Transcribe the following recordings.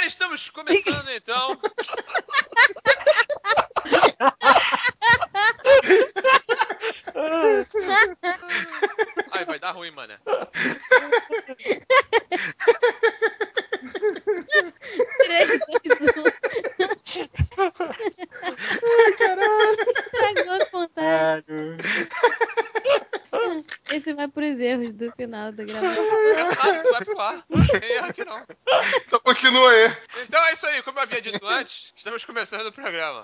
estamos começando então. Ai, vai dar ruim, mano. Três, dois, Ai, caralho. estragou a contagem. Esse vai pros erros do final da gravação. Erro nada, isso vai pro ar. Não tem erro aqui não. Então continua aí. Então é isso aí, como eu havia dito antes, estamos começando o programa.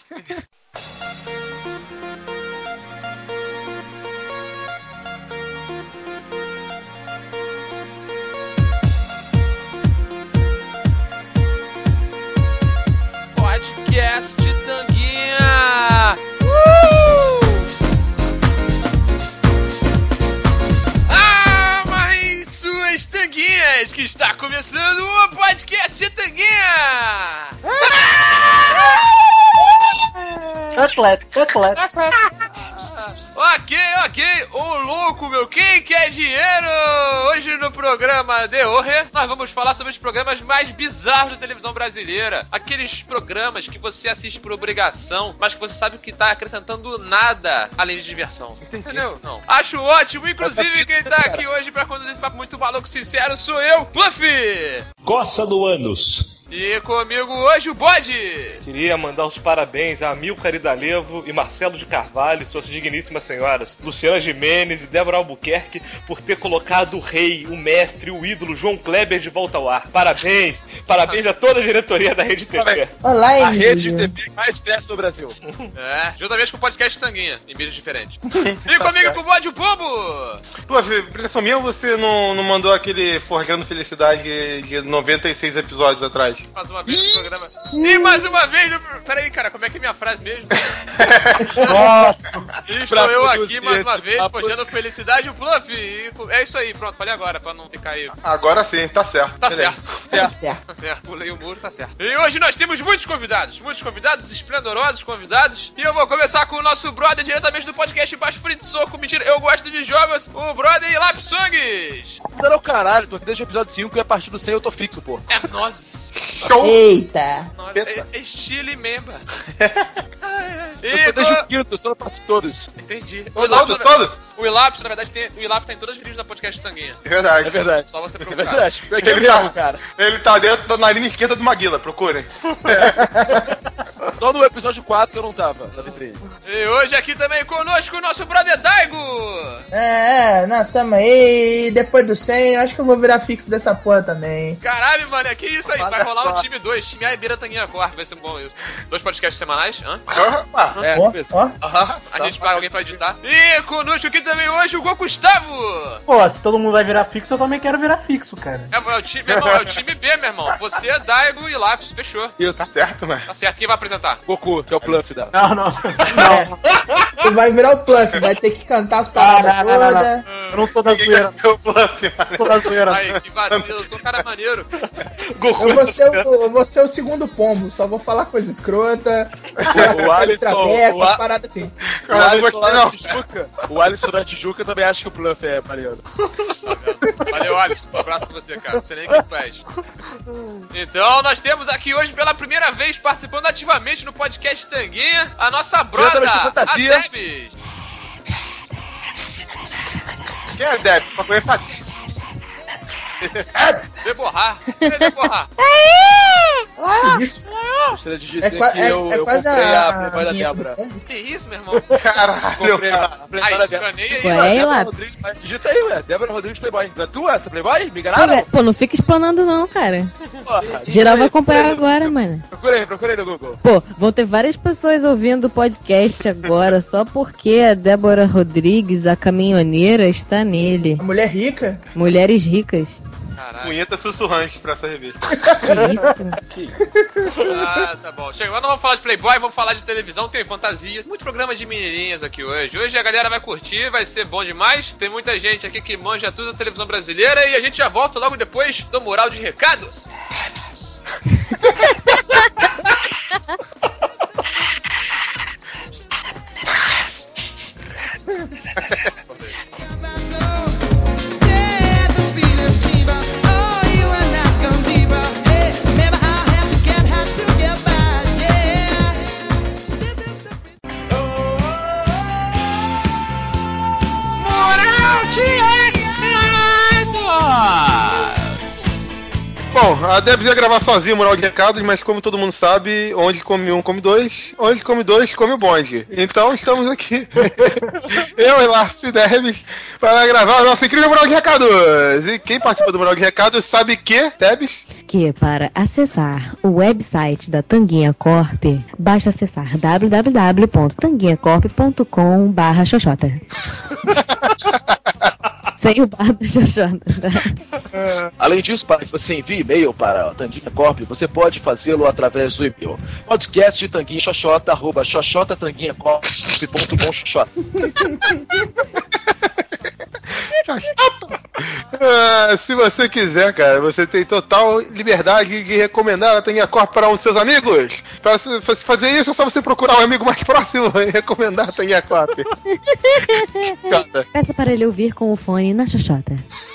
Podcast de Tanguinha! Amarrem suas tanguinhas, que está começando o Podcast de Tanguinha! Choclete. Ok, ô louco meu, quem quer dinheiro? Hoje no programa de hoje, nós vamos falar sobre os programas mais bizarros da televisão brasileira. Aqueles programas que você assiste por obrigação, mas que você sabe que tá acrescentando nada além de diversão. Entendeu? Não. Acho ótimo, inclusive quem tá aqui hoje pra conduzir esse papo muito maluco sincero sou eu, Fluffy! Coça do ânus. E comigo hoje o Bode! Queria mandar os parabéns a Amilcar Idalevo e Marcelo de Carvalho, suas digníssimas senhoras, Luciana Gimenez e Débora Albuquerque, por ter colocado o rei, o mestre, o ídolo João Kleber de volta ao ar. Parabéns! Parabéns a toda a diretoria da Rede TV. Olá, A rede de Emílio. TV mais perto do Brasil. É, juntamente com o podcast Tanguinha, em mídias diferentes. E comigo com o Bode o Pombo! Pô, impressão minha, você não mandou aquele Forjando Felicidade de 96 episódios atrás? Mais uma vez no programa. E mais uma vez no... Peraí, cara, como é que é minha frase mesmo? E estou eu aqui mais uma vez, forjando felicidade o Fluff. E é isso aí, pronto, falei agora, pra não ficar aí. Agora sim, tá certo. Tá Beleza. certo. Tá certo, pulei o muro, tá certo. E hoje nós temos muitos convidados, esplendorosos convidados. E eu vou começar com o nosso brother diretamente do podcast Baixo Frente Soco. Mentira, eu gosto de jogos, o brother Lapsongs. Não, caralho, tô aqui desde o episódio 5 e a partir do 100 eu tô fixo, pô. É nós. Show! Eita. Nossa, é Chile member. Eu tô desde o quinto, eu só não participo todos. Entendi. Todos? O Ilapso, na verdade, o Ilapso tá em todos os vídeos da podcast Tanguinha. Verdade. É verdade. Só você É procurar. verdade. É Ele mesmo, tá- cara. Ele tá dentro da narina esquerda do Maguila, procurem. Só no episódio 4 que eu não tava na vitrine. E hoje aqui também conosco o nosso brother Daigo. Nós estamos aí. Depois do 100, eu acho que eu vou virar fixo dessa porra também. Caralho, mano, que isso aí? Vai rolar um time 2, time A e Beira Tanguinha Corp, vai ser bom isso. 2 podcasts semanais, hã? É, Ó, isso. ó. A gente paga alguém pra editar. E conosco aqui também hoje o Gustavo. Pô, se todo mundo vai virar fixo, eu também quero virar fixo, cara. É o time, meu irmão, é o time B, meu irmão. Você, Daigo e Lápis, fechou. Isso. Tá certo, né? Tá certo, quem vai apresentar? Goku, que é o Pluff da. Não. É. Tu vai virar o Pluff, vai ter que cantar as palavras não. todas. Eu não sou da Ninguém zoeira. quer o bluff, Eu mano. sou da zoeira. Ai, que vacilo, eu sou um cara maneiro. Goku. Eu vou ser o segundo pombo, só vou falar coisa escrota. O Alisson. Traveco, as paradas assim. Cara, eu não gostei, não. O Alisson da Tijuca também acha que o Pluff é maneiro. Valeu, Alisson. Um abraço pra você, cara. Não sei nem quem tu és. Então, nós temos aqui hoje, pela primeira vez, participando ativamente no podcast Tanguinha, a nossa brother, Diretamente de a fantasia. Debs. Quem é Deb? Só conheço a Deborrar. Isso Gostaria de dizer qua- que eu quase comprei a Playboy da minha Débora. pombo. Que isso, meu irmão? caralho. Comprei a Playboy Ai, da Débora. escaneia aí. Ué, Débora hein, Lápis? Rodrigues, vai, digita aí, ué. Débora Rodrigues Playboy. Não é tua essa Playboy? Me enganaram? Pô, não fica explanando não, cara. Porra, Geral vai comprar procura aí, agora, mano. Procura aí no Google. Pô, vão ter várias pessoas ouvindo o podcast agora só porque a Débora Rodrigues, a caminhoneira, está nele. A mulher rica. Mulheres ricas. Caralho. Punheta sussurrante pra essa revista. Que isso? Ah, tá bom. Chega, agora não vamos falar de Playboy, vamos falar de televisão, tem fantasia. Muito programa de menininhas aqui hoje. Hoje a galera vai curtir, vai ser bom demais. Tem muita gente aqui que manja tudo da televisão brasileira e a gente já volta logo depois do Mural de Recados. Say at the speed of Chiba, oh, you are not gonna diva. Hey, remember how Bom, a Debs ia gravar sozinha o Mural de Recados, mas como todo mundo sabe, onde come um, come dois, onde come dois, come o bonde. Então estamos aqui, eu e Lars e Debs, para gravar o nosso incrível Mural de Recados. E quem participa do Mural de Recados sabe que, Debs? Que para acessar o website da Tanguinha Corp, basta acessar www.tanguinhacorp.com/xoxota. Sem o bar da xoxota. Além disso, para que você envie e-mail para a Tanguinha Corp, você pode fazê-lo através do e-mail podcast tanguinhacorp@xoxotanguinhacorp.com/xoxota. Se você quiser, cara, você tem total liberdade de recomendar a Tanguinha Corp para um dos seus amigos. Para fazer isso, é só você procurar um amigo mais próximo e recomendar a Tanguinha Corp. Peça para ele ouvir com o fone na xoxota.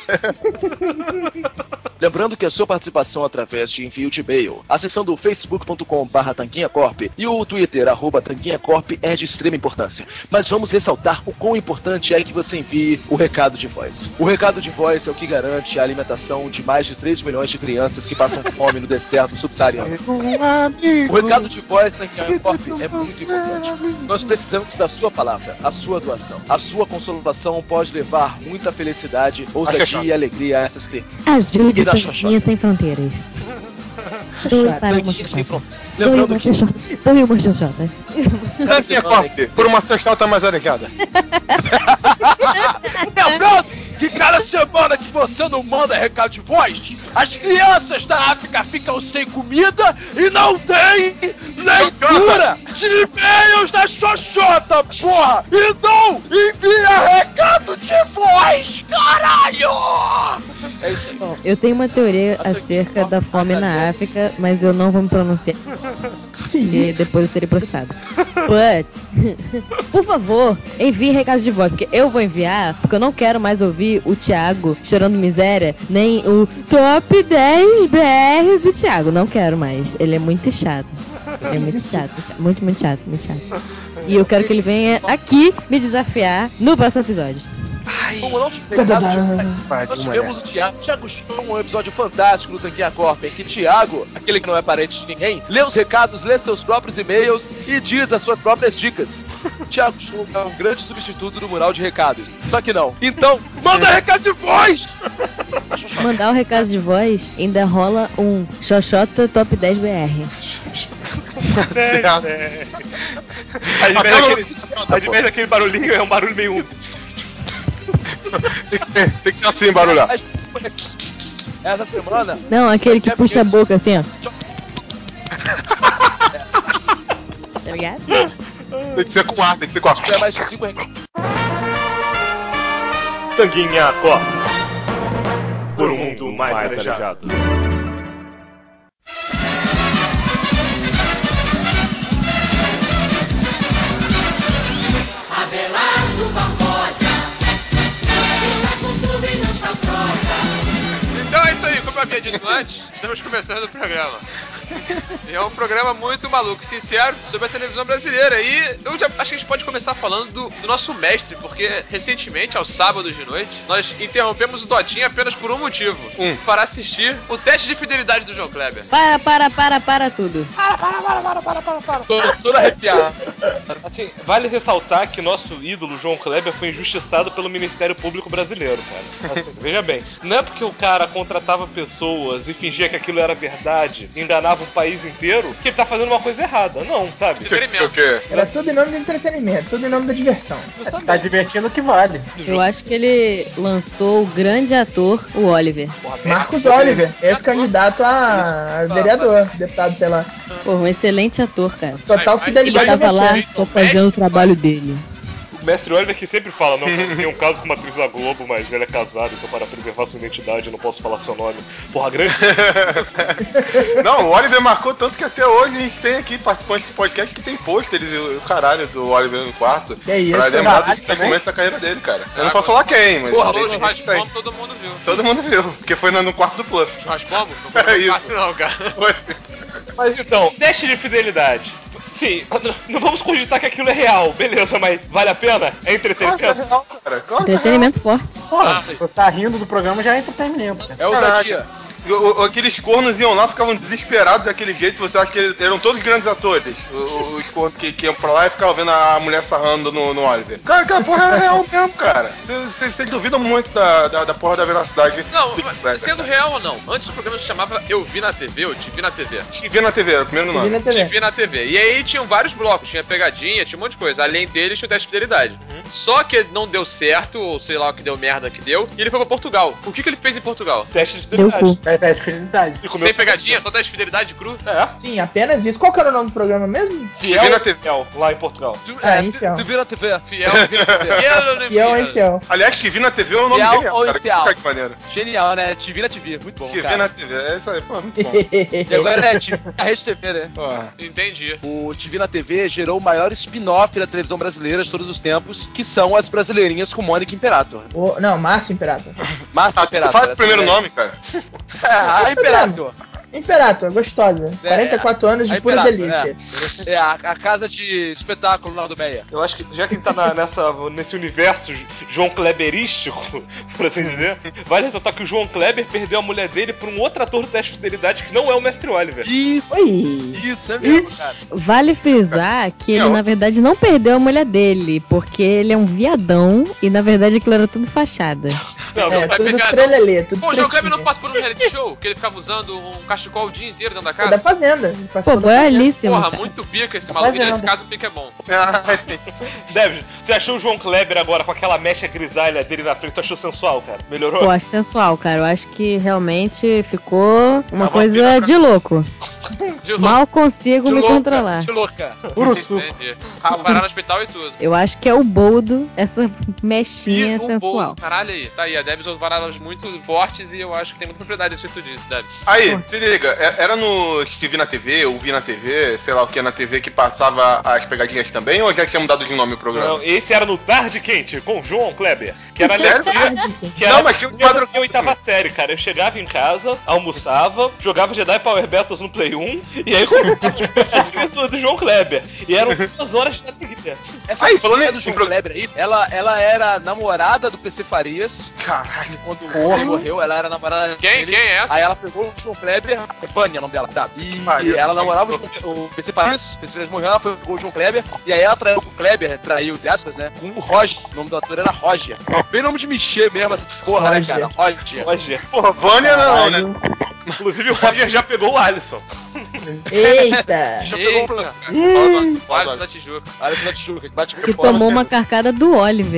Lembrando que a sua participação através de envio de e-mail, acessando o facebook.com/tanguinhacorp e o Twitter @tanguinhacorp é de extrema importância. Mas vamos ressaltar o quão importante é que você envie o recado de voz. O recado de voz é o que garante a alimentação de mais de 3 milhões de crianças que passam fome no deserto subsaariano. O recado de voz da Tanguinha Corp é muito importante. Nós precisamos da sua palavra, a sua doação. A sua consolação pode levar muita felicidade, ousadia e alegria a essas crianças. Ajude Tanguinha Sem Fronteiras. Doe para uma xoxota. Doe uma xoxota. Tanguinha Corp, por uma xoxota mais arejada. Lembrando que cada semana que você não manda recado de voz, as crianças da África ficam sem comida e não tem leitura de e-mails da xoxota, porra! E não envia recado de voz, caralho! É isso aí. Bom, eu tenho uma teoria acerca da fome na África, mas eu não vou me pronunciar. Porque depois eu serei processado. But, por favor, envie recados de voz, porque eu vou enviar, porque eu não quero mais ouvir o Thiago chorando miséria, nem o top 10 BR do Thiago. Não quero mais. Ele é muito chato. É muito chato. Muito, muito chato, muito chato. E eu quero que ele venha aqui me desafiar no próximo episódio. Como não nós tivemos o Thiago Show, um episódio fantástico do Tanguinha Corp, em que Thiago, aquele que não é parente de ninguém, lê os recados, lê seus próprios e-mails e diz as suas próprias dicas. Thiago Show é um grande substituto do mural de recados. Só que não. Então, manda recado de voz! Mandar o recado de voz ainda rola um Xoxota Top 10 BR. Às vezes aquele barulhinho é um barulho meio... Tem que ser assim, barulho. Essa semana... Não, aquele que puxa a boca assim, ó. Tá ligado? Tem que ser com ar, tem que ser com ar. É mais de 5 recados. Tanguinha Corp. Por um mundo mais arejado. Então é isso aí, como eu havia dito antes, estamos começando o programa. E é um programa muito maluco, sincero, sobre a televisão brasileira. E eu já acho que a gente pode começar falando do nosso mestre, porque recentemente, aos sábados de noite, nós interrompemos o Dodinho apenas por um motivo: para assistir o teste de fidelidade do João Kleber. Para tudo. Todo arrepiado. Assim, vale ressaltar que nosso ídolo João Kleber foi injustiçado pelo Ministério Público Brasileiro, cara. Assim, veja bem, não é porque o cara contratava pessoas e fingia que aquilo era verdade, enganava o país inteiro, que ele tá fazendo uma coisa errada. Não, sabe? Entretenimento. Era tudo em nome do entretenimento, tudo em nome da diversão. Tá divertindo que vale. Eu acho que ele lançou o grande ator, o Oliver. Marcos Oliver, ex-candidato a vereador, deputado, sei lá. Pô, um excelente ator, cara. Total Mas Ele fidelidade tava a lá você. só fazendo o trabalho dele. O mestre Oliver que sempre fala, não, tem um caso com uma atriz da Globo, mas ele é casado, então para preservar sua identidade eu não posso falar seu nome. Porra, grande. Não, o Oliver marcou tanto que até hoje a gente tem aqui participantes do podcast que tem pôsteres e o caralho do Oliver no quarto. Que isso, pra lembrar caralho, do também? começo da carreira dele, cara. Eu não posso falar quem, mas Porra, tem o gente que tem. churrascombo todo mundo viu. Todo mundo viu, porque foi no quarto do Plus. Churrascombo? Não É isso. não, cara. Foi. Mas então, teste de fidelidade. Sim, não vamos cogitar que aquilo é real, beleza, mas vale a pena? É entretenimento? Cara, claro que é Entretenimento forte. Porra, você tá rindo do programa já é entretenimento. É ousadia. Aqueles cornos iam lá, ficavam desesperados daquele jeito. Você acha que eles eram todos grandes atores? Os cornos que iam pra lá e ficavam vendo a mulher sarrando no Oliver. Cara, aquela porra era real mesmo, cara. Vocês duvidam muito da porra da veracidade. Não, mas sendo real ou não, antes o programa se chamava Eu Vi na TV ou Te Vi na TV. Te Vi na TV, era o primeiro nome. Te Vi na TV. E aí tinham vários blocos, tinha pegadinha, tinha um monte de coisa. Além deles, tinha o teste de fidelidade. Só que não deu certo, ou sei lá o que deu merda que deu, e ele foi pra Portugal. O que ele fez em Portugal? Teste de fidelidade. Teste de fidelidade. Sem pegadinha, só teste de fidelidade cru? É. Sim, apenas isso. Qual que era o nome do programa mesmo? Fiel na TV, lá em Portugal. Infiel. Tu vira a TV. Fiel ou não Fiel ou infiel? Aliás, Te Vi na TV é um nome Fiel genial, ou cara. infiel? Que maneiro. Genial, né? Te vira TV. Muito bom, Te Vi cara. na TV, é isso aí, pô, muito bom. E agora é TV, a Rede TV, né? Porra. Entendi. O TV na TV gerou o maior spin-off da televisão brasileira de todos os tempos, que são as Brasileirinhas com Mônica Imperator. Não, Márcio Imperator. Márcia Imperator. Fala o primeiro nome, cara. A Imperator. Imperator, gostosa. 44 anos de a pura Imperator, delícia. É a casa de espetáculo lá do Meia. Eu acho que já que ele tá nesse universo João Kleberístico, por assim dizer, vale ressaltar que o João Kleber perdeu a mulher dele por um outro ator do teste de fidelidade que não é o Mestre Oliver. Isso é mesmo, cara. Vale frisar que ele, na verdade, não perdeu a mulher dele, porque ele é um viadão e, na verdade, aquilo era tudo fachada. Não, Vai vai tudo pegar. trelelê, tudo Pô, o João Kleber pretinho. não passa por um reality show? Que ele ficava usando um cachecol o dia inteiro dentro da Foi casa? da Fazenda. Ele participou Pô, da Fazenda. belíssimo. Porra, cara. muito pica esse maluco. E nesse Fazenda. caso o pica é bom. Debs, você achou o João Kleber agora com aquela mecha grisalha dele na frente? Tu achou sensual, cara? Melhorou? Pô, acho sensual, cara. Eu acho que realmente ficou uma Uma coisa vampira, de louco. De louco. Mal consigo De me louca, controlar. De louca. Puro suco. Entendi. Parar no hospital e tudo. Eu acho que é o boldo, essa mechinha o sensual. bolo, caralho aí. Tá aí, a Debs usou varas muito fortes e eu acho que tem muita propriedade nisso que tu disse, Debs. Aí, se liga, era no Te Vi na TV, ou Vi na TV, sei lá o que, na TV que passava as pegadinhas também, ou já tinha mudado de nome o programa? Não, esse era no Tarde Quente, com o João Kleber. Que era Sério? que era Não, mas tinha um quadro- eu oitava série, cara. Eu chegava em casa, almoçava, jogava Jedi Power Battles no Play 1, e aí começava do João Kleber. E eram 2 horas de trilha. Essa Aí, falando mulher em- do João em pro- Kleber aí, ela era namorada do PC Farias. Caralho. Quando ele morreu, ela era namorada Quem? dele. Quem é essa? Aí ela pegou o João Kleber, Vânia é o nome dela, tá? E Vânia. ela namorava o PC Farias, o PC Farias morreu, ela pegou o João Kleber, e aí ela traiu o Kleber, traiu, entre aspas, né? Com o Roger, o nome do ator era Roger. Bem nome de mexer mesmo, essa porra, né, cara? Roger. Roger. Porra, Vânia não, né? Inclusive o Roger já pegou o Alisson. Eita! Já pegou o Alisson da Tijuca. Alisson da Tijuca, que bate Que tomou uma carcada do Oliver.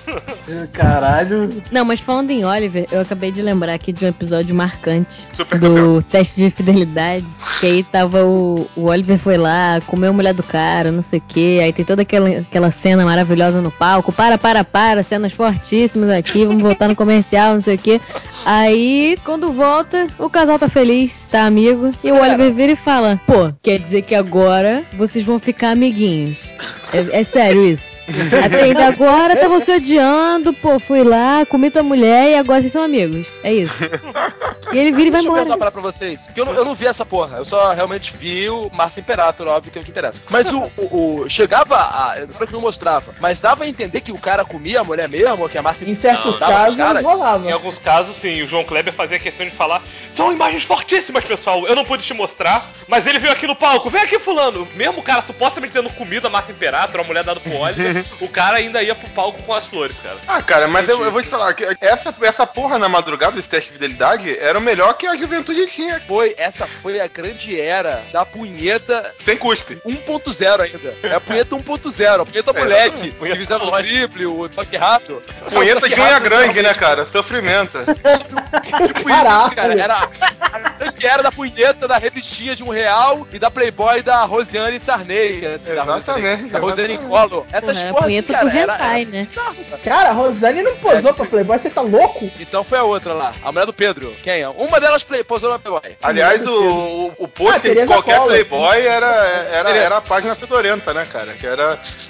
Caralho. Não, mas falando em Oliver, eu acabei de lembrar aqui de um episódio marcante Super do teste de fidelidade. Que aí tava o Oliver foi lá, comeu a mulher do cara, não sei o que. Aí tem toda aquela cena maravilhosa no palco. Para, cenas fortíssimas aqui, vamos voltar no comercial, não sei o que. Aí, quando volta, o casal tá feliz, tá amigo. E o Oliver vira e fala: pô, quer dizer que agora vocês vão ficar amiguinhos. É sério isso. Até agora tava se odiando, pô, fui lá, comi tua mulher e agora vocês são amigos. É isso. E ele vira e vai Deixa eu embora. perguntar pra vocês, porque eu não vi essa porra, eu só realmente vi o Márcio Imperator, óbvio que é o que interessa. Mas chegava a. Eu não mostrava, mas dava a entender que o cara comia a mulher mesmo, ou que a Márcia Em certos dava pros casos, caras? rolava. Em alguns casos, sim, o João Kleber fazia questão de falar: são imagens fortíssimas, pessoal. Eu não pude te mostrar, mas ele veio aqui no palco. Vem aqui, fulano. Mesmo o cara supostamente tendo comido a Márcia Imperator, a mulher dada pro Oliver, o cara ainda ia pro palco com as flores, cara. Ah, cara, mas eu vou te falar que essa porra na madrugada, esse teste de fidelidade, era o melhor que a juventude tinha. Essa foi a grande era da punheta Sem cuspe. 1.0 ainda. É a punheta 1.0, a punheta moleque. Que fizeram o drible, o toque rápido. Punheta de unha grande, né, cara? Sofrimento. Tipo isso, cara. Era a grande era da punheta da revistinha de R$1 e da Playboy da Rosiane Sarney. Assim, Exatamente, Da Rosiane exatamente. Collor. Essas Porra, porras, punheta assim, do cara, hentai, né? bizarro, cara. Cara, a Rosane não posou pra Playboy, você tá louco? Então foi a outra lá, a mulher do Pedro. Quem é? Uma delas posou na Playboy. Aliás, o pôster de Teresa qualquer Collor, Playboy era a página fedorenta, né, cara? Que era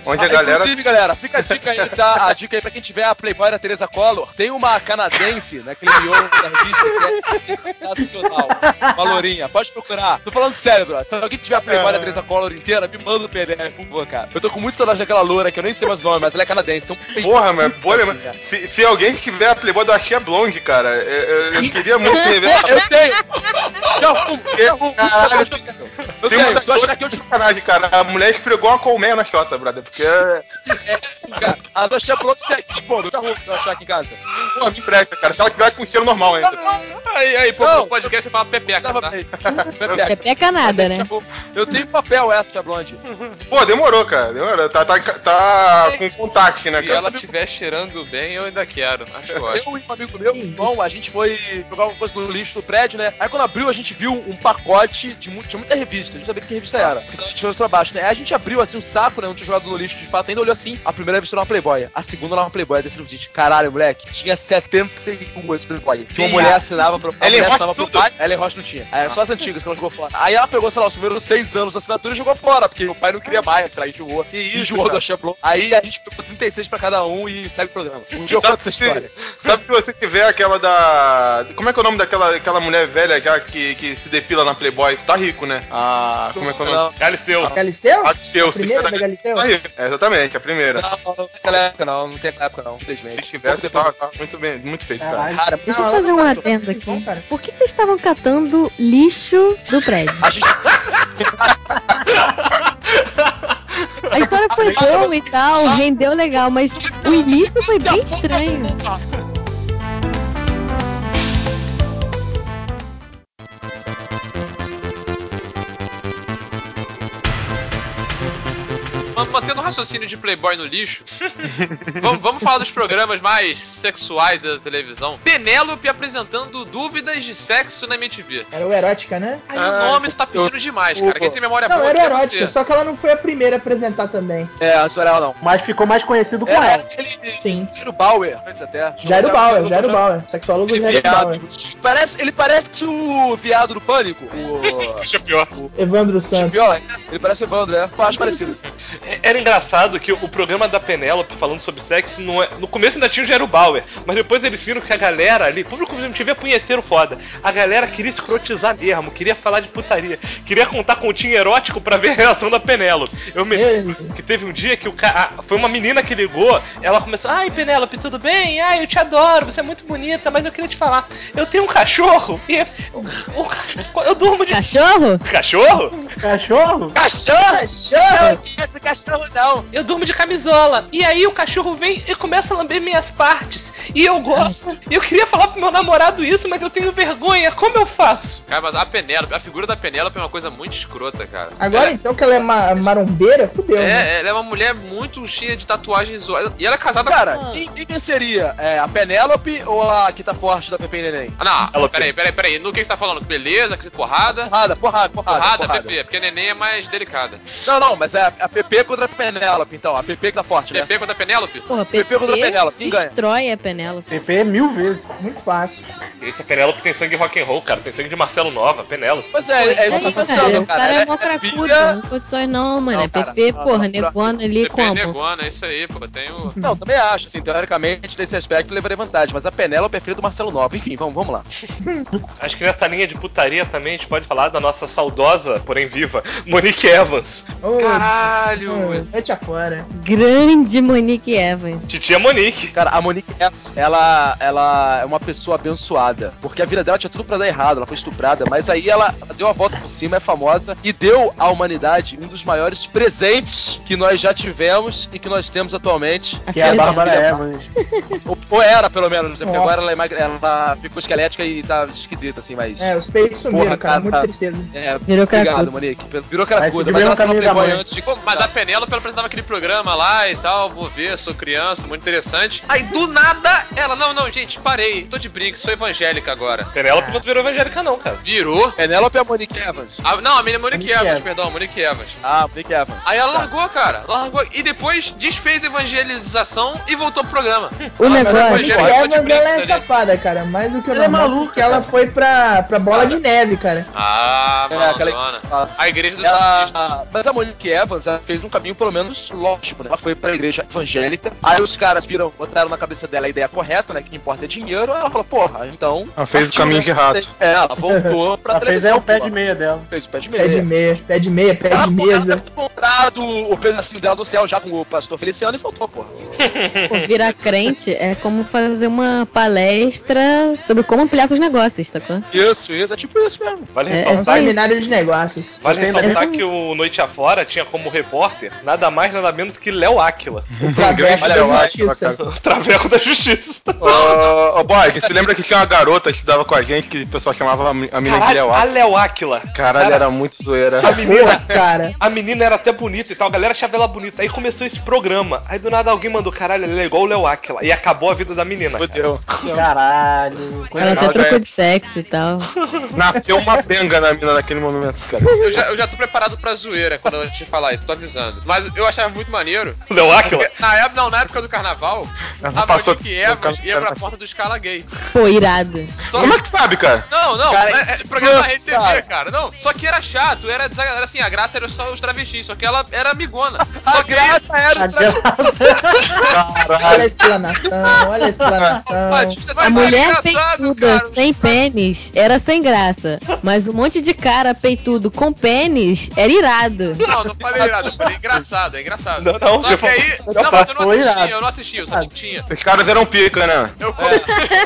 Onde a galera... Inclusive, galera, fica a dica aí, tá? A dica aí pra quem tiver a Playboy da Teresa Collor. Tem uma canadense naquele miolo da revista que é sensacional. Uma lourinha, pode procurar. Tô falando sério, bro. Se alguém tiver a Playboy da Teresa Collor inteira, me manda o PDF, por favor, cara. Eu tô com muito saudade daquela loura que eu nem sei mais o nome, mas ela é canadense, então... Porra, mas boa mesmo. Se alguém tiver a Playboy do Axé Blonde, cara, eu queria muito rever. Eu tenho! Já fui! Eu tenho, só achar que eu te... Sacanagem, cara. A mulher esfregou uma colmeia na chota, brother, porque... Cara, a do Axé Blonde tem aqui, pô, eu vou achar aqui em casa. Pô, me empresta, cara. Se ela tiver com cheiro normal ainda. Aí, pô, no podcast você fala pepeca, tá? Pepeca nada, né? Eu tenho papel essa, Axé Blonde. Pô, demorou, cara. Demorou. Tá com contato, né, Se cara? ela estiver cheirando bem, eu ainda quero. Acho ótimo. Eu e um amigo meu, João, a gente foi jogar uma coisa no lixo do prédio, né? Aí quando abriu, a gente viu um pacote de muita revista. A gente sabia que revista era. Que tava de cabeça pra baixo, né? Aí a gente abriu assim um saco, né? Não tinha jogado no lixo de fato, ainda olhou assim. A primeira revista era uma Playboy. A segunda era uma Playboy. Desse gente, caralho, moleque, tinha 71 Playboy. Que uma mulher assinava pro pai. Ellen Roche não tinha. Era só as antigas que ela jogou fora. Aí ela pegou, sei lá, os primeiros 6 anos da assinatura e jogou fora, porque o pai não queria mais, sei lá, enjoou. Enjoou da Champlon. Aí a gente pegou 36 pra cada um e segue o programa. Um dia eu conto essa história. Sabe que você tiver aquela da... Como é que é o nome daquela mulher velha já que se depila na Playboy? Tu tá rico, né? Ah, como é que é o nome? Galisteu. Galisteu? Galisteu. A primeira da Galisteu? Tá rico. É, exatamente, a primeira. Não naquela época não tem aquela época não, infelizmente. Se tivesse, tá muito bem, muito feito, cara. Cara, Deixa eu fazer um adendo aqui. Por que vocês estavam catando lixo do prédio? a gente... A história foi boa e tal, rendeu legal, mas o início foi bem estranho. Mantendo o raciocínio de Playboy no lixo, vamos falar dos programas mais sexuais da televisão. Penélope apresentando dúvidas de sexo na MTV. Era o Erótica, né? Aí o nome tá pedindo demais, cara. Quem tem memória boa Não, era o que é Erótica, você. só que ela não foi a primeira a apresentar também. É, a história ela não. Mas ficou mais conhecido com ela. Sim. Jairo Bauer, antes até. Jairo Bauer. Sexólogo Jairo Bauer. Ele parece o viado do Pânico. Deixa eu pior. Evandro Santos. Pior, ele parece o Evandro, né? Eu acho parecido. Era engraçado que o programa da Penélope falando sobre sexo não é... No começo ainda tinha o Jairo Bauer, mas depois eles viram que a galera ali, público do MTV é punheteiro foda. A galera queria escrotizar mesmo, queria falar de putaria, queria contar continho erótico pra ver a reação da Penélope. Eu me lembro que teve um dia que o cara... Foi uma menina que ligou, ela começou: ai, Penélope, tudo bem? Ai, eu te adoro, você é muito bonita, mas eu queria te falar, eu tenho um cachorro e eu durmo de... Cachorro? Cachorro? Cachorro? Cachorro? Cachorro! Esse cachorro não. Eu durmo de camisola. E aí o cachorro vem e começa a lamber minhas partes. E eu gosto. E eu queria falar pro meu namorado isso, mas eu tenho vergonha. Como eu faço? Cara, mas a Penélope, a figura da Penélope é uma coisa muito escrota, cara. Agora então que ela é marombeira, fudeu. Né? Ela é uma mulher muito cheia de tatuagens zoadas. E ela é casada Cara, com... quem seria? É, a Penélope ou a que tá forte da Pepe e Neném? Ah, não. Peraí. No que você tá falando? Beleza? Que você porrada? Porrada, Pepe. Porque a Neném é mais delicada. Não, mas é a Pepe contra a Penélope, então. A Pepe que tá forte, né? Pepe contra a Penélope? Porra, Pepe contra a Penélope, quem ganha? destrói a Penélope. PP é 1000 vezes. Muito fácil. Esse Penélope tem sangue rock and roll, cara. Tem sangue de Marcelo Nova, Penélope. Mas é isso que eu tô pensando, O cara é mó Ela cracuda, não condições não, mano. É cara, PP, porra, negona ali Pepe é como? negona, é isso aí, pô. Tem o... Não, também acho, assim, teoricamente, nesse aspecto, levaria vantagem. Mas a Penélope é filha do Marcelo Nova. Enfim, vamos lá. Acho que nessa linha de putaria também a gente pode falar da nossa saudosa, porém viva, Monique Evans. Caralho! Mete afora. Grande Monique Evans. Titia Monique. Cara, a Monique Evans, ela é uma pessoa abençoada. Porque a vida dela tinha tudo pra dar errado, ela foi estuprada. Mas aí ela deu a volta por cima, é famosa. E deu à humanidade um dos maiores presentes que nós já tivemos e que nós temos atualmente. Que é a Bárbara Evans. Ou era, pelo menos, né? Porque Nossa. agora ela ficou esquelética e tá esquisita, assim, mas... É, os peitos sumiram, Porra, cara. cara, Muita tá. tristeza. Virou Obrigado, cracuda. Monique. Virou cracuda, Mas mas ela seguiu o sendo caminho da Playboy mãe. antes de... Pô, mas a Penélope, ela apresentava aquele programa lá e tal, vou ver, sou criança, muito interessante. Aí, do nada, ela, não, gente, parei, tô de brinco, sou evangélica agora. Penélope não virou evangélica não, cara. Virou? Penélope é a Monique Evans. Não, a menina é Monique Monique Evans, Evans. perdão, Monique Evans. Ah, Monique Evans. Aí ela Tá. largou, cara, e depois desfez a evangelização e voltou pro programa. O Mas a negócio. Monique Evangélica, Evans, pode ela é brincar, safada, cara. Mais do que o Ela é normal, maluca, porque ela cara. foi pra bola de neve, cara. Ah, É, aquela malandrona. A igreja dos artistas. Mas a Monique Evans, ela fez um caminho pelo menos lógico, né? Ela foi pra igreja evangélica, aí os caras botaram na cabeça dela a ideia correta, né? Que importa é dinheiro, aí ela falou, porra, então... Ela fez o caminho de rato. Ela voltou pra Ela fez o pé de meia dela. Fez o pé de Pé de meia, pé de meia, pé de mesa. Ela encontrado o pedacinho dela do céu já com o pastor Feliciano e faltou, porra. Pô, virar crente é como fazer uma palestra sobre como ampliar seus negócios, sacou? Isso, é tipo isso mesmo. Vale É ressaltar, só isso. Seminário de negócios. vale Ainda ressaltar que o Noite Afora tinha como repórter nada mais, nada menos que Léo Áquila, Travesso Olha, da eu acho, justiça. cara. o Traveco da Justiça. Ô, boy, você lembra que tinha uma garota que estudava com a gente que o pessoal chamava a menina de Caralho, Léo a Áquila? Léo Áquila. Caralho, Cara, era muito zoeira. a menina, Porra, cara. a menina era até bonita e tal, a galera achava ela bonita. Aí começou esse programa. Aí do nada alguém mandou, caralho, ela é igual o Léo Áquila. E acabou a vida da menina. Cara. Fudeu. Caralho. Ela até trocou de sexo e tal. Nasceu uma benga na mina naquele momento, cara. Eu já tô preparado pra zoeira quando a gente falar isso, tô avisando. Mas eu achava muito maneiro. Léo Áquila? Porque na época do carnaval, Ela a passou- Monique Evans ia pra porta do Scala Gay. Pô, irado. Só Como é que sabe, cara? Não, Cara, é programa da Rede TV, cara. cara. Não, só que era chato, era assim, a graça era só os travestis, só que ela era amigona. A Só que graça era o Olha a explanação, olha a explanação. A mulher engraçado, peituda cara. sem pênis era sem graça. Mas um monte de cara peitudo com pênis era irado. Não falei irado, eu falei engraçado, é engraçado. Não, Só você que aí. falou- Não, mas eu não Foi assisti, irado. eu não assisti, eu sabia que tinha. Os caras eram pica, né? Eu comecei.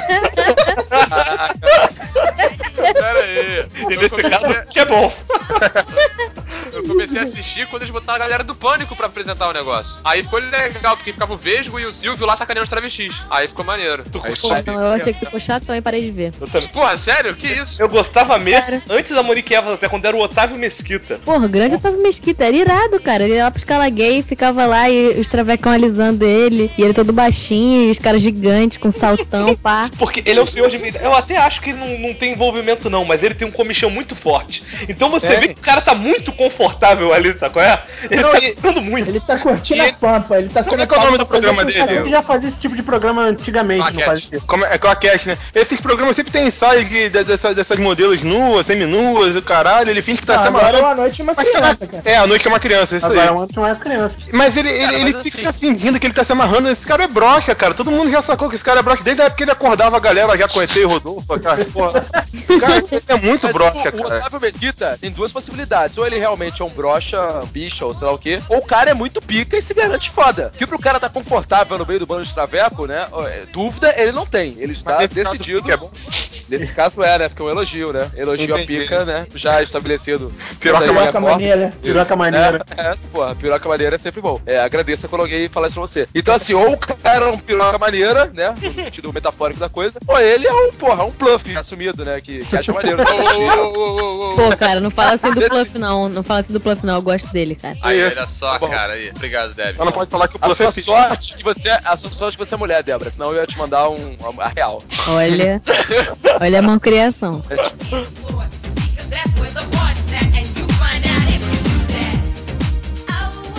Pera aí. E nesse caso, que é bom. Eu comecei a assistir quando eles botaram a galera do Pânico pra apresentar o negócio. Aí ficou legal, porque ficava o Vesgo e o Silvio lá sacaneando os travestis. Aí ficou maneiro. Pô, não, eu achei que ficou chatão e parei de ver. Porra, sério? Que isso? Eu gostava mesmo, Cara. antes da Monique Evans, até quando era o Otávio Mesquita. Porra, o grande Otávio Mesquita era irado, cara. Ele ia lá pro Scala Gay, ficava lá e os travecão alisando ele. E ele todo baixinho, e os caras gigantes, com saltão, pá. Porque ele é o senhor de meia. Eu até acho que ele não tem envolvimento, não, mas ele tem um comichão muito forte. Então você vê que o cara tá muito confortável ali, sabe qual é? Ele tá ficando muito. Ele tá curtindo a pampa, ele tá Como sendo é que é o nome do papo pra programa fazer A dele? gente já fazia esse tipo de programa antigamente, não faz isso. Como é Claquete, né? Esses programas sempre tem ensaios dessas modelos nuas, semi-nuas, o caralho. Ele finge que tá Não, se agora é amarrando. uma noite de uma Mas criança, cara. é, a noite é uma criança, isso Agora aí. ontem não é criança. Mas ele mas fica assim- fingindo que ele tá se amarrando. Esse cara é broxa, cara. Todo mundo já sacou que esse cara é broxa. Desde a época que ele acordava a galera já conhecer o Rodolfo, cara. Porra. Cara, ele é muito Mas broxa, o cara. Otávio Mesquita tem duas possibilidades. Ou ele realmente é um broxa, bicha, ou sei lá o quê. Ou o cara é muito pica e se garante foda. Que pro cara tá confortável no meio do bando de traveco, né? Dúvida ele não tem. Ele está Mas nesse caso, decidido. pica é bom. Nesse caso é, né? Porque é um elogio, né? Elogio Entendi. a pica, né? Já estabelecido. Piroca Daí, Piroca a maneira. Piroca maneira. porra, piroca maneira é sempre bom. Agradeço, eu coloquei e falar isso pra você. Então, assim, ou o cara é um piroca maneira, né? No sentido metafórico da coisa, ou ele é um bluff assumido, né? Que acha maneiro. Pô, cara, não fala assim do Pluff, não. Não fala assim do Pluff, não. Eu gosto dele, cara. Aí, Isso. olha só, Tá bom. cara. Aí. Obrigado, Deb. Ela não pode falar que o A Pluff sua é pica. sorte que você é mulher, Débora, senão eu ia te mandar a real. Olha. Olha a malcriação. That's where the party's at, and you find out if you do that. Oh,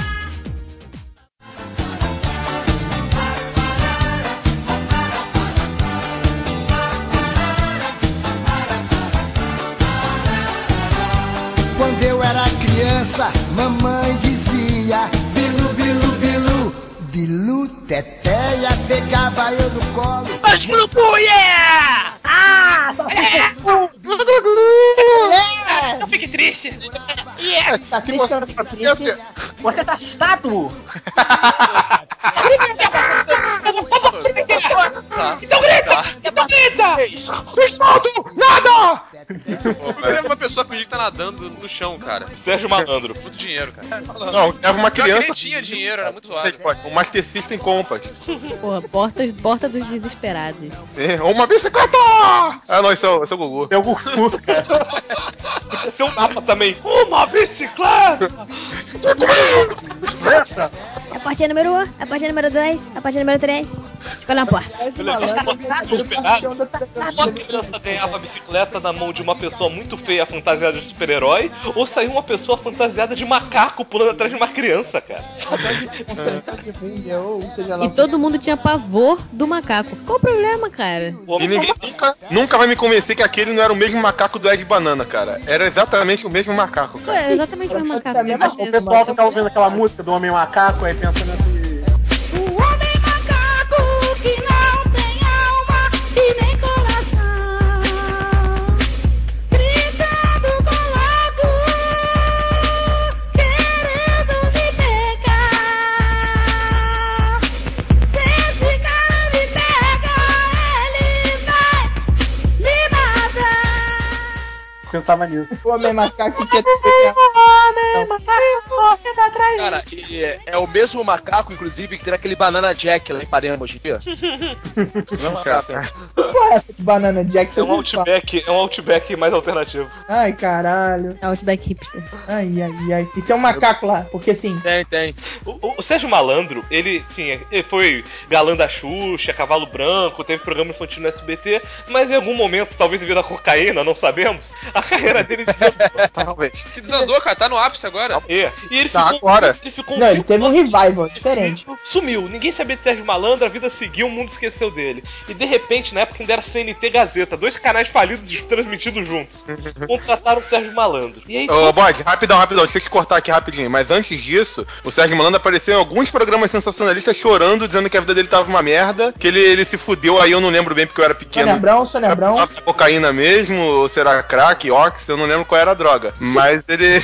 Quando eu era criança, mamãe dizia: Bilu, bilu, bilu, bilu, teteia, pegava eu no colo. Mas Glu, yeah! Não fique triste. Tá triste, não fica triste. Você tá assustado? Então grita! Então grita! Respaldo! Nada! Eu queria uma pessoa fingir que tá nadando no chão, cara. Sérgio Malandro. Muito dinheiro, cara. Não, leva uma Pior que nem criança. tinha dinheiro, era muito Vocês suave. podem. Um Master System Compass. Porra, porta dos desesperados. Ou uma bicicleta! Ah, não, esse é o Gugu. É o Gugu, cara. Podia ser um mapa também. Uma bicicleta! Bicicleta! portinha número 1, a portinha número 2, a portinha número 3. Escolhe uma porta. Uma criança ganhava a bicicleta na mão de uma pessoa muito feia fantasiada de super-herói, ou saiu uma pessoa fantasiada de macaco pulando atrás de uma criança, cara. E todo mundo tinha pavor do macaco. Qual o problema, cara? E ninguém nunca vai me convencer que aquele não era o mesmo macaco do Ed Banana, cara. Era exatamente o mesmo macaco, Pô, cara. era exatamente o mesmo macaco. tenho O certeza. pessoal fica ouvindo aquela música do Homem Macaco aí pensando assim. O homem macaco que não tem alma e nem coração, gritando com logo, querendo me pegar. Se esse cara me pega, ele vai me matar. Pensava nisso. O homem macaco que Cara, e é o mesmo macaco, inclusive, que tem aquele Banana Jack lá em Ipanema hoje em dia. Não é um macaco, é. Porra, essa de Banana Jack. É um Outback mais alternativo. Ai, caralho. Outback hipster. Ai. E tem um macaco lá, porque assim. Tem. O Sérgio Malandro, ele foi galã da Xuxa, Cavalo Branco, teve programa infantil no SBT, mas em algum momento, talvez devido à cocaína, não sabemos, a carreira dele desandou. Talvez. Que desandou, cara. Tá no ápice agora. E ele Tá, ficou. agora. Ele ficou Não, ele cinco teve um anos revival diferente. Sumiu. Ninguém sabia de Sérgio Malandro, a vida seguiu, o mundo esqueceu dele. E de repente, na época ainda era CNT Gazeta, 2 canais falidos transmitidos juntos. Contrataram o Sérgio Malandro. E aí. Ô, Bode, rapidão, deixa eu te cortar aqui rapidinho. Mas antes disso, o Sérgio Malandro apareceu em alguns programas sensacionalistas chorando, dizendo que a vida dele tava uma merda, que ele se fudeu, aí eu não lembro bem porque eu era pequeno. Sônia Abrão. Era cocaína mesmo, ou será crack, ox, eu não lembro qual era a droga. Mas ele...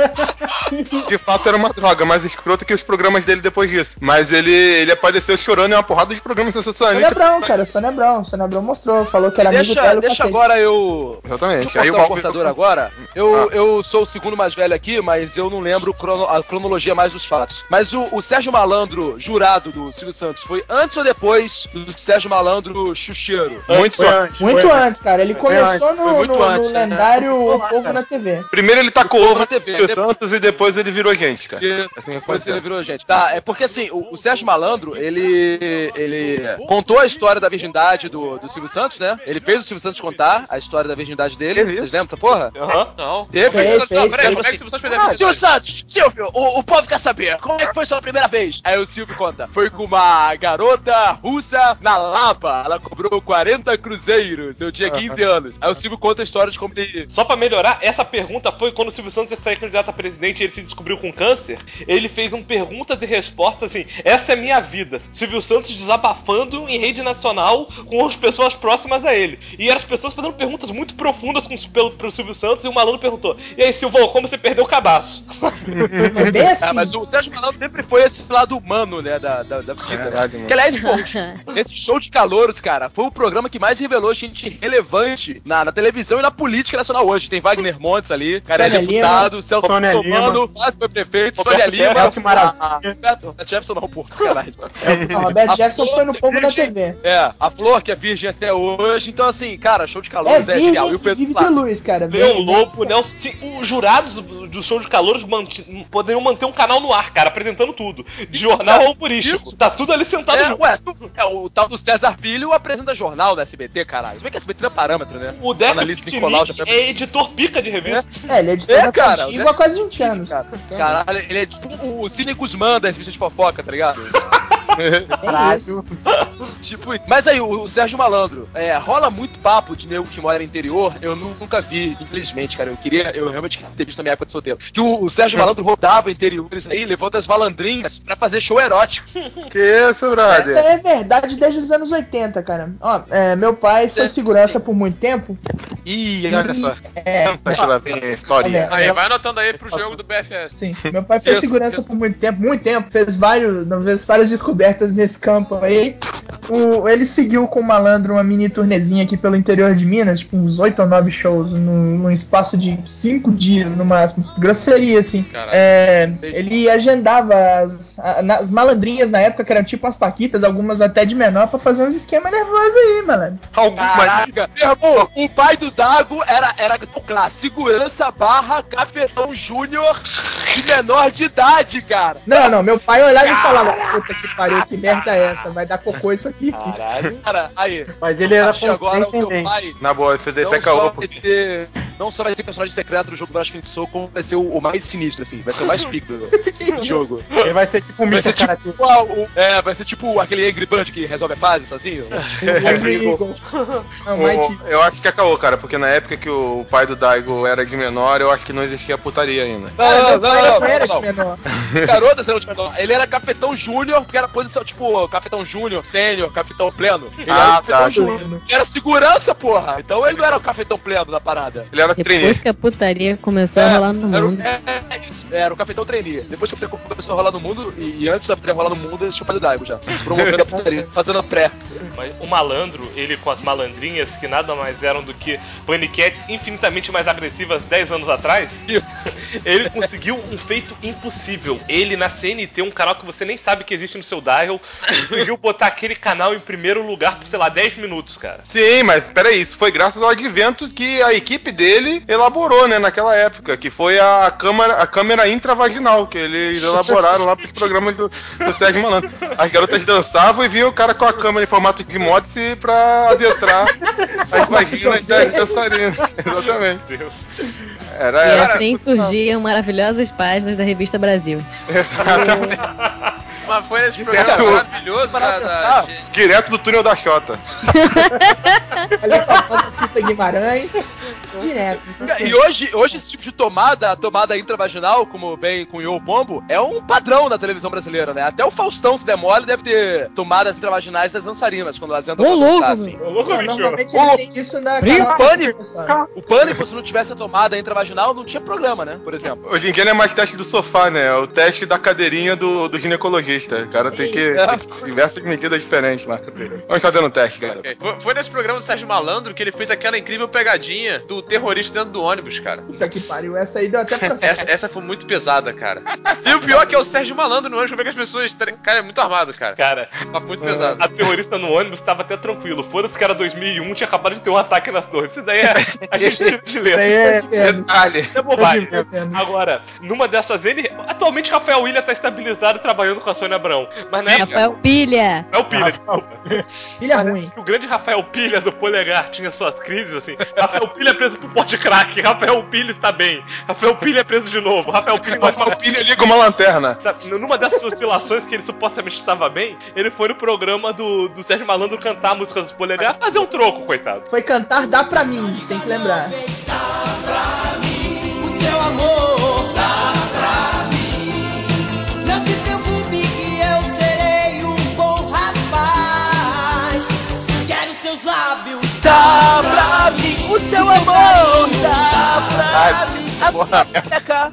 de fato era uma droga, mais escrota que os programas dele depois disso. Mas ele apareceu chorando em uma porrada de programas sensacionalistas. Sônia Abrão mostrou, falou que era amigo dela. Deixa agora eu... Exatamente. Deixa eu cortar o portador agora. Eu sou o segundo mais velho aqui, mas eu não lembro a cronologia mais dos fatos. Mas o Sérgio Malandro, jurado do Silvio Santos, foi antes ou depois do Sérgio Malandro Xuxeiro? Muito antes, cara. Ele começou no lendário O Né? Povo na TV. Primeiro ele tacou ovo no TV, Silvio Santos e depois ele virou gente, cara. Assim Depois ele virou gente. Tá, é porque assim, o Sérgio Malandro, ele contou a história da virgindade do Silvio Santos, né? Ele fez o Silvio Santos contar a história da virgindade dele. Vocês lembram dessa porra? Não. Teve. Fez. Peraí, como é que o Silvio Santos fez a vida? Silvio Santos! Silvio, o povo quer saber, como é que foi sua primeira vez? Aí o Silvio conta, foi com uma garota russa na Lapa, ela cobrou 40 cruzeiros, eu tinha 15 anos. Aí o Silvio conta a história de como ele... Só pra melhorar, essa pergunta foi quando o Silvio Santos ia sair candidato a presidente e ele se descobriu com câncer. Ele fez perguntas e respostas assim, essa é minha vida. Silvio Santos desabafando em rede nacional com as pessoas próximas a ele. E as pessoas fazendo perguntas muito profundas pro Silvio Santos e o malandro perguntou, e aí Silvio, como você perdeu o cabaço? Foi bem assim. Mas o Sérgio Malandro sempre foi esse lado humano, né, da vida. Que aliás, pô, esse show de calouros, cara, foi o programa que mais revelou gente relevante na televisão e na política nacional hoje. Tem Wagner Montes ali, cara, é deputado, Celso Russomano, quase foi prefeito, Sônia Lima, Roberto Jefferson não, porra, caralho. Roberto Jefferson foi no Povo da TV. A Flor, que é virgem até hoje, então assim, cara, show de calouros é genial. E o Pedro Vive de Luz, cara. Leão Lobo, né? Os jurados do show de calouros poderiam manter um canal no ar, cara, apresentando tudo. De jornal ao humorístico. Tá tudo ali sentado junto. O tal do César Filho apresenta jornal da SBT, caralho. Se bem que a SBT não é parâmetro, né? O Décio Pitinic é editor pica de revista. Ele é editor antigo há quase 20 anos. Caralho, ele é tipo o Cine Guzmán das revistas de fofoca, tá ligado? Tipo, mas aí, o Sérgio Malandro, rola muito papo de nego que mora no interior, eu nunca vi, infelizmente, cara, eu realmente queria ter visto na minha época de solteiro, que o Sérgio Malandro rodava interiores aí, levando as malandrinhas pra fazer show erótico. Que isso, brother? Essa é verdade desde os anos 80, cara. Ó, meu pai foi segurança por muito tempo. Ih, olha só. Lá vem a história. Aí, vai anotando aí pro jogo do BFS. Sim, meu pai foi segurança por muito tempo, fez várias descobertas nesse campo aí. Ele seguiu com o Malandro uma mini turnezinha aqui pelo interior de Minas, tipo uns 8 ou 9 shows, num espaço de 5 dias no máximo. Grosseria, assim. Ele agendava as malandrinhas na época, que eram tipo as paquitas, algumas até de menor, pra fazer uns esquemas nervosos aí, malandro. Caraca, meu irmão, o pai do Dago era claro, segurança / Cafetão Júnior de menor de idade, cara. Não, meu pai olhava e falava, puta que pariu, que merda é essa? Vai dar cocô isso aqui. Caralho. Cara, aí. Mas ele era acho que agora o teu consciente. pai Na boa, esse desse é não caô, só, porque... não só vai ser personagem secreto do jogo do Asphalt Soul, como vai ser o mais sinistro, assim. Vai ser o mais pico do jogo. Ele vai ser tipo um Vai Mr. ser Karate. tipo, vai ser tipo aquele Angry Bird que resolve a fase sozinho. Não, Mighty. Eu acho que é caô, cara, porque na época que o pai do Daigo era de menor, eu acho que não existia putaria ainda. Cara, meu pai não era de menor. Garoto, você não tinha menor. Ele era capitão júnior, porque era posição tipo capitão júnior, sênior, capitão pleno. Ele era Ah, capitão tá. júnior. Ele era segurança, porra. Então ele não era o capitão pleno da parada. Ele era trainee. Depois que a putaria começou a rolar no mundo. Era o capitão trainee. Depois que a putaria começou a rolar no mundo, e antes da putaria rolar no mundo, eles tinham o pai do Daigo já. Promovendo a putaria, fazendo a pré. Mas o malandro, ele com as malandrinhas, que nada mais eram do que paniquetes infinitamente mais agressivas 10 anos atrás, ele conseguiu um feito impossível. Ele, na CNT, um canal que você nem sabe que existe no seu dial, conseguiu botar aquele canal em primeiro lugar por, sei lá, 10 minutos, cara. Sim, mas peraí, isso foi graças ao advento que a equipe dele elaborou, né, naquela época, que foi a câmera intravaginal, que eles elaboraram lá pros programas do Sérgio Malandro. As garotas dançavam e vinha o cara com a câmera em formato de módice pra adentrar as vaginas das dançarinas. Exatamente. Deus. Era E essa. assim surgiam maravilhosas páginas da revista Brasil. Exatamente. Mas foi nesse programa maravilhoso da Direto do túnel da Xota. Ali com a foto da Cissa Guimarães. Direto. E hoje esse tipo de tomada, a tomada intravaginal, como bem cunhou o Pombo, é um padrão na televisão brasileira, né? Até o Faustão, se der mole, deve ter tomadas intravaginais das dançarinas, quando elas entram Ô, pra dançar, louco, assim. Ô, louco, bicho. Normalmente Ô, ele tem isso na O Pânico, se não tivesse a tomada intravaginal, não tinha programa, né? Por exemplo. Hoje em dia não é mais teste do sofá, né? É o teste da cadeirinha do ginecologista. O cara tem que diversas medidas diferentes lá. Vamos fazer no teste, cara. Okay. Foi nesse programa do Sérgio Malandro que ele fez aquela incrível pegadinha do terrorista dentro do ônibus, cara. Puta que pariu, essa aí deu até processo. Essa foi muito pesada, cara. E o pior é que é o Sérgio Malandro no ônibus, como é que as pessoas... Cara, é muito armado, cara. Cara, Tá muito pesado. a terrorista no ônibus tava até tranquilo. Foda-se que era 2001, tinha acabado de ter um ataque nas torres. Isso daí a gente tira de letra. Detalhe. É bobagem. Agora, numa dessas atualmente Rafael Willian tá estabilizado trabalhando com a Sônia Abrão. Mas na época... Rafael Pilha. É o Pilha, desculpa. Pilha ruim. O grande Rafael Pilha do Polegar tinha suas crises, assim. Rafael Pilha é preso por pó de crack. Rafael Pilha está bem. Rafael Pilha é preso de novo. Rafael Pilha liga uma lanterna. Numa dessas oscilações que ele supostamente estava bem, ele foi no programa do Sérgio Malandro cantar músicas do Polegar, fazer um troco, coitado. Foi cantar Dá Pra Mim, tem que lembrar. O seu amor dá pra mim. Não se preocupe que eu serei um bom rapaz. Quero seus lábios. Dá pra mim o seu amor, dá pra mim a sua peca.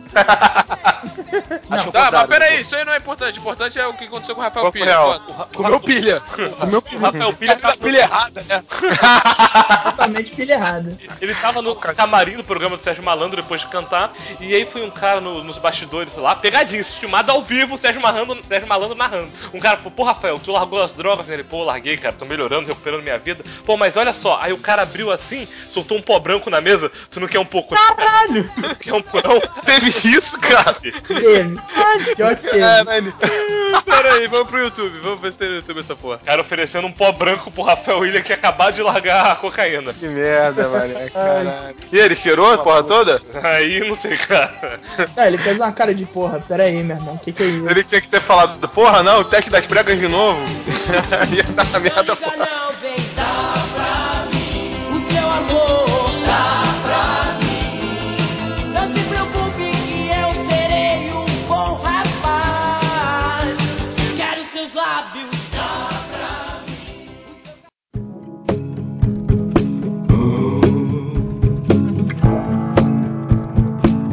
Tá, mas peraí, isso aí não é importante. O importante é o que aconteceu com o Rafael Pilha. Com o meu pilha. O Rafael Pilha A pilha errada, né? Totalmente pilha errada. Ele tava no camarim do programa do Sérgio Malandro depois de cantar, e aí foi um cara nos bastidores lá, pegadinho, estimado ao vivo, o Sérgio Malandro narrando. Um cara falou, pô, Rafael, tu largou as drogas? Ele, pô, larguei, cara, tô melhorando, recuperando minha vida. Pô, mas olha só, aí o cara abriu assim, soltou um pó branco na mesa, tu não quer um pouco? Caralho! Quer um porão? Teve isso, cara? Teve. Pior que teve. Caralho. Peraí, vamos pro YouTube. Vamos ver se tem no YouTube essa porra. Cara oferecendo um pó branco pro Rafael Willian que acabou de largar a cocaína. Que merda, velho. Caralho. E ele cheirou a porra toda? Aí, não sei, cara. Não, ele fez uma cara de porra. Pera aí, meu irmão. Que é isso? Ele tinha que ter falado, porra não, o teste das pregas de novo. Ia dar a merda, Diga porra. não, vem dá pra mim. O seu amor dá pra mim. Não se preocupe que eu serei um bom rapaz. Quero seus lábios. Dá pra mim.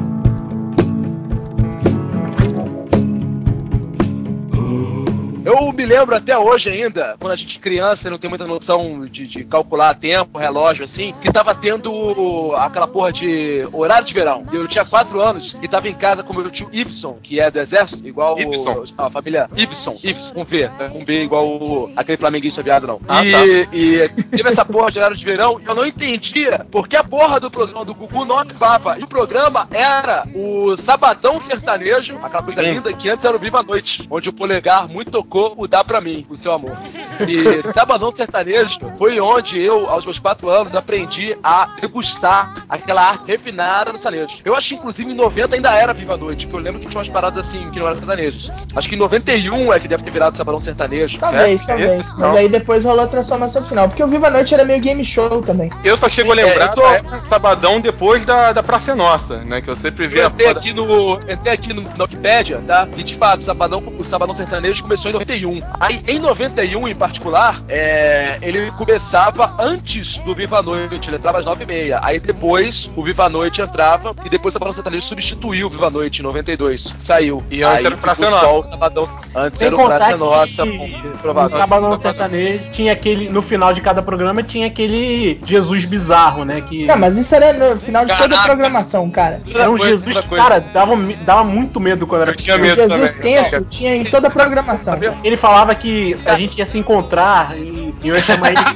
Eu me lembro até hoje ainda, quando a gente criança não tem muita noção de calcular tempo, relógio, assim, que tava tendo aquela porra de horário de verão. Eu tinha 4 anos e tava em casa com meu tio Ibson, que é do exército, igual a família Ibson, com V, com B, igual aquele flamenguista viado, não. E teve essa porra de horário de verão, eu não entendia porque a porra do programa do Gugu não acabava. E o programa era o Sabadão Sertanejo, aquela coisa linda que antes era o Viva a Noite, onde o Polegar muito tocou o Dá Pra Mim, o seu amor. E Sabadão Sertanejo foi onde eu, aos meus 4 anos, aprendi a degustar aquela arte refinada no sertanejo. Eu acho que, inclusive, em 90 ainda era Viva a Noite, porque eu lembro que tinha umas paradas assim, que não eram sertanejos. Acho que em 91 é que deve ter virado Sabadão Sertanejo. Talvez. Mas aí depois rolou a transformação final, porque o Viva a Noite era meio game show também. Eu só chego a lembrar da época do Sabadão depois da Praça é Nossa, né? Que eu sempre vi entrei aqui na Wikipédia, tá? E de fato, o Sabadão Sertanejo começou em 91. Aí, em 91, em particular, ele começava antes do Viva a Noite, ele entrava às 9h30. Aí depois, o Viva a Noite entrava, e depois o Sabadão Sertanejo substituiu o Viva a Noite em 92. Saiu. E antes era o Praça é Nossa. Antes era o Praça é Nossa. O Sabadão Sertanejo tinha aquele, no final de cada programa, tinha aquele Jesus bizarro, né? Não, mas isso era no final de toda a programação, cara. Era um Jesus, cara, dava muito medo quando era tinha medo o Jesus tenso tinha em toda a programação. Ele falava que a gente ia se encontrar e eu ia chamar ele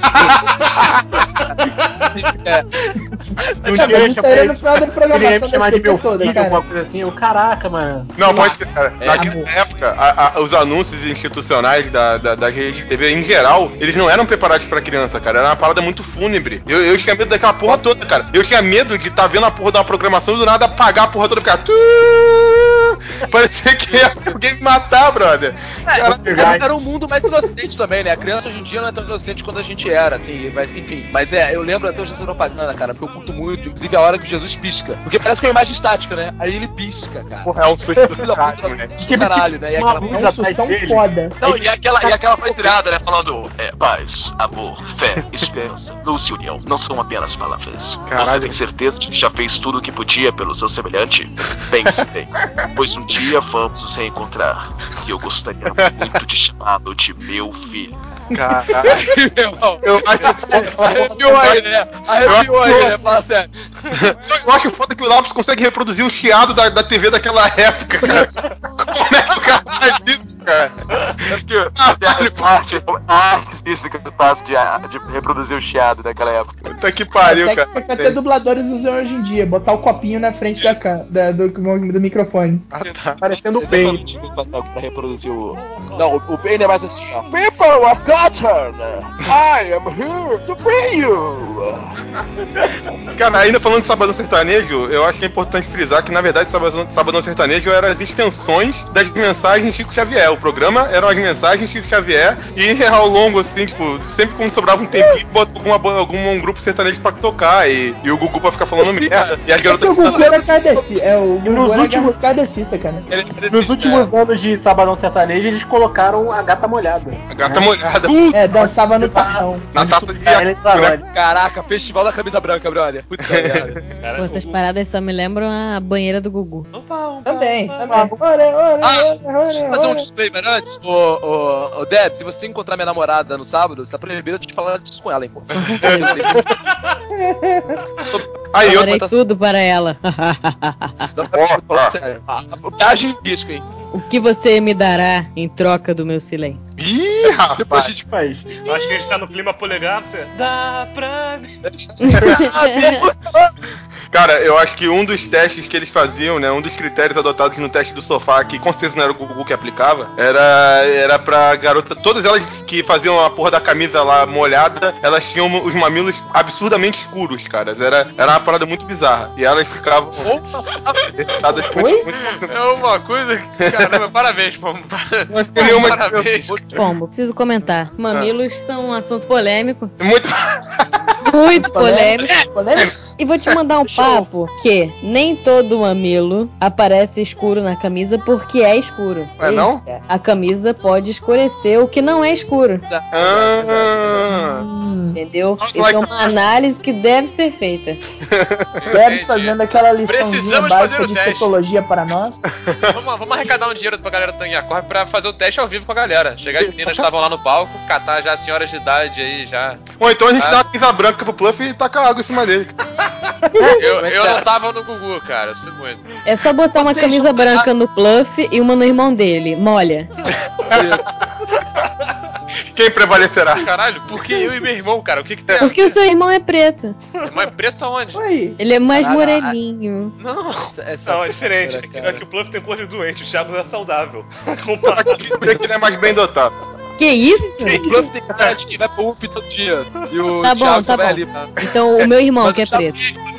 Mas isso era no final da programação da SBT toda, cara. Alguma coisa assim, caraca, mano. Não, pode ser, cara. Naquela época, os anúncios institucionais da rede de TV, em geral, eles não eram preparados pra criança, cara. Era uma parada muito fúnebre. Eu tinha medo daquela porra toda, cara. Eu tinha medo de estar vendo a porra da programação e do nada apagar a porra toda e ficar... Parecia que ia alguém me matar, brother. Era um mundo mais inocente também, né? A criança hoje em dia não é tão inocente quanto a gente era, assim, mas enfim. Mas eu lembro até hoje dessa propaganda, cara, porque eu curto muito, inclusive a hora que Jesus pisca. Porque parece que é uma imagem estática, né? Aí ele pisca, cara. Porra, é um susto do caralho, né? E aquela é um sustão foda. Não, e aquela voz irada, né? Falando, paz, amor, fé, esperança, luz e união. Não são apenas palavras. Caralho. Você tem certeza de que já fez tudo o que podia pelo seu semelhante? Pense bem. Pois um dia vamos nos reencontrar. E eu gostaria muito de chamá-lo de meu filho. Caralho. Eu acho Arrepiou aí, né? Fala sério. Eu acho foda que o Lápis consegue reproduzir o chiado da TV daquela época, cara. Como é que o cara faz isso, cara? É porque a arte artística que eu faço de reproduzir o chiado daquela época. Puta que pariu, cara. Que até dubladores usam hoje em dia, botar o copinho na frente do microfone. Tá. Parecendo o Bane. Pra reproduzir o... Não, o Bane é mais assim, ó. People of Gotham, I am here to bring you. Cara, ainda falando de Sabadão Sertanejo, eu acho que é importante frisar que, na verdade, Sabadão Sertanejo eram as extensões das mensagens Chico Xavier. O programa eram as mensagens Chico Xavier e ao longo, assim, tipo, sempre quando sobrava um tempinho, botou algum grupo sertanejo pra tocar e o Gugu pra ficar falando merda. E as garotas... O Gugu era kardecista, cara. Nos últimos anos de Sabadão Sertanejo, eles colocaram a Gata Molhada. A Gata Molhada. Dançava no tação. Na taça de Caraca, Festival da Camisa Branca, brother. Puta merda. Pô, essas paradas só me lembram a banheira do Gugu. Também. Deixa eu fazer um disclaimer antes. Ô, Dad, se você encontrar minha namorada no sábado, você tá proibido de falar disso com ela, hein, pô. Aí, eu falei tudo para ela. Disco, hein? O que você me dará em troca do meu silêncio? Ih, rapaz! Depois a gente faz. Eu acho que a gente tá no clima Polegar, você. Dá pra mim. Cara, eu acho que um dos testes que eles faziam, né, um dos critérios adotados no teste do sofá, que com certeza não era o Gugu que aplicava, era pra garota, todas elas que faziam a porra da camisa lá molhada, elas tinham os mamilos absurdamente escuros, cara. Era uma parada muito bizarra. E elas ficavam... Oi? É uma coisa que, caramba, parabéns, Pombo. Parabéns. Pombo, preciso comentar. Mamilos são um assunto polêmico. Muito polêmico. E vou te mandar um papo que nem todo mamilo aparece escuro na camisa porque é escuro. É não? A camisa pode escurecer o que não é escuro. Entendeu? Isso é uma análise que deve ser feita. Debs fazendo aquela liçãozinha básica de psicologia para nós. Vamos arrecadar um dinheiro pra galera do Tanguinha Corp pra fazer o teste ao vivo com a galera. Chegar as meninas estavam lá no palco, catar já as senhoras de idade aí já. Ou então a gente dá uma camisa branca pro Pluff e taca água em cima dele. Eu não tava no Gugu, cara, eu sinto muito. É só botar uma camisa branca no Pluff e uma no irmão dele. Molha. Quem prevalecerá? Caralho, por que eu e meu irmão, cara? O que tem? Porque o seu irmão é preto. Mas preto aonde? Oi. Ele é mais moreninho. Não. Não, é diferente. É que o Pluff tem cor de doente, o Thiago é saudável. Que ele é mais bem dotado. Que isso? O Pluff tem cara de quem vai pro UP todo dia. E o Tá bom, Thiago tá vai bom. ali, tá? Então o meu irmão, que é preto.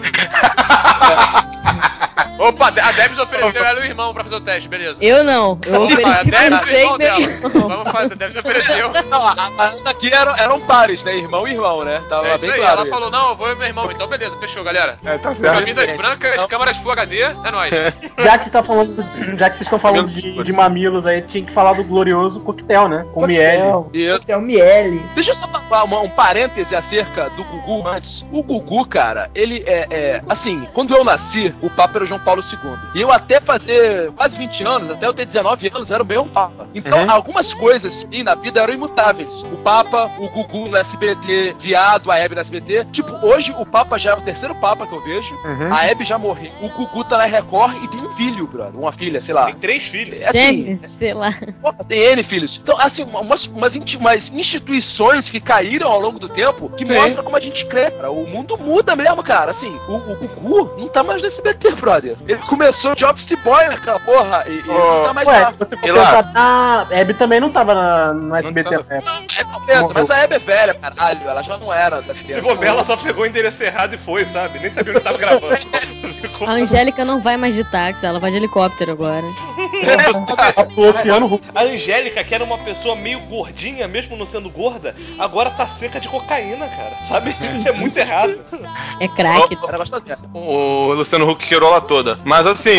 Opa, a Debs ofereceu ela e o irmão pra fazer o teste, beleza. Eu não. Eu A ofereci Debs pra e o você irmão e meu dela. irmão. Vamos fazer, a Debs ofereceu. Não, as daqui eram pares, né? Irmão e irmão, né? Tava É isso bem aí, claro. ela isso. falou, não, eu vou e meu irmão. Então beleza, fechou, galera. Tá certo. Camisas brancas, câmeras Full HD, é nóis. Já que vocês estão falando de mamilos aí, tinha que falar do glorioso coquetel, né? Com miel. Isso. Coquetel miele. Deixa eu só falar um parêntese acerca do Gugu antes. O Gugu, cara, ele assim, quando eu nasci, o Papa era o João Paulo II. E eu até fazer quase 20 anos, até eu ter 19 anos, era o mesmo Papa. Então, algumas coisas assim, na vida eram imutáveis. O Papa, o Gugu no SBT, Viado, a Hebe no SBT. Tipo, hoje o Papa já é o terceiro Papa que eu vejo. A Hebe já morreu. O Gugu tá na Record e tem um filho, brother. Uma filha, sei lá. Tem 3 filhos. Assim, Sei lá. tem N filhos. Então, assim, umas instituições que caíram ao longo do tempo que mostram como a gente cresce. Cara. O mundo muda mesmo, cara. Assim, o Gugu não tá mais no SBT, brother. Ele começou de office boy naquela porra e não tá mais Ué, lá. se você for pensar, a Hebe também não tava no SBT na época. Mas a Hebe é velha, caralho. Ela já não era das Se crianças. bobear, ela só pegou o endereço errado e foi, sabe? Nem sabia onde tava gravando. A Angélica não vai mais de táxi, ela vai de helicóptero agora. A Angélica, que era uma pessoa meio gordinha, mesmo não sendo gorda, agora tá seca de cocaína, cara. Sabe? Isso é muito errado. É crack. O Luciano Huck cheirou lá toda. Mas assim,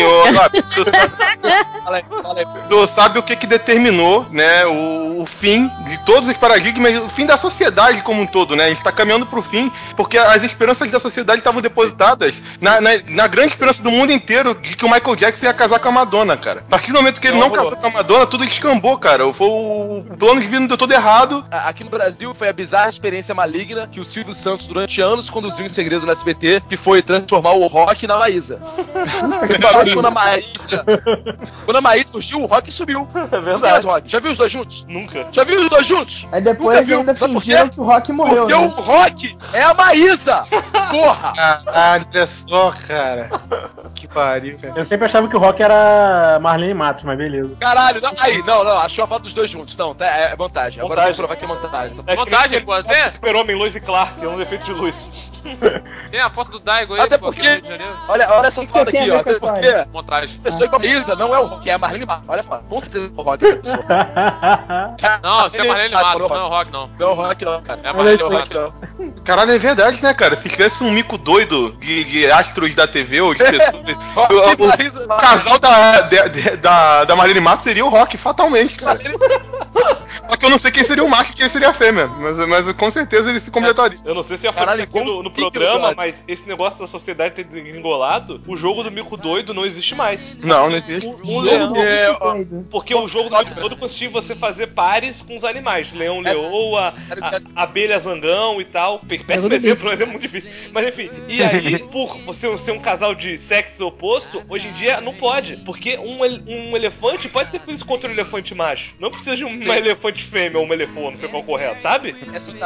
tu sabe o que determinou, né, o fim de todos os paradigmas, o fim da sociedade como um todo, né? A gente tá caminhando pro fim, porque as esperanças da sociedade estavam depositadas na grande esperança do mundo inteiro de que o Michael Jackson ia casar com a Madonna, cara. A partir do momento que ele não casou com a Madonna, tudo descambou, cara. Foi o plano divino deu todo errado. Aqui no Brasil foi a bizarra experiência maligna que o Silvio Santos durante anos conduziu em segredo no SBT, que foi transformar o Rock na Maísa. Ele falou que quando a Maísa surgiu, o Rock subiu. É verdade. Rock. Já viu os dois juntos? Nunca. Já viu os dois juntos? Aí depois ainda fingiram que o Rock morreu, porque né? o Rock é a Maísa! Porra! Caralho, olha só, cara. Que pariu, cara. Eu sempre achava que o Rock era Marlene Matos, mas beleza. Caralho, não, achou a foto dos dois juntos. Não, tá, é montagem. Agora eu vou provar que é montagem. Montagem, pode ser? Super-Homem, Lois e Clark, é um efeito de luz. Tem a foto do Daigo aí, Até pô, porque, aqui no Rio de Janeiro. olha essa foto tem aqui, a ver ó. com a Até história? porque Montagem. a pessoa igual a Maísa não é o Rock, é a Marlene Matos. Olha a foto, com certeza é o Rock essa pessoa. Não, você é Marlene Matos, não é o Rock, não. Não é o Rock, não, cara. É a Marlene Matos. Caralho, é verdade, né, cara? Se tivesse um mico doido de astros da TV ou de pessoas. O casal da Marlene Matos seria o Rock, fatalmente, cara. Só que eu não sei quem seria o macho e quem seria a fêmea. Mas com certeza eles se completariam. Eu não sei se ia falar aqui no programa, mas esse negócio da sociedade ter degringolado, o jogo do Mico Doido não existe mais. Não existe. O leão. Porque o jogo do Mico Doido consistia em você fazer pares com os animais. Leão, leoa, abelha, zangão e tal. Péssimo exemplo, um exemplo muito difícil. Mas enfim, e aí, por você ser um casal de sexo oposto, hoje em dia não pode. Porque um elefante pode ser feliz contra um elefante macho. Não precisa de uma elefante fêmea ou uma elefante, não sei qual é o correto, sabe?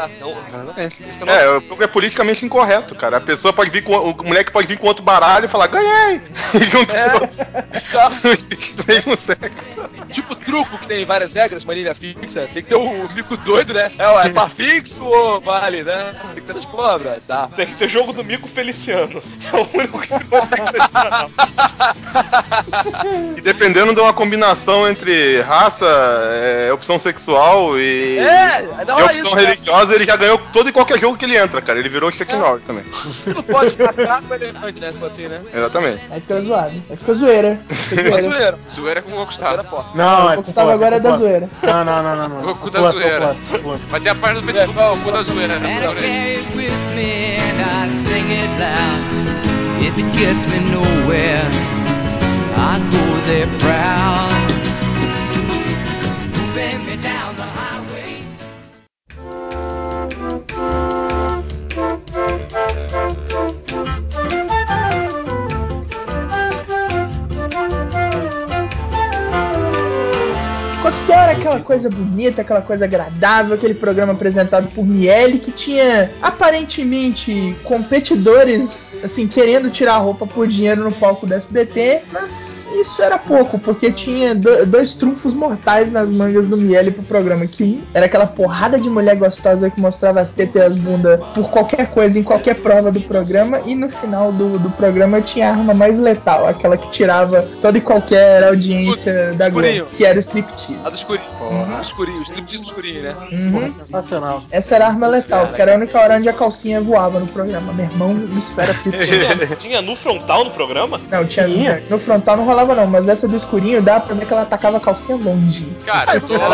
É politicamente incorreto, cara. A pessoa pode vir o moleque pode vir com outro baralho e falar, ganhei! Junto com outros do mesmo sexo. Tipo truco que tem várias regras, manilha fixa, tem que ter o mico doido, né? É par fixo ou vale, né? Tem que ter essas cobras, tá? Tem que ter jogo do Mico Feliciano. É o único que se pode acreditar. E dependendo de uma combinação entre raça, opção sexual e opção religiosa, ele já ganhou todo e qualquer jogo que ele entra, cara. Ele virou Chuck Norris também. Não pode marcar com elefante, né? Tipo assim, né? Exatamente. Aí fica zoado. Aí fica zoeira. Zoeira com o Gustavo. Não, o Gustavo agora é da zoeira. Não. Goku da zoeira. Vai ter a página do Facebook, Goku da zoeira. And I carry it with me and I sing it loud. If it gets me nowhere, I go there proud. Coquetel era aquela coisa bonita, aquela coisa agradável, aquele programa apresentado por Miele, que tinha aparentemente competidores, assim, querendo tirar a roupa por dinheiro no palco do SBT, mas isso era pouco, porque tinha dois trunfos mortais nas mangas do Miele pro programa, que um era aquela porrada de mulher gostosa que mostrava as tetas e as bundas por qualquer coisa, em qualquer prova do programa, e no final do programa tinha a arma mais letal, aquela que tirava toda e qualquer audiência da Globo, que era o striptease. A do escurinho. O escurinho, o striptease do escurinho, né? Uhum. Sensacional. Essa era a arma letal, que era a única hora onde a calcinha voava no programa. Meu irmão, isso era pipoca. Tinha nu frontal no programa? Não, tinha. No frontal não rolava não, mas essa do escurinho dá pra ver que ela atacava a calcinha longe. Cara,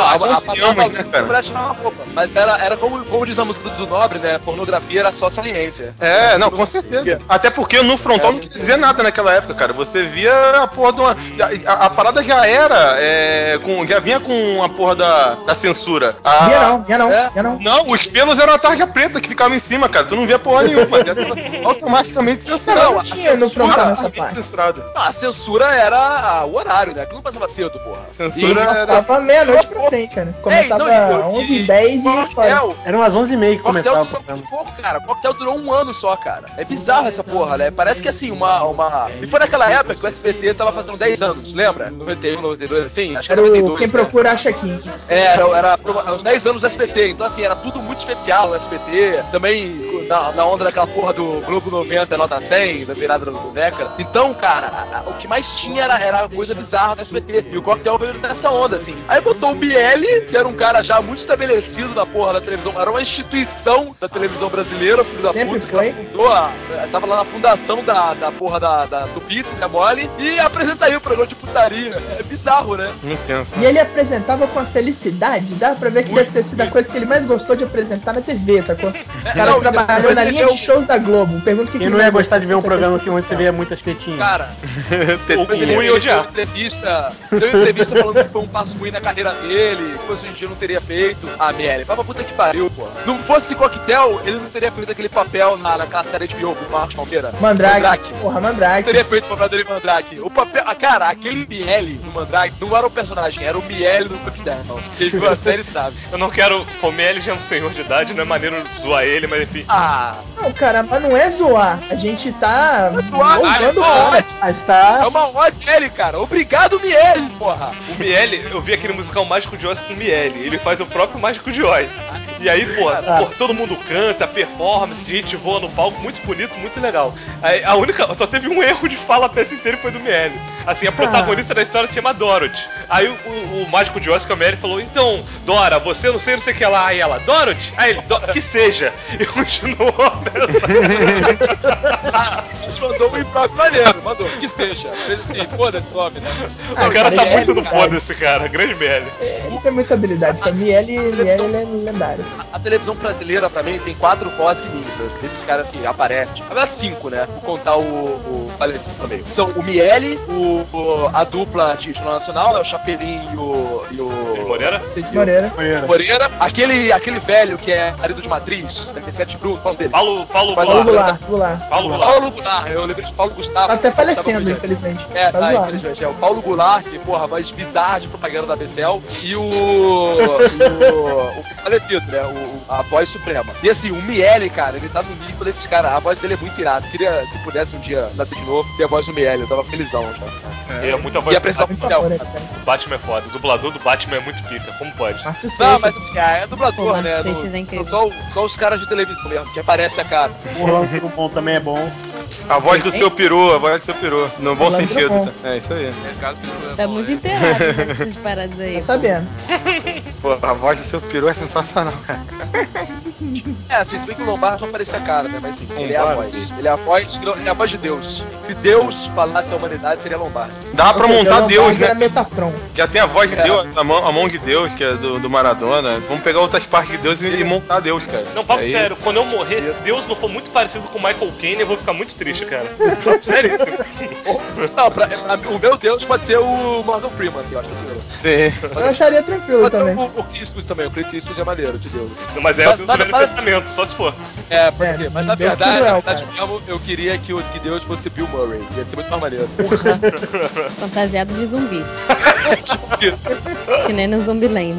mas era como diz a música do Nobre, né? Pornografia era só saliência. É, não, com certeza. Até porque no frontal não quer dizer nada naquela época, cara. Você via a porra de uma. A parada já era. Já vinha com a porra da censura. Via não. Não, os pelos eram a tarja preta que ficava em cima, cara. Tu não via porra nenhuma. Automaticamente censurado. Não tinha no frontal nessa parte. Censurado. A censura era o horário, né? Que não passava cedo, porra. Censura era. Passava meia-noite pra frente, cara. Começava 11h10 e fora. Era umas 11h30 que começava o programa. Cara, o Coquetel durou um ano só, cara. É bizarro essa porra, né? Parece que assim, E foi naquela época que o SBT tava fazendo 10 anos, lembra? 91, 92, assim? Acho que era 92. Quem procura acha aqui. Era os 10 anos do SBT, então assim, era tudo muito especial no SBT. Também na onda daquela porra do Globo 90, nota 100, da virada da década. Então, cara, o que mais tinha era coisa bizarra no SBT. E o Coquetel veio nessa onda, assim. Aí botou o Miele, que era um cara já muito estabelecido na porra da televisão. Era uma instituição da televisão brasileira, filho da Sempre puta. foi. Tava lá na fundação da porra da Tupi, da Mole, e apresentaria o programa de putaria. É bizarro, né? Muito tenso. E ele apresentava com a felicidade, dá pra ver que deve ter sido a coisa que ele mais gostou de apresentar na TV, sacou? O cara trabalhou na linha de shows da Globo. Pergunta que quem não ia gostar de ver um programa que onde você vê muitas tetinhas. Cara, o ruim odiar. Deu entrevista falando que foi um passo ruim na carreira dele, que hoje em dia não teria feito. Ah, Miele, vai pra puta que pariu, pô. Não fosse Coquetel, ele não teria feito aquele papel naquela série de Bio com o Marcos Palmeira. Mandrake. Porra, Mandrake. Não teria feito o papel dele Mandrake. O papel. Cara, aquele Miele do Mandrake não era o personagem, era o Miele do Coquetel. Quem viu a série sabe. Eu não quero. O Miele já é um senhor de idade, não é maneiro zoar ele, mas enfim. Não, cara, mas não é zoar. A gente tá. Louvando o cara. É uma ódio dele, cara. Obrigado, Miele, porra. O Miele, eu vi aquele musical Mágico de Oz com o Miele. Ele faz o próprio Mágico de Oz. E aí, pô, todo mundo canta, performance, gente voa no palco, muito bonito, muito legal. Aí, só teve um erro de fala a peça inteira e foi do Miele. Assim, a protagonista da história se chama Dorothy. Aí o Mágico de Oz, que é o Miele, falou: então, Dora, você não sei o que lá. Aí ela, Dorothy? Aí ele, que seja. E continuou. Mandou um impacto maneiro, mandou, que seja. Assim, foda-se o nome, né? O cara tá muito no foda-se, cara. Grande Miele. Ele tem muita habilidade, cara. Miele ele é lendário. A televisão brasileira também tem 4 vozes sinistras, desses caras que aparecem. Agora 5, né? Vou contar o falecido também. São o Miele, a dupla de Jornal Nacional, né? O Chapelin e o Cid Moreira? Cid Moreira. Aquele velho que é marido de Matriz, da P7 Bruno, qual dele? Paulo Goulart. Eu lembrei de Paulo Gustavo. Tá até falecendo, infelizmente. Infelizmente. É o Paulo Goulart, que, porra, voz bizarra de propaganda da BCL. E o falecido, né? A voz suprema. E assim, o Miele, cara, ele tá no nível desses caras. A voz dele é muito irada. Queria, se pudesse um dia nascer de novo, ter a voz do Miele. Eu tava felizão, já. É muita voz. E a pressão o Batman é foda. O dublador do Batman é muito pica. Como pode? Não, mas assim, é dublador, né? Só os caras de televisão mesmo, que aparece a cara. O Rolando Bom também é bom. A voz do seu peru, no bom sentido. É isso aí. Tá muito inteirado nessas paradas aí. Tá sabendo. Pô, a voz do seu peru é sensacional, cara. Assim, se bem que o Lombardi não aparecia a cara, né? Mas assim, ele é a voz. Ele é a voz de Deus. Se Deus falasse a humanidade, seria Lombardi. Dá pra montar Deus, né? Metatron. Já tem a voz de Deus, a mão de Deus, que é do Maradona. Vamos pegar outras partes de Deus e montar Deus, cara. Não, papo sério, quando eu morrer, se Deus não for muito parecido com o Michael Caine, eu vou ficar muito muito triste, cara. Seríssimo. Não, o meu Deus pode ser o Morgan Freeman, assim, eu acho tranquilo. Sim. Eu acharia tranquilo Pode ser também. o Clint Eastwood também, o Clint Eastwood é maneiro, de Deus. Assim. Não, mas é o do Velho Testamento, só se for. É, pode ser. Mas na Deus verdade, cruel, na verdade cara. mesmo, eu queria que Deus fosse Bill Murray. Ia ser muito mais maneiro. Fantasiado de zumbi. Que nem no Zumbiland.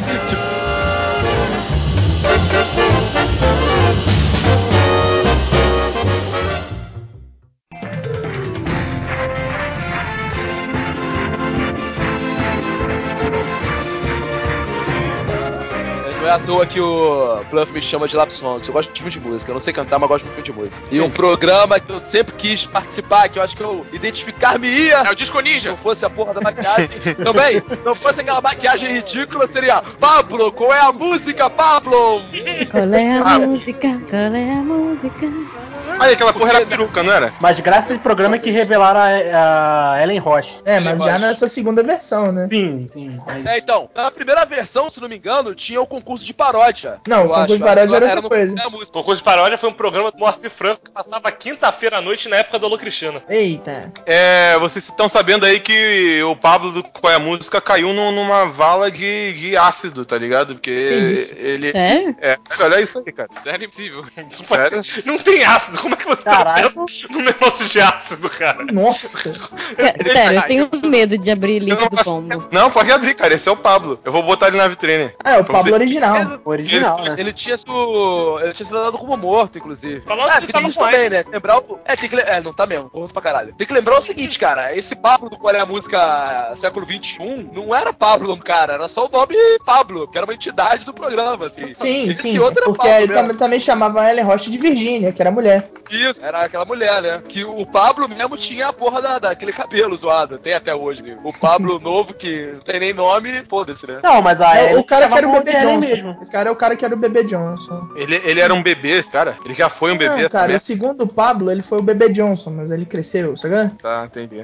Não é à toa que o Bluff me chama de Lapsongs. Eu gosto muito de música. Eu não sei cantar, mas gosto muito de música. E um programa que eu sempre quis participar, que eu acho que eu identificar-me-ia. É o Disco Se Ninja. não fosse a porra da maquiagem. Também, não fosse aquela maquiagem ridícula, seria Pablo, qual é a música, Pablo? Qual é a música? Qual é a música? Aí, aquela porra era peruca, não era? Mas graças a esse programa que revelaram a Ellen Roche. É, mas já na sua segunda versão, né? Sim, sim. É, então, na primeira versão, se não me engano, tinha o concurso de paródia. Não, o concurso de paródia era outra no- coisa. é a música. O Concurso de Paródia foi um programa do Moacir Franco que passava quinta-feira à noite na época do Alô Cristina. Eita. É, vocês estão sabendo aí que o Pablo do Qual é a Música caiu numa vala de ácido, tá ligado? Porque ele. Sério? É, olha isso aí, cara. Sério, é impossível. Sério? Não tem ácido, como é que você Caralho. tá num negócio de ácido, cara? Nossa. Sério, eu tenho medo de abrir líquido pombo. Não, pode abrir, cara. Esse é o Pablo. Eu vou botar ele na vitrine. Ah, é o Pra Pablo você- original. Original, né? Ele tinha sido dado como morto, inclusive. Falando que Tem tava isso com também, AIDS. né? Lembrar o. Tem que não tá mesmo, morto pra caralho. Tem que lembrar o seguinte, cara. Esse Pablo do Qual é a Música século XXI não era Pablo, um cara. Era só o nome Pablo, que era uma entidade do programa, assim. Sim, Esse sim. outro era Porque Pablo ele mesmo. também chamava a Ellen Roche de Virgínia, que era mulher. Isso, era aquela mulher, né? Que o Pablo mesmo tinha a porra daquele cabelo zoado. Tem até hoje, né? O Pablo novo, que não tem nem nome, foda-se, né? Não, mas a É, Ellen o cara que era o chamava Bebê de Ellen Johnson. mesmo. Esse cara é o cara que era o Bebê Johnson. Ele era um bebê, esse cara. Ele já foi um bebê. Não, cara, também. o segundo Pablo, ele foi o Bebê Johnson, mas ele cresceu, sabe? Tá, entendi.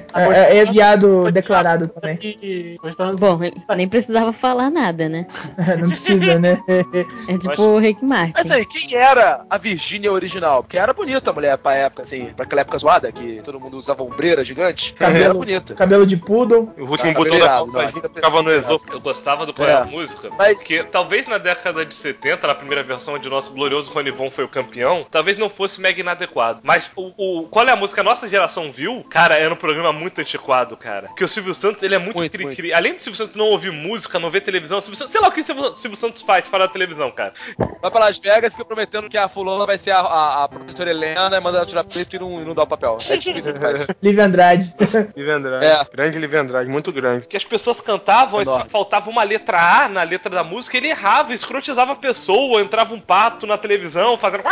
É viado declarado também. Bom, nem precisava falar nada, né? Não precisa, né? É tipo o Rick Mas Martin. aí, quem era a Virgínia original? Porque era bonita a mulher pra época, assim, pra aquela época zoada, que todo mundo usava ombreira gigante. Era Cabelo, bonita. cabelo de poodle. O último Tá botão da virado, calça nossa. jeans ficava no esôfago. Eu gostava do Qual é a É. Música, Mas- porque talvez na década de 70, na primeira versão onde o nosso glorioso Ronivon foi o campeão, talvez não fosse mega inadequado. Mas o Qual é a Música a nossa geração viu, cara, era um programa muito antiquado, cara. Porque o Silvio Santos, ele é muito Muito, cri-cri. Além do Silvio Santos não ouvir música, não ver televisão, o Silvio Santos, sei lá o que o Silvio Santos faz fora da televisão, cara. Vai pra Las Vegas que prometendo que a fulana vai ser a professora Helena e manda ela tirar preto e não dá o papel. É difícil que faz. Livre Andrade. Livre Andrade. É. Grande Livre Andrade, muito grande. Que as pessoas cantavam, Enorme. e faltava uma letra A na letra da música, ele errava, escrotizava a pessoa, entrava um pato na televisão fazendo.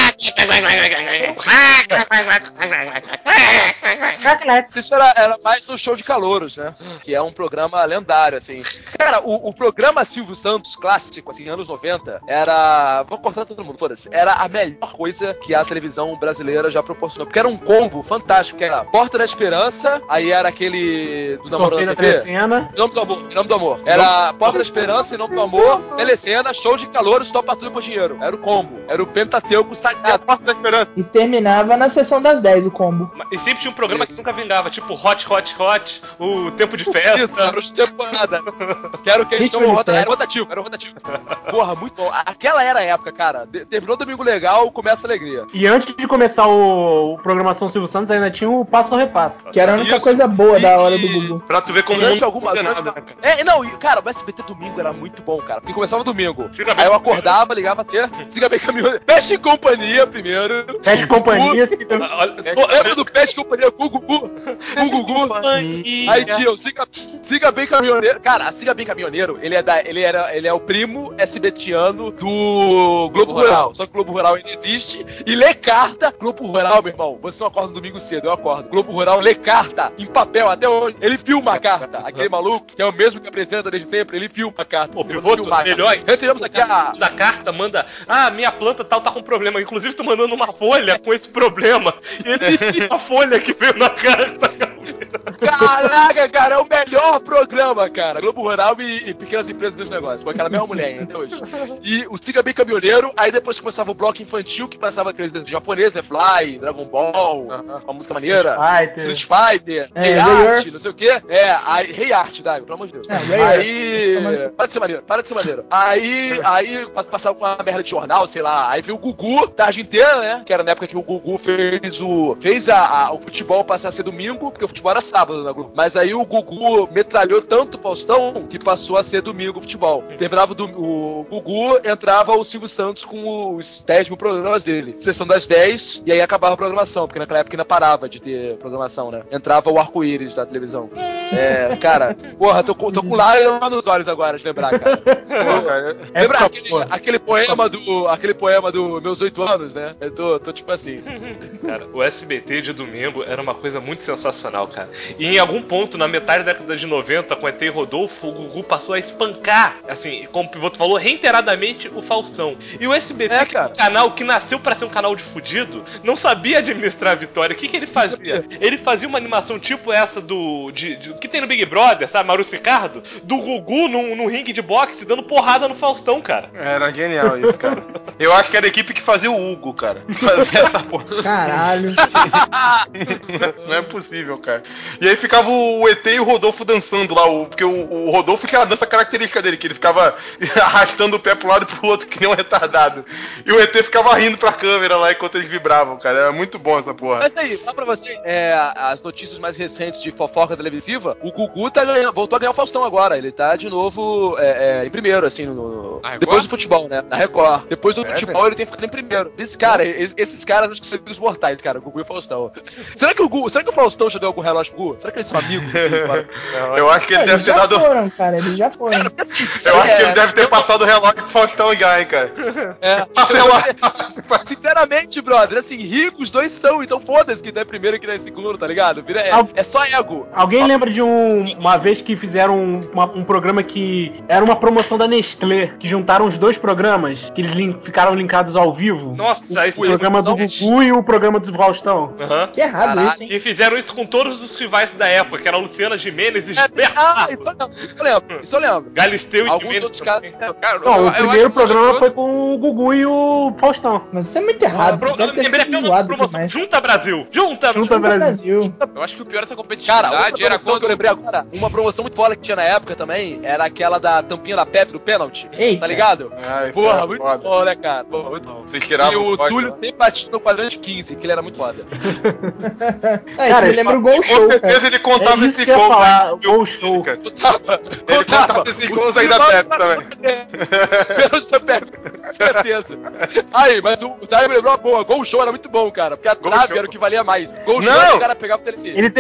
Isso era mais no show de calouros, né? Que é um programa lendário, assim. Cara, o programa Silvio Santos clássico, assim, anos 90, era. Vou cortar todo mundo, foda-se. Era a melhor coisa que a televisão brasileira já proporcionou. Porque era um combo fantástico, que era Porta da Esperança, aí era aquele do Namoro Sorteio da da TV. Telecena. Em nome do amor, em nome do amor. Era Porta da Esperança, Em Nome do Amor, Telecena, Show de Calouros, Top Patrulha por Dinheiro. Era o combo. Era o Pentateuco sagrado. Porta da Esperança. E terminava na sessão das 10 o combo. E sempre tinha um programa que nunca vingava, tipo Hot, o Tempo de Isso, Festa. era os tempos nada. Que era o questão Ritmo de festa. era rotativo. Porra, muito bom. Aquela era a época, cara. Terminou Domingo Legal, começa a alegria. E antes de começar o Programação Silvio Santos, ainda tinha o Passo a Repasso. Que era a única Isso. coisa boa da hora E- do Gugu. Pra tu ver como Durante não alguma muda durante- nada, né, cara? Não, e, cara, o SBT domingo era muito bom, cara. Porque começava domingo. Fica bem Aí eu acordava, ligava assim, siga bem caminhoneiro. Peste e Companhia primeiro. Peste Companhia. Lembra do Peste e Companhia com o Gugu? Com o Gugu. Aí tinha o Siga Bem Caminhoneiro. Cara, a Siga Bem Caminhoneiro, ele é o primo SBTiano do Globo Rural. Só que o Globo Rural ainda existe. E lê carta. Globo Rural, meu irmão, você não acorda no domingo cedo, eu acordo. Globo Rural lê carta em papel até hoje. Ele filma a carta. Aquele maluco, que é o mesmo que apresenta desde sempre, ele filma a carta. Pô, Pivoto, melhor. Retiramos aqui a... Da carta manda, minha planta tal tá com problema. Inclusive, tô mandando uma folha com esse problema. E ele a folha que veio na carta. Caraca, cara, é o melhor programa, cara. Globo Rural e Pequenas Empresas dos Negócios. Com aquela mesma mulher, até hoje. E o Siga Bem Caminhoneiro, aí depois começava o bloco infantil, que passava aqueles desenhos japoneses, né? Fly, Dragon Ball, uma música maneira. Street Fighter, Rei Art, não sei o quê. Aí, Rei Art, Dago, pelo amor de Deus. Aí. Para de ser maneiro. Aí passava com uma merda de jornal, sei lá. Aí veio o Gugu, tarde inteira, né? Que era na época que o Gugu fez o futebol passar a ser domingo, porque o futebol era sábado na Globo. Mas aí o Gugu metralhou tanto o Faustão que passou a ser domingo o futebol. Terminava o Gugu, entrava o Silvio Santos com os 10 mil programas dele. Sessão das 10, e aí acabava a programação, porque naquela época ainda parava de ter programação, né? Entrava o arco-íris da televisão. Cara, porra, tô com lágrimas nos olhos agora de lembrar, cara. Lembra aquele poema do Meus 8 anos, né? Eu tô tipo assim. Cara, o SBT de domingo era uma coisa muito sensacional, cara. E em algum ponto, na metade da década de 90, com ET e Rodolfo, o Gugu passou a espancar, assim, como o Pivoto falou, reiteradamente o Faustão. E o SBT, que é um canal que nasceu pra ser um canal de fudido, não sabia administrar a vitória. O que ele fazia? Ele fazia uma animação tipo essa que tem no Big Brother, sabe? Maurício Ricardo, do Gugu num ringue de boxe dando porrada no Faustão, cara. Era genial isso, cara. Eu acho que era a equipe que fazia o Hugo, cara. Fazia essa porra. Caralho. Não é possível, cara. E aí ficava o ET e o Rodolfo dançando lá, porque o Rodolfo tinha a dança característica dele, que ele ficava arrastando o pé pro lado e pro outro que nem um retardado. E o ET ficava rindo pra câmera lá enquanto eles vibravam, cara. Era muito bom essa porra. Mas aí, lá pra você, as notícias mais recentes de fofoca televisiva, o Gugu voltou a ganhar o Faustão agora. Ele tá de novo em primeiro, assim, depois do futebol, né? Na Record. Depois do futebol, ele tem ficado em primeiro. Esses caras acho que são os mortais, cara, o Gugu e o Faustão. Será que o Faustão já deu algum relógio pro Gugu? Será que eles são amigos? Eu acho que ele deve ter dado. Eles já foram. Eu acho que ele deve ter passado o relógio pro Faustão já, hein, cara. Passa o relógio. Sinceramente, brother, assim, ricos os dois são, então foda-se que tá em primeiro e que tá em segundo, tá ligado? É só ego. Alguém lembra de uma vez que fizeram um programa que era uma promoção da Nestlé, que juntaram os dois programas, que eles ficaram linkados ao vivo? Nossa, o programa do Gugu e o programa do Faustão. Que errado isso, hein? E fizeram isso com todos os rivais da época, que era a Luciana Gimenez e isso eu lembro. Galisteu e Gimenez. O primeiro programa foi com o Gugu e o Faustão. Mas isso é muito errado. Lembrei até uma promoção. Junta Brasil! Junta Brasil! Eu acho que o pior dessa competitividade era quando eu lembrei agora. Uma promoção muito foda que tinha na época também era aquela da tampinha da Petro do pênalti. Eita. Tá ligado? Porra, muito foda. bom, né, cara? Porra, muito bom. E o Túlio sempre batia no quadrante 15, que ele era muito foda. Isso me lembra o Gol Show. Com certeza ele contava esses gols aí. Gol Show. Ele contava esses gols aí da Petro também. Pênalti da Petro, com certeza. Aí, mas o Daio lembrou uma boa. Gol Show era muito bom, cara. Porque a trave era o que valia mais. Gol Show era o cara pegava o telefone. Eles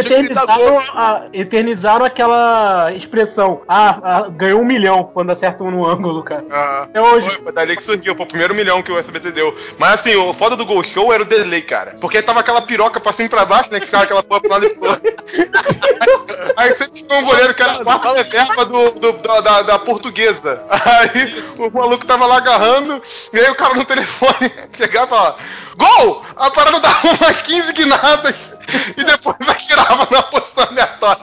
eternizaram aquela expressão. Ganhou 1 milhão quando acerta um no ângulo, cara. É hoje. Foi dali que surgiu, foi o primeiro milhão que o SBT deu. Mas assim, o foda do Gol Show era o delay, cara. Porque tava aquela piroca pra cima e pra baixo, né? Que ficava aquela porra pro lado e pro outro. Aí sempre tinha um goleiro que era a quarta reserva da Portuguesa. Aí o maluco tava lá agarrando, e aí o cara no telefone chegava e falava: Gol! A parada dava umas 15 guinadas e depois atirava na posição aleatória.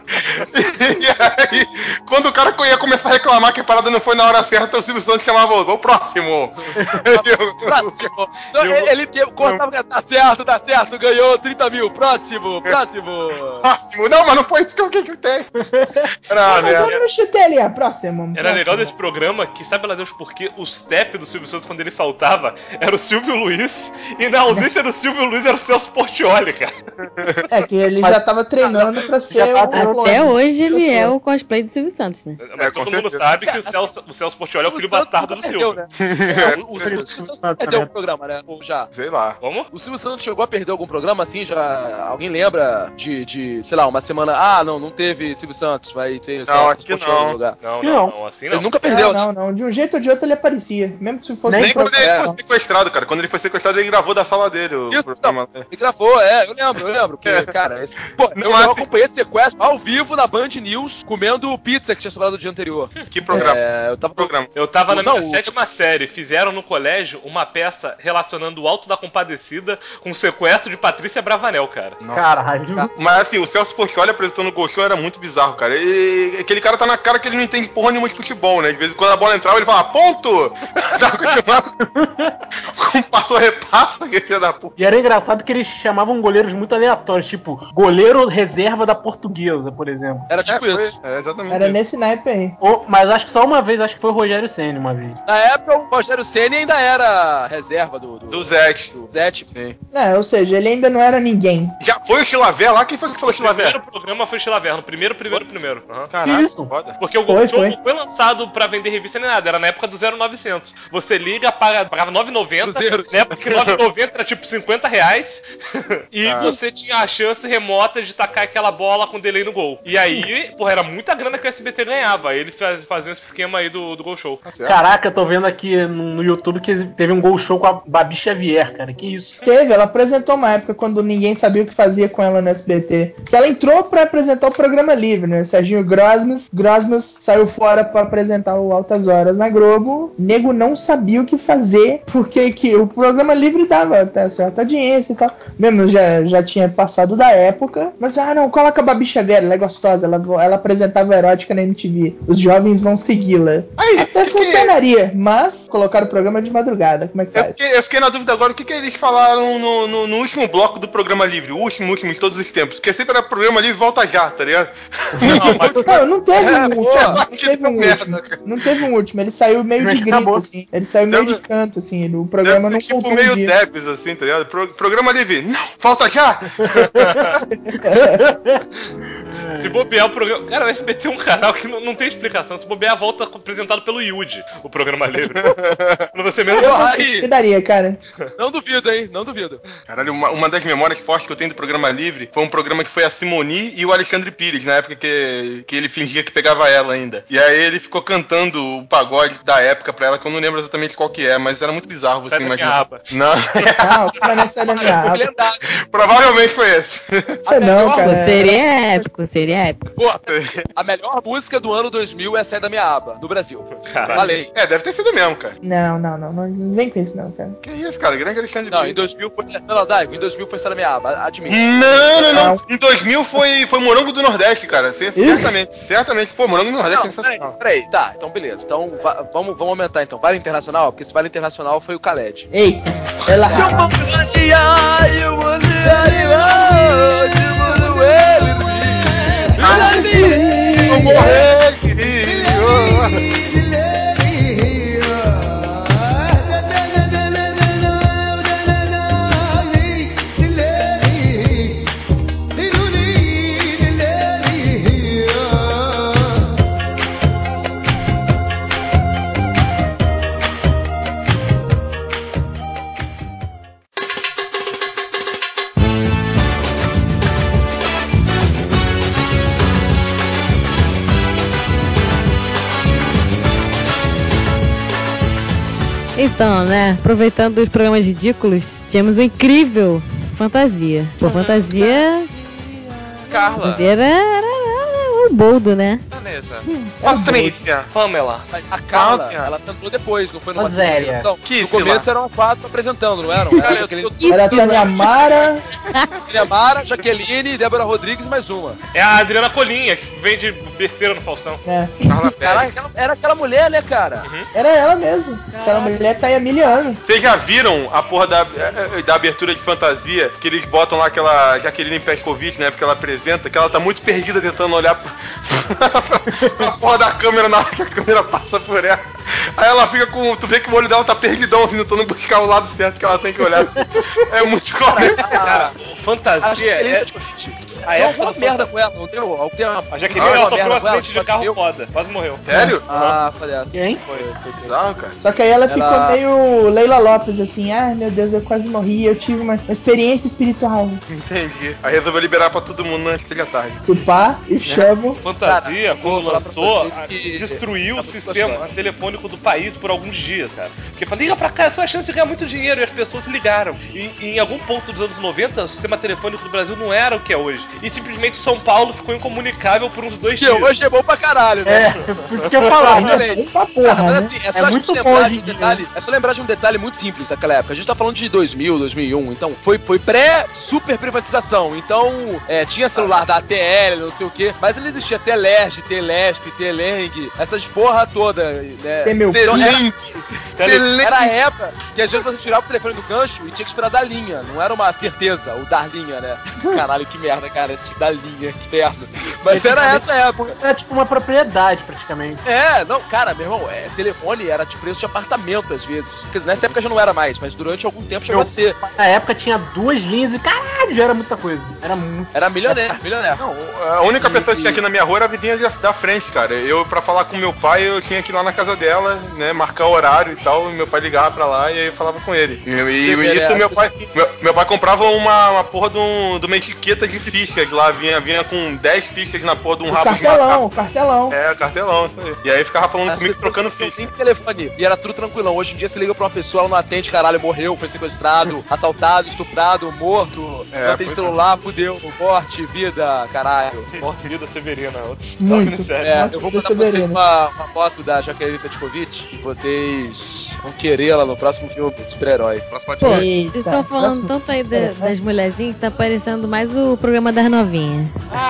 E aí, quando o cara ia começar a reclamar que a parada não foi na hora certa, o Silvio Santos chamava o próximo. Ele cortava, tá certo, ganhou 30 mil, próximo. Não, mas não foi isso que eu chutei. Eu não chutei ali, próximo. Era legal desse programa que, sabe lá Deus por quê, o step do Silvio Santos quando ele faltava era o Silvio Luiz, e na ausência do Silvio Luiz era o Celso Portiolli, cara. Que ele já tava treinando pra ser o... Até hoje ele é o cosplay do Silvio Santos, né? Mas todo mundo sabe que o Celso Portiolli é o filho bastardo do Silvio. Né? O Silvio Santos perdeu o programa, né? Ou já? Sei lá. Como? O Silvio Santos chegou a perder algum programa assim? Já alguém lembra de sei lá, uma semana? Não teve Silvio Santos, vai ter Celso Portiolli no lugar. Não, assim não. Ele nunca perdeu. Não. De um jeito ou de outro ele aparecia. Mesmo que se fosse... Nem quando ele foi sequestrado, cara. Quando ele foi sequestrado, ele gravou da sala dele o programa. Ele gravou, eu lembro. Porque, cara, eu acompanhei esse sequestro ao vivo na Band News, comendo pizza que tinha sobrado do dia anterior. Que programa? Eu tava na minha 7ª série. Fizeram no colégio uma peça relacionando o Alto da Compadecida com o sequestro de Patrícia Bravanel, cara. Nossa. Caralho. Mas assim, o Celso Portiolli apresentando o Gol Show era muito bizarro, cara. E aquele cara tá na cara que ele não entende porra nenhuma de futebol, né? De vez em quando a bola entrava, ele fala, ponto! Tava continuando. Como passou repassa, que filho da puta. E era engraçado que eles chamavam goleiros muito aleatórios, tipo, goleiro reserva da Portuguesa, por exemplo. Era tipo isso. Era exatamente Era isso. nesse naipe aí. Mas acho que só uma vez, acho que foi o Rogério Ceni uma vez. Na época, o Rogério Ceni ainda era reserva do Zete. Zete. Sim. Não, ou seja, ele ainda não era ninguém. Já foi o Chilaver lá? Quem foi que falou O Chilaver? primeiro programa foi Chilaver, no primeiro. Uhum. Caralho, Isso. foda. Porque o Gol Show não foi lançado pra vender revista nem nada, era na época do 0900. Você liga, pagava R$ 9,90, na época que R$ 9,90 era tipo R$50, e você tinha a chance remota de tacar aquela bola com delay no gol. E aí, porra, era muita grana que o SBT ganhava. Aí eles faziam esse esquema aí do Gol Show. Caraca, eu tô vendo aqui no YouTube que teve um Gol Show com a Babi Xavier, cara, que isso? Teve, ela apresentou uma época quando ninguém sabia o que fazia com ela no SBT. Que ela entrou pra apresentar o programa livre, né? Serginho Grosmas saiu fora pra apresentar o Altas Horas na Globo. Nego não sabia o que fazer, porque que o programa livre dava até certa audiência e tal. Mesmo já tinha passado da época. Mas, não, coloca a Babi Xavier, ela é gostosa, ela apresentava erótica na MTV. Os jovens vão segui-la. Até funcionaria, mas colocaram o programa de madrugada. Como é que faz? Eu fiquei na dúvida agora, o que eles falaram no último bloco do programa livre? O último de todos os tempos. Porque sempre era programa livre volta já, tá ligado? Não teve um último. Não teve um último. Ele saiu meio de grito, assim. Ele saiu meio de canto, assim. O programa não tipo voltou meio dia. Debs, assim, tá ligado? Programa livre. Não, volta já! Se bobear o programa... Cara, o SBT é um canal que não tem explicação. Se bobear, volta apresentado pelo Yudi, o programa livre. Pra você mesmo... Eu acho que daria, cara. Não duvido, hein? Não duvido. Caralho, uma das memórias fortes que eu tenho do programa livre foi um programa que foi a Simoni e o Alexandre Pires, na época que ele fingia que pegava ela ainda. E aí ele ficou cantando o pagode da época pra ela, que eu não lembro exatamente qual que é, mas era muito bizarro você imaginar. Não. Não, mas não é sai da minha aba. Provavelmente foi esse. Não, cara. Seria épico. Pô, a melhor música do ano 2000 é Sai da Minha Aba, no Brasil. Caralho. Falei. Deve ter sido mesmo, cara. Não vem com isso não, cara. Que isso, cara? Grande Alexandre Não, Pires. em 2000 foi... Não, Daigo, em 2000 foi Sai da Minha Aba, admito. Não. Em 2000 foi Morango do Nordeste, cara. Certamente. Pô, Morango do Nordeste é sensacional. Peraí, tá, então beleza. Então vamos aumentar então. Vale Internacional? Porque esse Vale Internacional foi o Khaled. Eita, ela... Vou morrer! Então, né, aproveitando os programas ridículos, tínhamos o incrível Fantasia. Pô, Fantasia era o boldo, né? Patrícia. Pamela. Mas a Carla, ela tentou depois, não foi numa Séria. apresentação? Que, No sei começo lá. eram 4 apresentando, não eram? Era a Tânia Mara. Mara, Jaqueline, Débora Rodrigues e mais uma. É a Adriana Colinha, que vende besteira no Faustão. É, Caraca, era aquela mulher, né, cara? era ela mesmo. Aquela mulher tá aí há 1000 anos. Vocês já viram a porra da abertura de Fantasia, que eles botam lá aquela Jaqueline Pescovitch, né, porque ela apresenta, que ela tá muito perdida tentando olhar pra porra da câmera na hora que a câmera passa por ela. Aí ela fica com... Tu vê que o olho dela tá perdidão, assim, tentando buscar o lado certo que ela tem que olhar. É muito correto. Cara, Fantasia é... A época do merda com ela, não deu? A Jaqueline, ela sofreu um acidente de carro foda. Quase morreu. Sério? Falei essa. Quem? Foi. Bizarro, cara. Só que aí ela ficou meio Leila Lopes, assim. Ah, meu Deus, eu quase morri. Eu tive uma experiência espiritual. Entendi. Aí resolveu liberar pra todo mundo antes que seja tarde. Se pá, e chamo. Fantasia, Cara, quando vou falar pra lançou, vocês que- destruiu Tá o muito sistema gostoso. telefônico do país por alguns dias, cara. Porque falou, liga pra cá, essa é a chance de ganhar muito dinheiro. E as pessoas ligaram. E em algum ponto dos anos 90, o sistema telefônico do Brasil não era o que é hoje. e simplesmente São Paulo ficou incomunicável por uns 2 Que dias. hoje é bom pra caralho, né? Isso que eu ia falar, né? Exatamente. Essa porra, Cara, mas né? assim, é só É a muito gente bom lembrar hoje de em um dia. detalhe. É só lembrar de um detalhe muito simples daquela época. A gente tá falando de 2000, 2001, então foi pré-super privatização. Então, tinha celular da ATL, não sei o quê, mas não existia Telerge, Telesp, Teleng, essas porra toda, né? Tem meu Então, era a Teleng. época que às vezes você tirava o telefone do gancho e tinha que esperar dar linha. Não era uma certeza, o dar linha, né? Caralho, que merda, cara. Tinha que dar linha, que merda. Mas era essa época. É tipo uma propriedade, praticamente. Não, cara, meu irmão, telefone era de preço de apartamento às vezes. Quer dizer, nessa época já não era mais, mas durante algum tempo chegou a ser. Na época tinha 2 linhas e caralho, já era muita coisa. Era muito. Era milionário. Não, a única pessoa que tinha aqui na minha rua era a vizinha da frente, cara. Eu, pra falar com meu pai, eu tinha que ir lá na casa dela, né, marcar o horário e tal, e meu pai ligava pra lá e aí eu falava com ele. E isso meu pai comprava uma porra de uma etiqueta de fichas lá, vinha com 10 fichas na porra de um rabo de macaco. Cartelão. Cartelão, isso aí. E aí ficava falando comigo, trocando ficha. Sem telefone. E era tudo tranquilão. Hoje em dia você liga pra uma pessoa, ela não atende, caralho, morreu, foi sequestrado, assaltado, estuprado, morto, não atende celular, fudeu, morte, vida, caralho. Morte, vida, Severina. Muito. Sério. Eu vou mandar pra vocês uma foto da Jaqueline Petkovic e vocês vão querer ela no próximo filme de super-herói. Próximo Pô, podcast. vocês estão falando tanto aí das mulherzinhas que tá parecendo mais o programa das novinhas.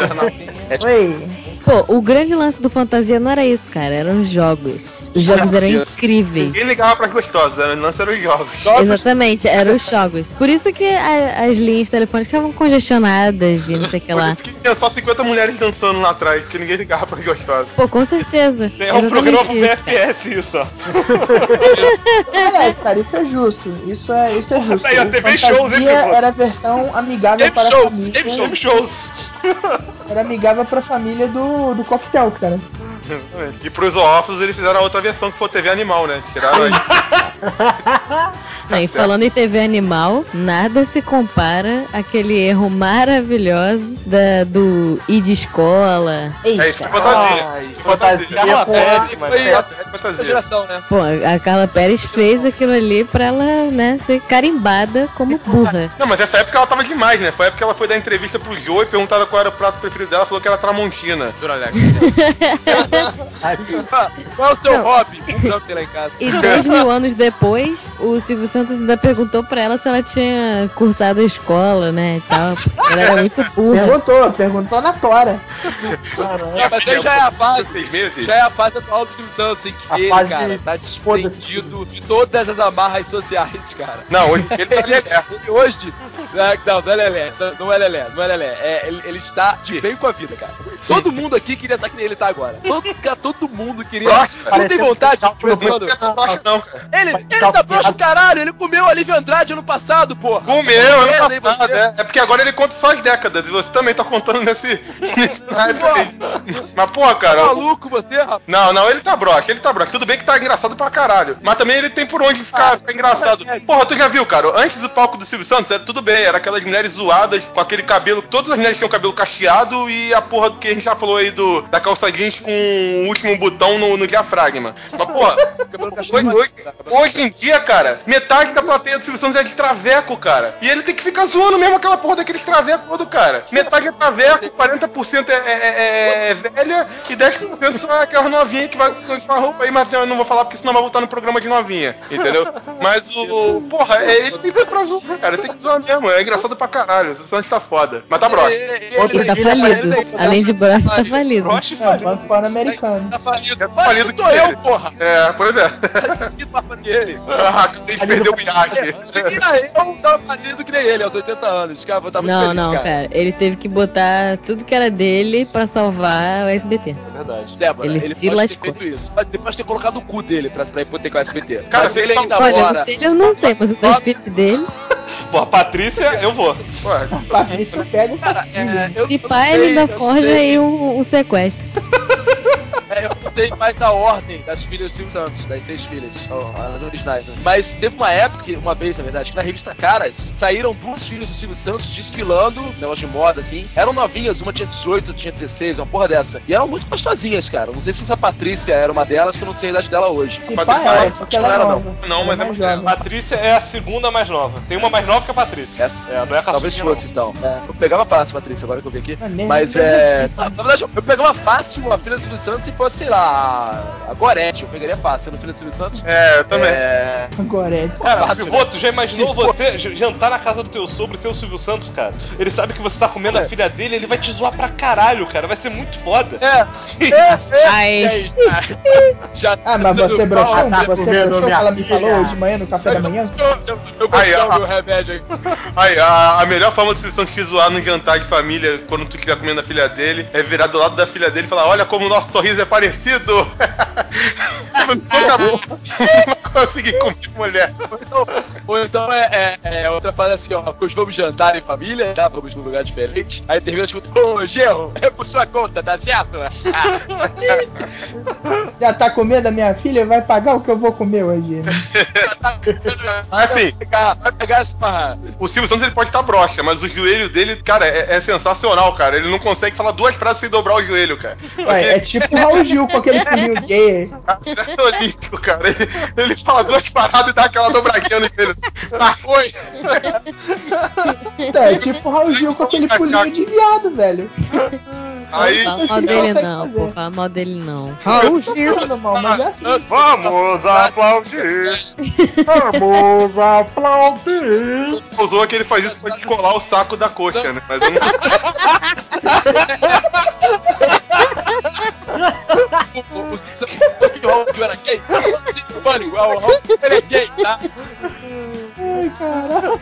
Oi. Pô, o grande lance do Fantasia não era isso, cara. Eram os jogos. Os jogos eram incríveis. Ninguém ligava pras gostosas, o lance eram os jogos. Exatamente, eram os jogos. Por isso que as linhas telefônicas ficavam congestionadas e não sei o que Por lá. isso que tinha só 50 mulheres dançando lá atrás, porque ninguém ligava pras gostosas. Pô, com certeza. É um programa pro Exatamente isso, cara. BFS isso, ó. Aliás, cara, isso é justo. Isso é justo. Aí, a O TV Fantasia Shows, hein, Pedro? era a versão amigável Game para a shows, família. Game shows. Era amigável para a família do coquetel, cara. E pros zoófilos eles fizeram a outra versão que foi TV Animal, né? Tiraram Não, e falando em TV animal, nada se compara àquele erro maravilhoso do ir de escola. É isso, fantasia. Fantasia, Fantasia. Geração, né? Pô, a Carla Pérez fez aquilo ali pra ela, né, ser carimbada como burra. Não, mas nessa época ela tava demais, né? Foi a época que ela foi dar entrevista pro Joe e perguntaram qual era o prato preferido dela, falou que era Tramontina. Duralex. Qual é o seu Não. hobby? Não tem lá em casa. E 10 mil anos depois, o Silvio Santos ainda perguntou pra ela se ela tinha cursado a escola, né, e tal. Ela era muito burra. Perguntou na tora. Mas aí já é a fase. 6 meses? Já é a fase atual do Silvio Santos, assim, que A ele, fase cara, tá desprendido de todas as amarras sociais, cara. Não, hoje ele tá lelé. Ele hoje. Não é Lelé. Não é Lelé. Ele está de bem com a vida, cara. Todo mundo aqui queria estar que nem ele tá agora. Todo mundo queria. Nossa, Não tem vontade de Não gosto não, cara. Ele tá broxo, caralho. Ele comeu a Lívia Andrade ano passado, porra. Comeu, ano Merda, hein, passado, você? é porque agora ele conta só as décadas, e você também tá contando nesse naipe aí. Mas, porra, Tá cara... maluco você, rapaz? Não, ele tá broxa. Tudo bem que tá engraçado pra caralho. Mas também ele tem por onde ficar engraçado. Porra, tu já viu, cara? Antes do palco do Silvio Santos, era tudo bem. Era aquelas mulheres zoadas com aquele cabelo. Todas as mulheres tinham cabelo cacheado e a porra do que a gente já falou aí da calça jeans com o último botão no diafragma. Mas, porra, hoje em dia, cara, metade da plateia do Silvio Santos é de traveco, cara. E ele tem que ficar zoando mesmo aquela porra daqueles travecos do cara. Metade é traveco, 40% é velha e 10% são aquelas novinhas que vai com a roupa aí, mas eu não vou falar porque senão vai voltar no programa de novinha, entendeu? Mas porra, ele tem que ir pra zoar, cara, tem que zoar mesmo, é engraçado pra caralho, o Silvio Santos tá foda, mas tá broxa. Ele tá falido. Além de broxa, tá falido. É, Banco Pan-Americano. Tá falido. É falido Sou eu, dele. porra. É, pois é. Que papo dele. Tem que perder o iate. Eu tava falido que nem ele, aos 80 anos. Cara, vou estar muito feliz, Não, cara. Ele teve que botar tudo que era dele pra salvar o SBT. É verdade. Débora, Ele ele se pode lascou. ter feito isso. Pode depois ter colocado o cu dele pra hipotecar o SBT. Cara, Mas você ele tá- ainda Olha, mora. o dele eu não sei, mas o dos filhos dele. Pô, a Patrícia, eu vou. Ué, Patrícia pega o Cara, fascínio. eu Se não pai, sei, ele ainda eu não forja sei. aí um sequestro. Eu não sei mais da ordem das filhas do Silvio Santos, das 6 filhas, as originais, né? Mas teve uma época, uma vez na verdade, que na revista Caras saíram 2 filhas do Silvio Santos desfilando, negócio de moda assim. Eram novinhas, uma tinha 18, outra tinha 16, uma porra dessa. E eram muito gostosinhas, cara. Não sei se essa Patrícia era uma delas, que eu não sei a idade dela hoje. Se pá, é, porque ela é nova. Não, mas é mais jovem. Patrícia é a segunda mais nova. Tem uma mais nova que a Patrícia. Não é a Talvez caçulinha, fosse, então. Eu pegava fácil, Patrícia, agora que eu vi aqui. Nem Mas difícil. na verdade, eu pegava fácil a filha do Silvio Santos e fosse, sei lá, a Gorete. Eu pegaria fácil a filha do Silvio Santos. É, eu também. Agora é. Cara, Fácil, Pivô, tu já imaginou você jantar na casa do teu sogro e ser o Silvio Santos, cara? Ele sabe que você tá comendo a filha dele, ele vai te zoar pra caralho, cara. Vai ser muito foda. Ai. Já, Mas você broxou? tá Você comendo broxou que minha ela me falou filha. hoje de manhã no café da manhã? Eu Aí, gostei ó. do meu remédio aí. Aí, a melhor forma de Silvio Santos te zoar no jantar de família, quando tu estiver comendo a filha dele, é virar do lado da filha dele e falar: olha como o nosso sorriso é parecido! Você acabou. Não vai conseguir comer mulher. Ou então outra fase assim, ó, nós vamos jantar em família, tá? Vamos num lugar diferente. Aí termina tipo, ô, Gerro, é por sua conta, tá certo? Já tá com medo da minha filha? Vai pagar o que eu vou comer hoje. Assim, Vai pegar essa. o Silvio Santos ele pode estar broxa, mas o joelho dele, cara, é sensacional, cara. Ele não consegue falar 2 frases sem dobrar o joelho, cara. Ué, é tipo o Raul Gil com aquele filminho gay. É olímpico, cara. Ele fala 2 paradas e dá aquela dobradinha no joelho. Ah, oi! Então, é tipo o Raul Gil com aquele pulinho de viado, velho. Aí, Fala mal Ele dele consegue não, fazer. pô. Fala mal dele não. Raul Gil, mal, mas é assim. Vamos aplaudir. Vamos aplaudir. usou que ele faz isso pra descolar o saco da coxa, né? Mas eu não O Raul era gay? O Pânico, o Raul era gay, tá? Ai, caralho.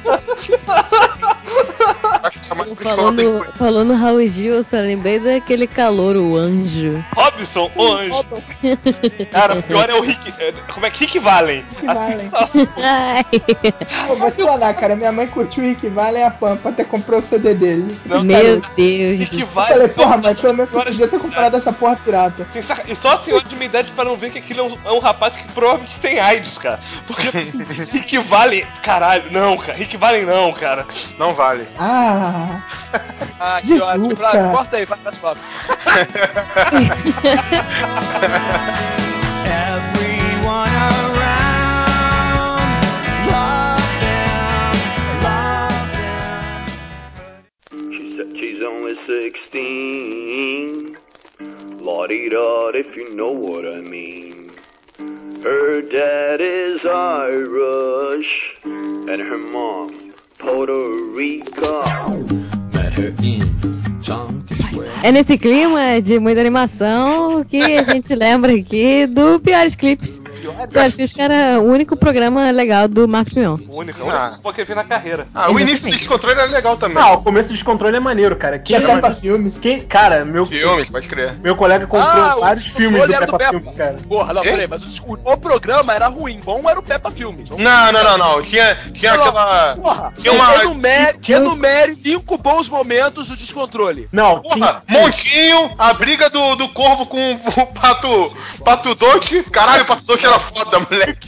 acho que a mais escola tem que... Falando Raul Gil, eu só lembrei daquele calor, o anjo. Robson, o anjo. Cara, o pior é o Rick. Como é que Rick Valen? Rick Valen. Ai. Pô, vou explanar, cara. Minha mãe curtiu o Rick Valen a Pampa, até comprou o CD dele. Não, Meu cara, Deus. Rick Eu Valen. falei, porra, mas pelo menos eu podia ter comprado essa porra pirata. E só a senhora de minha idade para não ver que aquilo é um rapaz que provavelmente tem AIDS, cara. Porque Rick Valen. Caralho, não, cara. Rick Valen não, cara. Não vale. Ah, Que Jesus, ótimo. cara. Corta aí, vai pras fotos. Everyone around, love them. She said she's only 16. La-dee-da, if you know what I mean. Her dad is Irish, and her mom, Puerto Rico. Met her in Tompkins Square. É nesse clima de muita animação que a gente lembra aqui do Piores Clipes. Piores Clipes que era o único programa legal do Marcos Mion. O único que eu vi na carreira. Ah, o início do Descontrole era legal também. Ah, o começo do Descontrole é maneiro, cara. tinha Peppa Filmes. Cara, Filmes, pode crer. meu colega comprou vários filmes do Peppa Filmes, cara. Porra, não, peraí, mas o programa era ruim. Bom era o Peppa Filmes. Não. Tinha aquela... Porra, Tinha uma... enumere 5 bons momentos do Descontrole. Não, Porra, Montinho, a briga do Corvo com o Pato Doce. Caralho, o Pato Doce era foda, moleque.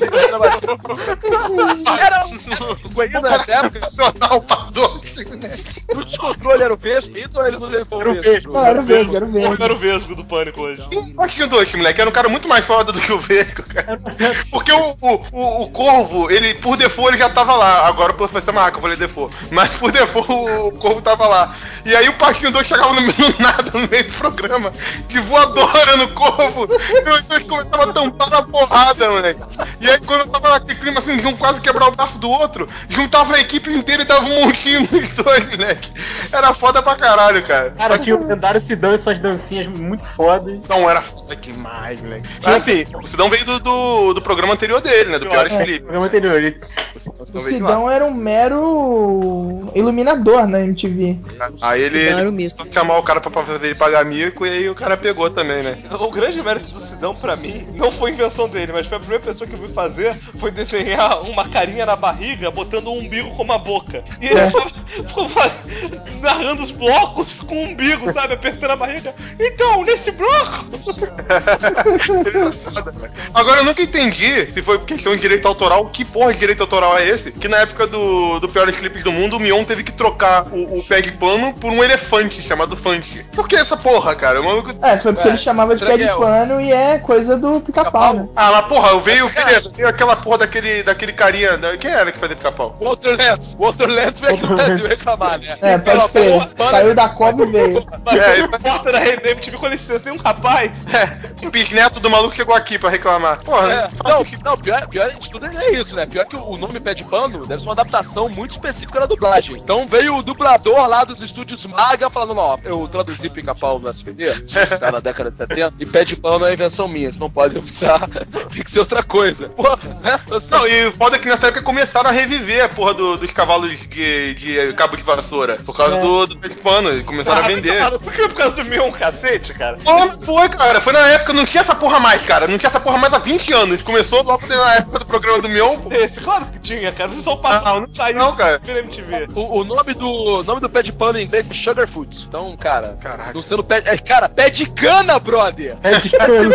Era nessa época, Sensacional o Pato Doce, né? o Descontrole era o Vesgo, então ele não levou o Vesgo. Não, era o Vesgo, era o Vesgo. Era o Vesgo do Pânico hoje. E o Patinho Doce, moleque, era um cara muito mais foda do que o Vesgo, cara. Porque o Corvo, ele, por default, ele já tava lá. Agora o professor Marca, eu falei default. Mas por default, o Corvo tava lá. E aí o Patinho Doce chegava no nada, no meio do programa, de voadora no Corvo. E os dois começavam a tampar na porrada, moleque. E aí quando eu tava naquele clima assim, de um quase quebrar o braço do outro, juntava a equipe inteira e dava um montinho nos dois, moleque. Era foda pra caralho, cara. Cara, tinha o lendário Sidão e suas dancinhas muito fodas. Não, era foda demais, moleque. Assim, o Sidão veio do programa anterior dele, né? Do Piores Felipe. Programa anterior, ele... O Sidão era um mero iluminador na MTV. Aí ele Sidão era o mito. chamar o cara pra fazer ele pagar mico e aí o cara pegou também, né? O grande mérito do Sidão, pra mim, não foi a invenção dele, mas foi a primeira pessoa que eu vi fazer, foi desenhar uma carinha na barriga, botando um umbigo como a boca. E ele ficou narrando os blocos com o umbigo, sabe? Apertando a barriga. Então, nesse bloco... Agora, eu nunca entendi, se foi questão de direito autoral, que porra de direito autoral é esse? Que na época do Piores Clipes do Mundo, o Mion teve que trocar o pé de pano por um elefante chamado Fante. Por que essa porra, cara? O maluco... Foi porque ele chamava de pé de pano e é coisa do Pica-Pau, né? Ah, mas porra, veio aquela porra daquele carinha... Quem era que fazia Pica-Pau? Walter Lantz veio aqui no Brasil reclamar, né? Pode ser. Saiu da cobra e veio. Porta da Rede MTV, com licença, tem um rapaz. O bisneto do maluco chegou aqui pra reclamar. Porra, não, pior de tudo é isso, né? Pior que o nome Pé de Pano deve ser uma adaptação muito específica da dublagem. Então veio o dublador lá dos estúdios Maga falando, ó, eu traduzi Pica-Pau no SBT, tá na década de 70, e Pé de Pano é invenção minha, você não pode usar, tem que ser outra coisa. Porra, né? Não, e o foda é que nessa época começaram a reviver a porra dos cavalos de cabo de vassoura, por causa do Pé de Pano, e começaram a vender. Por que? Por causa do Mion cacete, cara? Foi, cara, foi na época, não tinha essa porra mais, cara, não tinha essa porra mais há 20 anos, começou logo na época do programa do Mion. Claro que tinha, cara, vocês só passaram, não saiu. Não, cara. MTV. O nome do pé de pano em inglês é Sugarfoot. Então, cara, caraca. Não sendo pé... cara, pé de cana, brother! Pé de cana.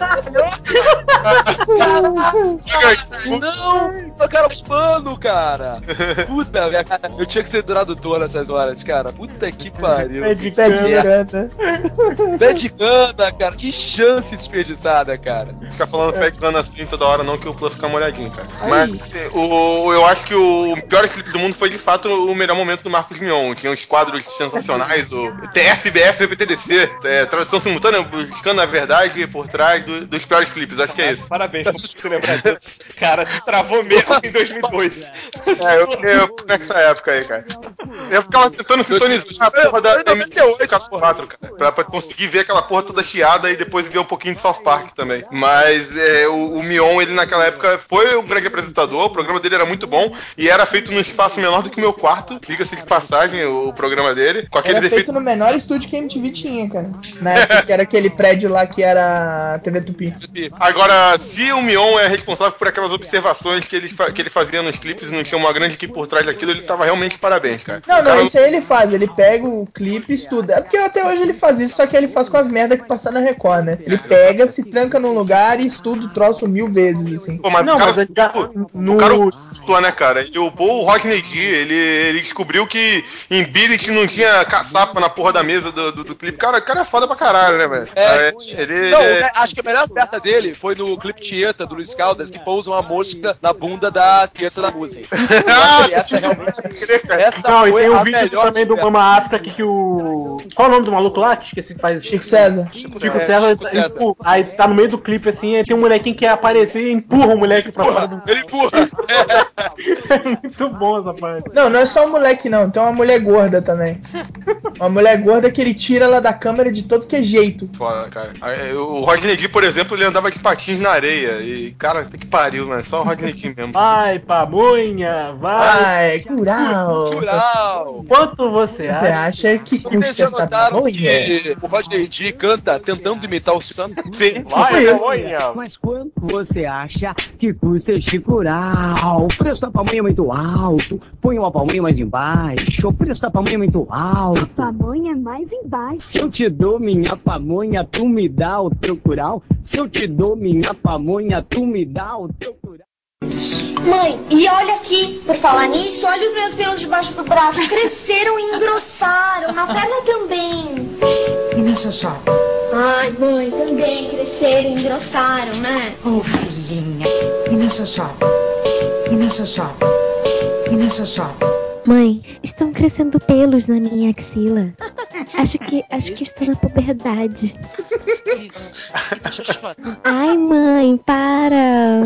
Não! Eu quero pano, cara! Puta, minha cara, eu tinha que ser tradutor nessas horas, cara. Puta que pariu. Pé de cana. Pé de cana, cara. Que chance desperdiçada, cara. Ficar falando pé de cana assim toda hora não, que o Plus fica molhadinho, cara. Mas eu acho que o pior clipe do mundo foi de fato o melhor momento do Marcos Mion. Tinha uns quadros sensacionais, o TSBS VPTDC, tradução simultânea, buscando a verdade por trás dos piores clipes. Acho que é isso. Parabéns por você lembrar disso. Cara, te travou mesmo em 2002. Eu nessa época aí, cara. Eu ficava tentando sintonizar a porra da M94, cara, pra conseguir ver aquela porra toda chiada e depois ver um pouquinho de South Park também. Mas o Mion, ele naquela época foi um grande apresentador, o programa dele era muito bom e era feito num espaço menor do que o meu quarto, diga-se de passagem, o programa dele. Com aquele era feito no menor estúdio que a MTV tinha, cara. Na época que era aquele prédio lá que era a TV Tupi. Agora, se o Mion é responsável por aquelas observações que ele fazia nos clipes e não tinha uma grande equipe por trás daquilo, ele tava realmente de parabéns, cara. Não, isso aí ele faz, ele pega o clipe e estuda. É porque até hoje ele faz isso, só que ele faz com as merdas que passam na Record, né? Ele pega, se tranca num lugar e estuda o troço 1000 vezes, assim. Pô, mas o cara gostou, né, cara? E o Rodney D, ele descobriu que em Billet não tinha caçapa na porra da mesa do clipe. Cara, o cara é foda pra caralho, né, velho? Acho que a melhor oferta dele foi no clipe Tieta, do Luiz Caldas, que pousa uma mosca na bunda da Tieta da música. Essa foi tem um vídeo também do Mama África que o... Qual é o nome do maluco lá? Que esqueci que faz... Chico César. Chico César. Aí tá no meio do clipe assim, aí tem um molequinho que quer aparecer e empurra o moleque pra fora do... Ele empurra! É muito bom essa parte. Não é só um moleque não, tem uma mulher gorda também. Uma mulher gorda que ele tira ela da câmera de todo que é jeito. Foda, cara. O Rodney D, por exemplo, ele andava de patins na areia e, cara, que pariu, mano, só o Rodney D mesmo. Vai, pamonha, vai. Curau. Quanto você acha que custa essa pamonha? O Rodney D canta tentando imitar o Sam? Sim. Vai, pamonha. Mas quanto você acha que custa este curau? O preço da pamonha é muito alto. Põe uma pamonha mais embaixo. O preço da pamonha é muito alto. A pamonha é mais embaixo. Se eu te dou minha pamonha, tu me dá o teu curau. Se eu te dou minha pamonha, tu me dá o teu curau. Mãe, e olha aqui, por falar nisso, olha os meus pelos debaixo do braço. Cresceram e engrossaram, na perna também. E na xoxota? Ai, mãe, também cresceram e engrossaram, né? Oh, filhinha. E na xoxota? E na xoxota? E na xoxota? Mãe, estão crescendo pelos na minha axila. Acho que estou na puberdade. Ai, mãe, para.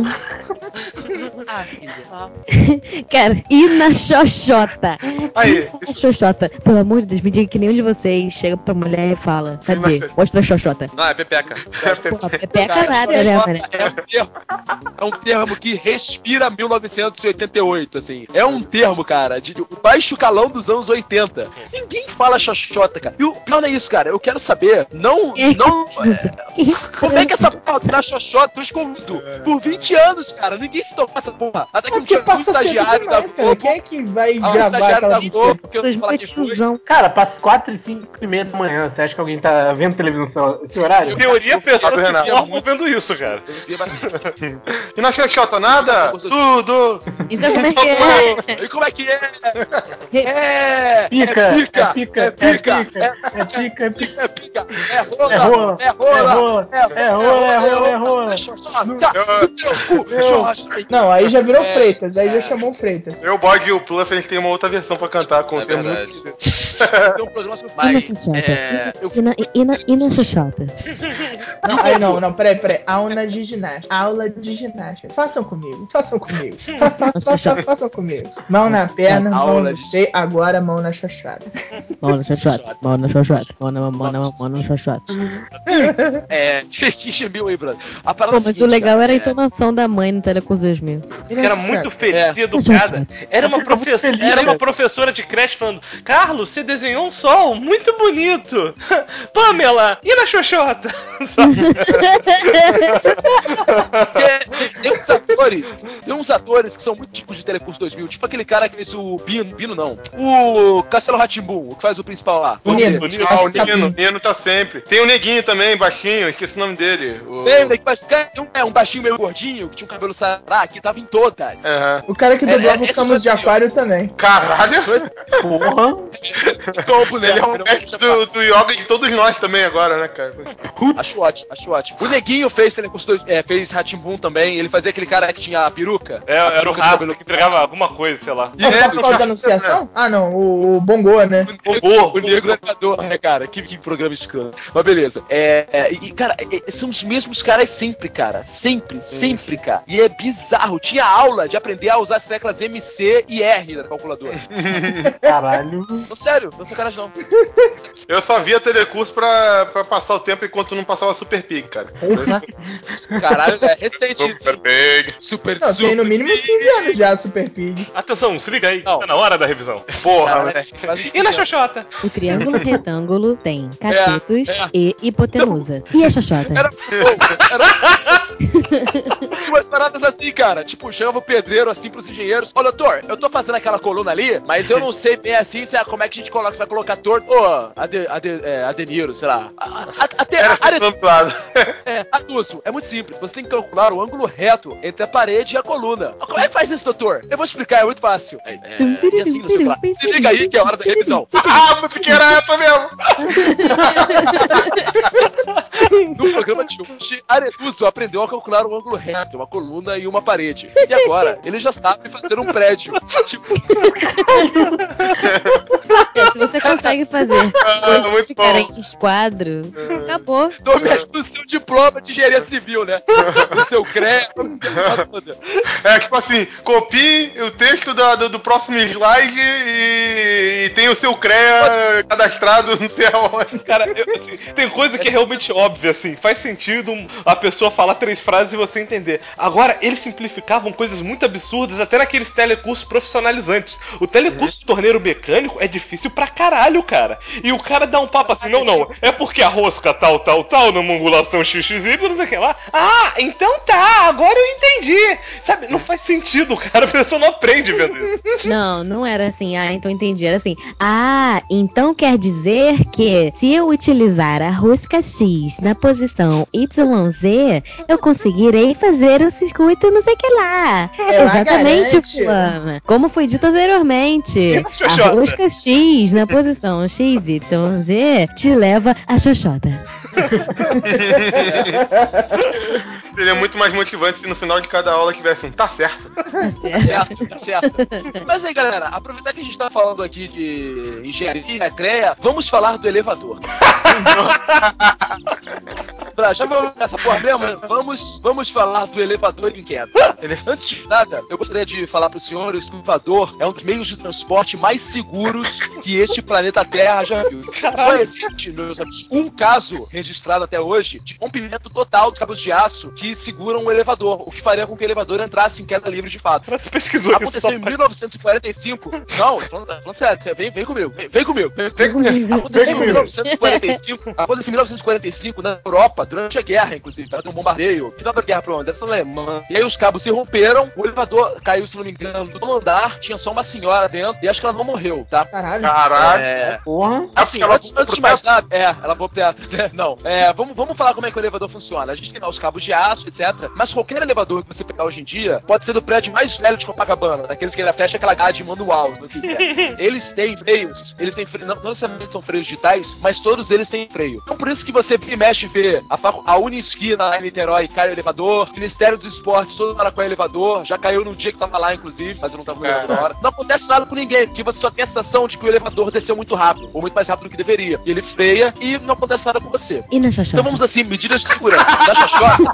Cara, e na xoxota? Aí. Xoxota. Pelo amor de Deus, me diga que nenhum de vocês chega pra mulher e fala: cadê? Mostra a xoxota. Não, é pepeca. Pepeca nada, né, mano? É um termo que respira 1988, assim. É um termo, cara, de o baixo calão dos anos 80. Ninguém fala xoxota, cara. E o pior não é isso, cara. Eu quero saber, não nervoso. Como é que essa porra na Xoxota escondido por 20 anos, cara? Ninguém se tocou essa porra. Até que Porque passa cedo estagiário demais, da cara. Globo. Quem é que vai Ah, o gravar estagiário aquela da buceta? Globo, porque eu falar que foi. Cara, passa 4, 5 e meia da manhã. Você acha que alguém tá vendo televisão nesse horário? Em teoria, pessoas se Renato. formam vendo isso, cara. E na Xoxota, nada? Tudo! Então como é que é? E como é que é? Pica, pica, é pica, é pica, é pica, é pica. é pica, é É rola, rola, é rola, é rola, é rola. Não, aí já virou Freitas, aí já chamou Freitas. Eu, o Bode e o Pluff, eles têm uma outra versão pra cantar com o termo muito verdade. esquisito. Tem um programa sobre E na Xoxota? E na Xoxota? Não, peraí. Aula de ginástica. Aula de ginástica. Façam comigo. Façam comigo. Mão na perna, mão no seio, agora mão na xoxota. Mão na Xoxota. Mão na Xoxota. Mão na Xoxota. Que chamiu aí, brother. A Pô, parada mas o legal era a entonação da mãe no Telecurso 2000. Que era muito feliz e educada. Era uma professora de creche falando: Carlos, você desenhou um sol muito bonito. Pamela, e na Xoxota? Tem uns atores que são muito tipos de Telecurso 2000, tipo aquele cara que fez o Bino não, o Castelo Rá-Tim-Bum, o que faz o principal lá. O Nino tá sempre. Tem o Neguinho também, baixinho, esqueci o nome dele. Um baixinho meio gordinho, que tinha um cabelo sará, que tava em toda. O cara que dublava os Camus de Aquário também. Caralho! Porra! Ele é um mestre do yoga de todos nós também agora, né, cara? Acho ótimo. O Neguinho fez fez Rá-Tim-Bum também, ele fazia aquele cara que tinha a peruca. Era o Rasta que entregava alguma coisa, sei lá. O Pascoal da Anunciação? Ah, não, o Bongoa, né? O Negro Educador, né, cara? Que programa escroto. Mas beleza. Cara, são os mesmos caras sempre, cara. Sempre, cara. E é bizarro. Tinha aula de aprender a usar as teclas M, C e R da calculadora. Caralho. Não, sério, não sacanagem não. Eu só via Telecurso pra passar o tempo enquanto não passava Super Pig, cara. Caralho, é recente isso. Super Pig. Super tem no mínimo uns 15 anos já, Super Pig. Atenção, se liga aí. Tá na hora da revisão. Porra, velho. E na Xoxota? O triângulo retângulo tem catetos e hipotenusa. E a Xoxota? Era umas paradas assim, cara. Tipo, chegava o pedreiro assim pros engenheiros. Ô, doutor, eu tô fazendo aquela coluna ali, mas eu não sei bem assim como é que a gente coloca. Você vai colocar torto. Ô, Adeniro, sei lá. Atuso. É muito simples. Você tem que calcular o ângulo reto entre a parede e a coluna. Como é que faz isso, doutor? Eu vou explicar, é muito fácil. E assim, não sei o que lá. Se liga aí que é a hora da revisão. A música era essa mesmo. No programa de hoje, Aretuso aprendeu a calcular um ângulo reto, uma coluna e uma parede. E agora, ele já sabe fazer um prédio. Tipo... Se você consegue fazer ficar em esquadro, acabou. Tome o seu diploma de engenharia civil, né? O seu CREA. Tipo assim, copie o texto do próximo slide e tem o seu CREA cadastrado, não sei aonde. Cara, assim, tem coisa que é realmente óbvia, assim. Faz sentido a pessoa falar 3 frases e você entender. Agora, eles simplificavam coisas muito absurdas, até naqueles telecursos profissionalizantes. O telecurso de torneiro mecânico é difícil pra caralho, cara. E o cara dá um papo assim, não, é porque a rosca tal, numa angulação XXY, não sei o que lá. Ah, então tá, agora eu entendi. Sabe, não faz sentido, cara, a pessoa não aprende vendo isso. Não era assim, então entendi, era assim, então quer dizer que se eu utilizar a rosca X na posição YZ, eu conseguirei fazer o circuito não sei o que lá. Exatamente, fulana. Como foi dito anteriormente, a rosca X na posição XYZ te leva a Xoxota. Seria muito mais motivante se no final de cada aula tivesse um tá certo. Tá certo. Mas aí, galera, aproveitar que a gente tá falando aqui de engenharia, CREA, vamos falar do elevador. Já vamos nessa porra mesmo? Vamos falar do elevador inquieto. Antes de nada, eu gostaria de falar para os senhores que o elevador é um dos meios de transporte mais seguros que este planeta Terra já viu. Só existe, meus amigos, um caso registrado até hoje de rompimento total dos cabos de aço que seguram o elevador, o que faria com que o elevador entrasse em queda livre de fato. Mas tu pesquisou Aconteceu em 1945. Não, falando sério, vem comigo. Aconteceu em 1945 na Europa, guerra, durante a guerra, inclusive, era um bombardeio. Final da guerra, pronto, deve ser na Alemanha. E aí os cabos se romperam, o elevador caiu, se não me engano, do nono andar, tinha só uma senhora dentro, e acho que ela não morreu, tá? Caralho. Porra. Assim, antes de mais nada, ela foi pro teatro. Não, vamos falar como é que o elevador funciona. A gente tem lá os cabos de aço, etc. Mas qualquer elevador que você pegar hoje em dia, pode ser do prédio mais velho de Copacabana, daqueles que ele fecha aquela grade manual, se não quiser. Eles têm freios, não necessariamente são freios digitais, mas todos eles têm freio. Então por isso que você mexe e vê a Uniski na Niterói cai o elevador, o Ministério dos Esportes todo para com o elevador, já caiu no dia que tava lá, inclusive, mas eu não tava no elevador na hora. Não acontece nada com ninguém, porque você só tem a sensação de que o elevador desceu muito rápido, ou muito mais rápido do que deveria. E ele freia e não acontece nada com você. E na xoxota? Então vamos assim, medidas de segurança. Na xoxota.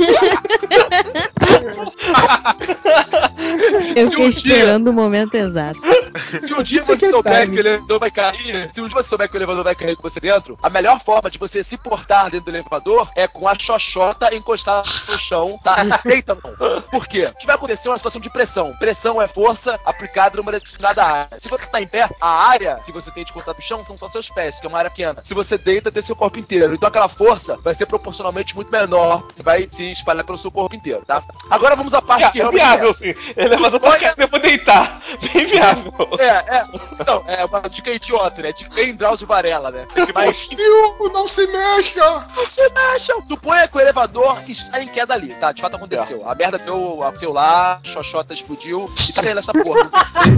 Eu fiquei esperando o momento exato. Se um dia você souber que o elevador vai cair, com você dentro, a melhor forma de você se portar dentro do elevador é com a xoxota encostada no chão, tá? Deita não. Por quê? O que vai acontecer é uma situação de pressão. Pressão é força aplicada numa determinada área. Se você tá em pé, a área que você tem de contato no chão são só seus pés, que é uma área pequena. Se você deita, tem seu corpo inteiro. Então aquela força vai ser proporcionalmente muito menor e vai se espalhar pelo seu corpo inteiro, tá? Agora vamos à parte que realmente viável, sim. Elevador pra cá, depois deitar. Bem viável. Não, é uma dica idiota, né? Dica em Drauzio Varela, né? Mas não se mexa! Não se mexa! Suponha que o elevador está em queda ali, tá? De fato aconteceu. A merda deu o celular, a xoxota explodiu e tá caindo essa porra.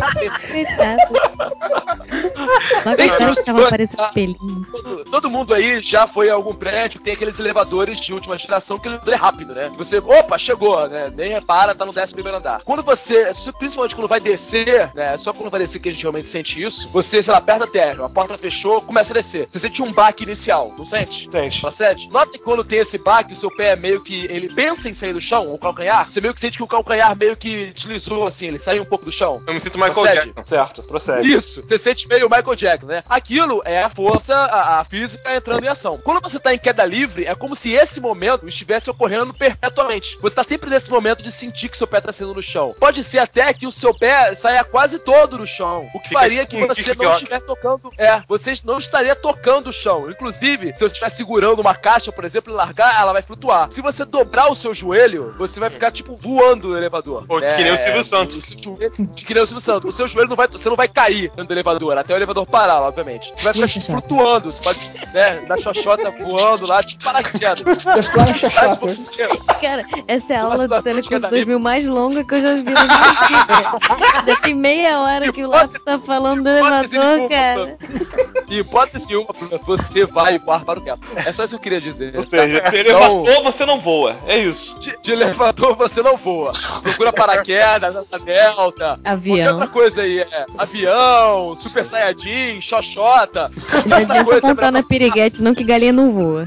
Todo mundo aí já foi a algum prédio que tem aqueles elevadores de última geração que é rápido, né? Que você, opa, chegou, né? Nem repara, tá no 11º andar. Quando você, principalmente quando vai descer, né? Só quando vai descer que a gente realmente sente isso, você, sei lá, aperta a terra, a porta fechou, começa a descer. Você sente um baque inicial, não sente? Sente. Sente? Nota que quando tem esse baque, o seu pé é meio que, ele pensa em sair do chão, o calcanhar, você meio que sente que o calcanhar meio que deslizou, assim, ele saiu um pouco do chão. Eu me sinto Michael Jackson. Certo, procede. Isso, você sente meio Michael Jackson, né? Aquilo é a força, a física entrando em ação. Quando você tá em queda livre, é como se esse momento estivesse ocorrendo perpetuamente. Você tá sempre nesse momento de sentir que seu pé tá saindo no chão. Pode ser até que o seu pé saia quase todo no chão, o que faria que você não estivesse tocando. Você não estaria tocando o chão. Inclusive, se você estiver segurando uma caixa, por exemplo, e largar, ela vai flutuar. Se você dobrar o seu joelho, você vai ficar, tipo, voando no elevador. Pô, que nem o Silvio Santos. Que nem o Silvio Santos. O seu joelho não vai, você não vai cair dentro do elevador, até o elevador parar, obviamente. Você vai ficar tipo, flutuando. Você pode, né, dar xoxota voando lá, tipo, paraquedas. Cara, essa é a aula do Telecurso 2000 mais longa que eu já vi na minha vida. Já tem meia hora que o Lápis tá falando do elevador, cara. Hipótese nenhuma, você vai voar para o teto. É só isso que eu queria dizer. Ou seja, de elevador você não voa. É isso. De elevador você não voa. Procura paraquedas, asa delta. Avião. Outra coisa aí avião, super saiyajin, xoxota. Não adianta contar na piriguete, não, que galinha não voa.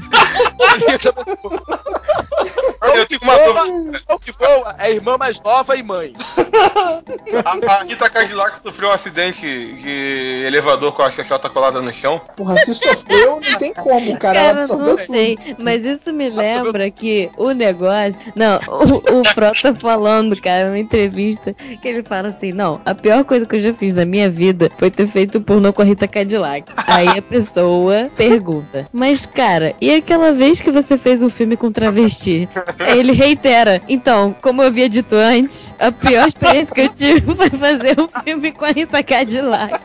Eu tenho uma dúvida. O que voa é irmã mais nova e mãe. A Rita Cadillac sofreu um acidente de elevador com a xoxota colada no chão. Porra, se sofreu, não tem como, cara. Ela não sei, mas isso me lembra que o negócio... Não, o Pro tá falando, cara, numa entrevista, que ele fala assim, não, a pior coisa que eu já fiz na minha vida foi ter feito pornô com a Rita Cadillac. Aí a pessoa pergunta, mas cara, e aquela vez que você fez um filme com travesti? Aí ele reitera, então, como eu havia dito antes, a pior experiência que eu tive foi fazer um filme com a Rita Cadillac.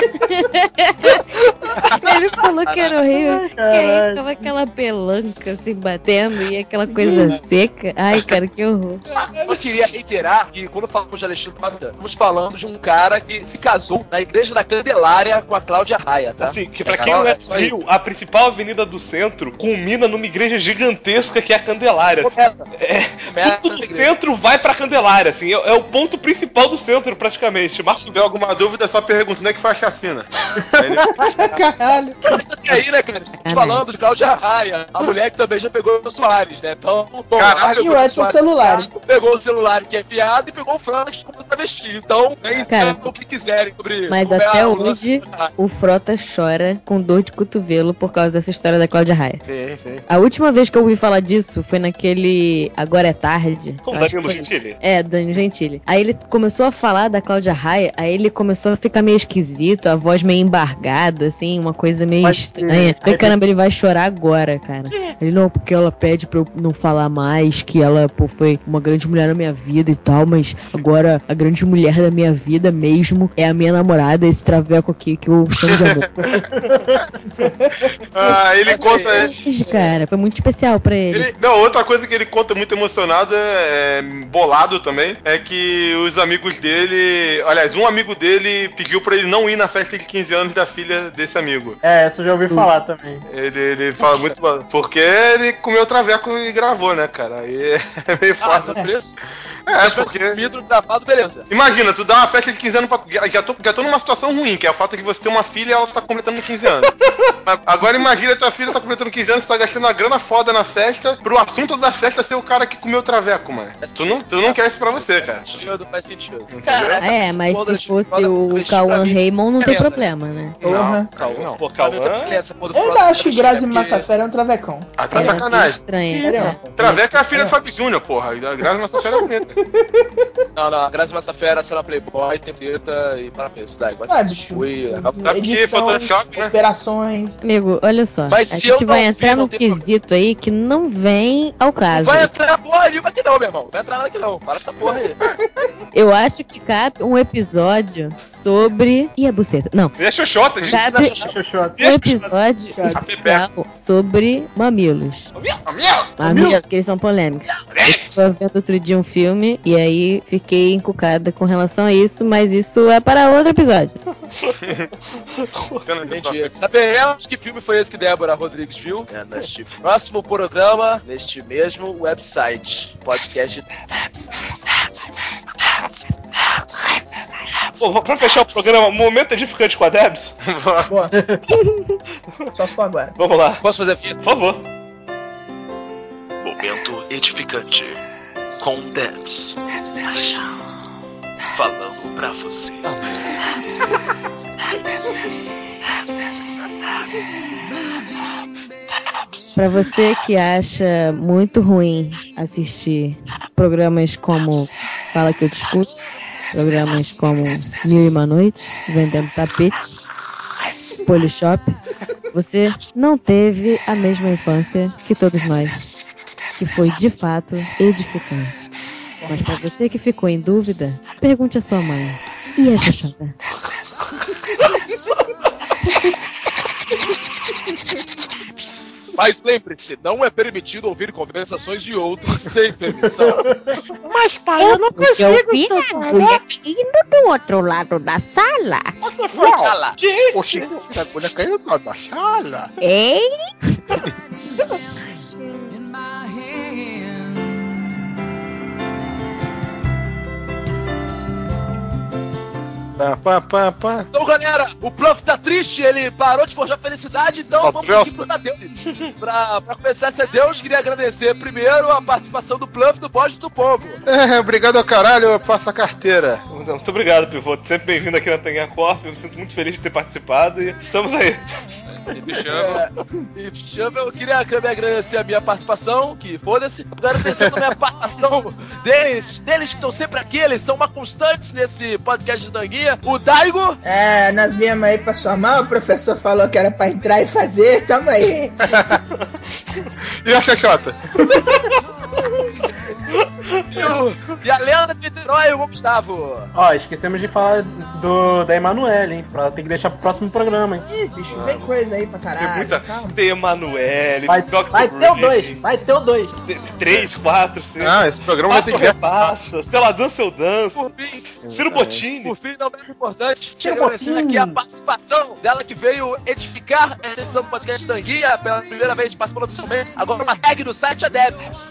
Ele falou que era horrível, que aí ficava aquela pelanca assim batendo e aquela coisa seca. Ai, cara, que horror. Eu queria reiterar que quando falamos de Alexandre Pátria, estamos falando de um cara que se casou na igreja da Candelária com a Cláudia Raia, tá? Assim, que pra quem não é frio, a principal avenida do centro culmina numa igreja gigantesca que é a Candelária. Tudo do centro vai pra Candelária, assim, é o ponto principal do centro, praticamente. Mas se tiver alguma dúvida, só pergunta, não é que faz chacina? Caralho. E aí, né, cara? Estamos falando de Cláudia Raia, a mulher que também já pegou o Soares, né? Então, bom, caralho, e o Edson celular. Pegou o celular que é fiado e pegou o Frank, como travesti. Então, Cara, o que quiserem sobre. Mas como é até a- hoje, o Frota chora com dor de cotovelo por causa dessa história da Cláudia Raia. Sim. A última vez que eu ouvi falar disso foi naquele Agora é Tarde. Com Eu acho que Danilo foi- Gentili? É, Danilo Gentili. Aí ele começou a falar da Cláudia Raia, aí ele começou a ficar meio esquisito, a voz meio embargada, assim, uma coisa meio estranha. Falei, caramba, ele vai chorar agora, cara. Ele, não, porque ela pede pra eu não falar mais, que ela, pô, foi uma grande mulher na minha vida e tal, mas agora a grande mulher da minha vida mesmo é a minha namorada, esse traveco aqui que eu chamo de amor. Ele conta. Cara, foi muito especial pra ele. Não, outra coisa que ele conta muito emocionado, bolado também, é que os amigos dele. Aliás, um amigo dele pediu pra ele não ir na festa de 15 anos da filha desse amigo. Isso eu já ouvi falar também. Ele fala muito. Porque ele comeu traveco e gravou, né, cara? Aí é meio foda. Porque. Gravado, beleza. Imagina, tu dá uma festa de 15 anos pra. Já tô numa situação ruim, que é o fato de você ter uma filha e ela tá completando 15 anos. Agora imagina, tua filha tá completando 15 anos, tu tá gastando uma grana foda na festa, pro assunto da festa ser o cara que comeu traveco, mano. Tu não quer isso pra você, cara. Faz sentido. Mas se fosse o Cauã Raymond, não tem problema, né? Porra. Não. Pô, Cauã. Eu ainda acho que Grazi Massafera é um travecão. Ah, tá sacanagem. Estranho. Traveco é a filha do Fábio Júnior, porra. A Grazi Massafera é bonita. Não, a Grazi Massafera, será Playboy, tem teta e parabéns. Bicho. Edição, Photoshop, né? Operações. Amigo, olha só. Mas a se eu gente vai não entrar vi, não num tem quesito aí que não vem ao caso. Vai entrar porra nenhuma aqui não, meu irmão. Vai entrar nada aqui não. Para essa porra aí. Eu acho que cabe um episódio sobre. E a buceta? Não. E a Xoxota, gente. Cabe um episódio especial sobre mamilos. Mamilos, porque eles são polêmicos. Eu tava vendo outro dia um filme e aí fiquei encucada com relação a isso, mas isso é para outro episódio. Entendi. Saberemos que filme foi esse que Débora Rodrigues viu neste próximo programa, neste mesmo website. Podcast de... Pô, pra fechar o programa, momento edificante com a Debs? Boa. Só se for agora. Vamos lá. Posso fazer a vinheta? Por favor. Momento edificante com Debs. Falando pra você. Pra você que acha muito ruim assistir programas como Fala Que Eu Te Escuto, programas como Mil e Uma Noites, Vendendo Tapete, Polishop, você não teve a mesma infância que todos nós, que foi de fato edificante. Mas pra você que ficou em dúvida, pergunte à sua mãe. E a Xoxota? Mas lembre-se, não é permitido ouvir conversações de outros sem permissão. Mas pai, eu não consigo A mulher caindo do outro lado da sala. Fala. Oxi, a agulha caiu do lado da sala. Hein? Então, galera, o Pluff tá triste, ele parou de forjar felicidade, então vamos aqui pro Tadeu. Pra começar a ser Deus, queria agradecer primeiro a participação do Pluff do Bode do Povo. Obrigado ao caralho, eu passo a carteira. Muito obrigado, Pivô. Sempre bem-vindo aqui na Tanguinha Corp. Eu me sinto muito feliz de ter participado e estamos aí. E chama, eu queria também agradecer a minha participação, que foda-se. Agradecer também a participação deles que estão sempre aqui, eles são uma constante nesse podcast de Tanguinha. O Daigo. Nós viemos aí pra somar, o professor falou que era pra entrar e fazer, tamo aí. E a Xoxota? E a lenda de Niterói, o Gustavo. Esquecemos de falar da Emanuele, hein? Tem que deixar pro próximo programa, hein? Ih, bicho, vem coisa aí pra caralho. Tem Emanuele, vai ter o 2, vai ter o 2. 3, 4, 6. Esse programa vai ter que repassa, se ela dança, eu danço. Por fim, Ciro Bottini. Por fim, não menos importante, agradecendo aqui a participação dela que veio edificar essa edição do podcast Tanguinha, pela primeira vez participando oficialmente. Agora uma tag no site, a Debs.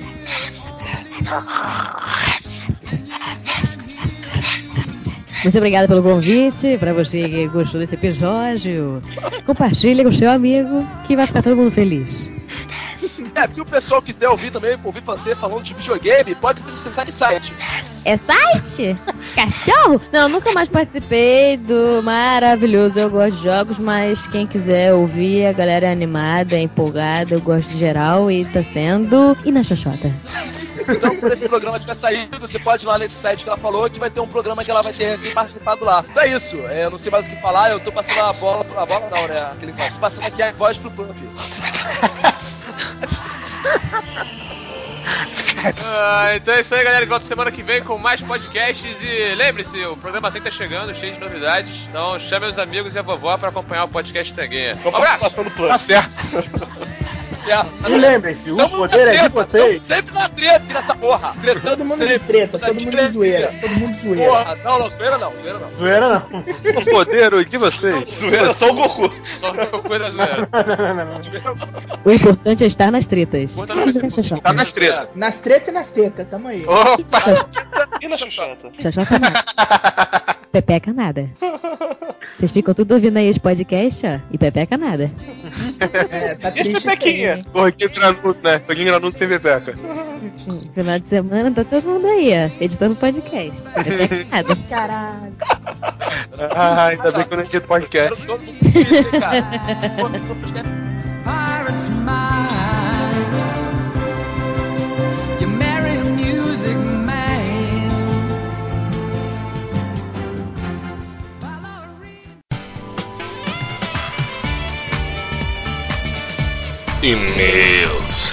Muito obrigada pelo convite. Pra você que gostou desse episódio, compartilha com seu amigo que vai ficar todo mundo feliz. Se o pessoal quiser ouvir também, ouvir você falando de videogame, pode acessar esse site. É site? Cachorro? Não, nunca mais participei do maravilhoso Eu Gosto de Jogos, mas quem quiser ouvir, a galera é animada, é empolgada, eu gosto de geral e tá sendo... E na Xoxota? Então, quando esse programa tiver saído, você pode ir lá nesse site que ela falou, que vai ter um programa que ela vai ter recém-participado lá. Então é isso, eu não sei mais o que falar, eu tô passando a bola não, né? Aquele negócio. Tô passando aqui a voz pro Pump. Então é isso aí, galera. De volta semana que vem com mais podcasts. E lembre-se, o programa sempre tá chegando, cheio de novidades. Então chame os amigos e a vovó pra acompanhar o podcast Tanguinha. Um abraço! Tá certo. E lembrem-se, o poder é de vocês. Sempre na treta nessa porra. Todo mundo de treta, todo mundo de zoeira. Todo mundo de zoeira. Porra, não, zoeira não. Zoeira não. O poder é de vocês. Zoeira só o Goku. Só o Goku da zoeira. O importante é estar nas tretas. Tá nas tretas. Nas tretas e nas tetas, tamo aí. Opa! E na Xoxota? Xoxota nada. Pepeca nada. Vocês ficam tudo ouvindo aí os podcasts, ó, e pepeca nada. É, tá E as triste isso aí, pepequinhas? hein? Porra, que granudo, né? Peguinho granudo sem bebeca. Final de semana tá todo mundo aí, ó, editando podcast. Pepeca nada. Caralho. Ainda bem que eu não edito podcast. Pirate's mine. You marry a music man. E-mails.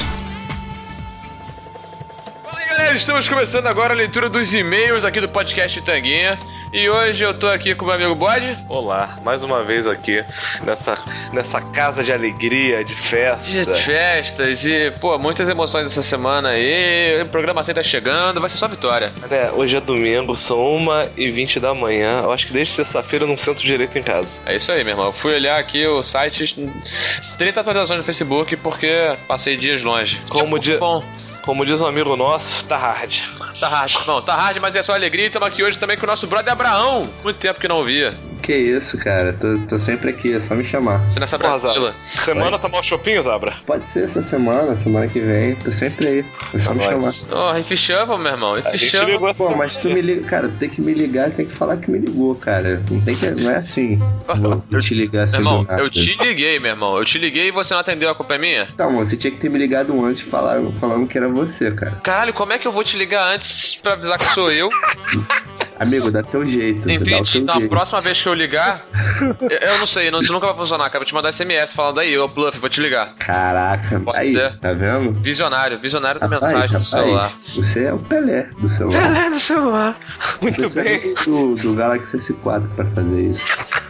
Fala aí, galera. Estamos começando agora a leitura dos e-mails aqui do podcast Tanguinha. E hoje eu tô aqui com o meu amigo Bode. Olá, mais uma vez aqui nessa casa de alegria, de festa. Dia de festas e, pô, muitas emoções essa semana aí. O programa tá chegando, vai ser só vitória. Hoje é domingo, são 1h20 da manhã. Eu acho que desde sexta-feira eu não sento direito em casa. É isso aí, meu irmão. Eu fui olhar aqui o site, 30 atualizações no Facebook porque passei dias longe. Como diz um amigo nosso, tá hard. Tá hard, não, tá hard, mas é só alegria. E estamos aqui hoje também com o nosso brother Abraão. Muito tempo que não ouvia. Que isso, cara, tô sempre aqui, é só me chamar. Você nessa Brasília. Semana tá mal shopping, Zabra? Pode ser essa semana que vem, tô sempre aí, é só me chamar. Oh, refichava, meu irmão, refichava. Pô, mas tu me liga, cara, tem que me ligar, tem que falar que me ligou, cara. Não é assim. Vou te ligar assim. Meu irmão, eu te liguei, meu irmão. Eu te liguei e você não atendeu, a culpa é minha? Tá, você tinha que ter me ligado antes falando que era você, cara. Caralho, como é que eu vou te ligar antes pra avisar que sou eu? Amigo, dá teu jeito. Entendi, então a próxima vez que eu ligar, eu não sei, isso nunca vai funcionar, cara. Vou te mandar SMS falando aí, ô Bluff, vou te ligar. Caraca, pode aí, ser. Tá vendo? Visionário da mensagem do celular. Você é o Pelé do celular. Pelé do celular. Muito você bem. É do Galaxy S4 pra fazer isso.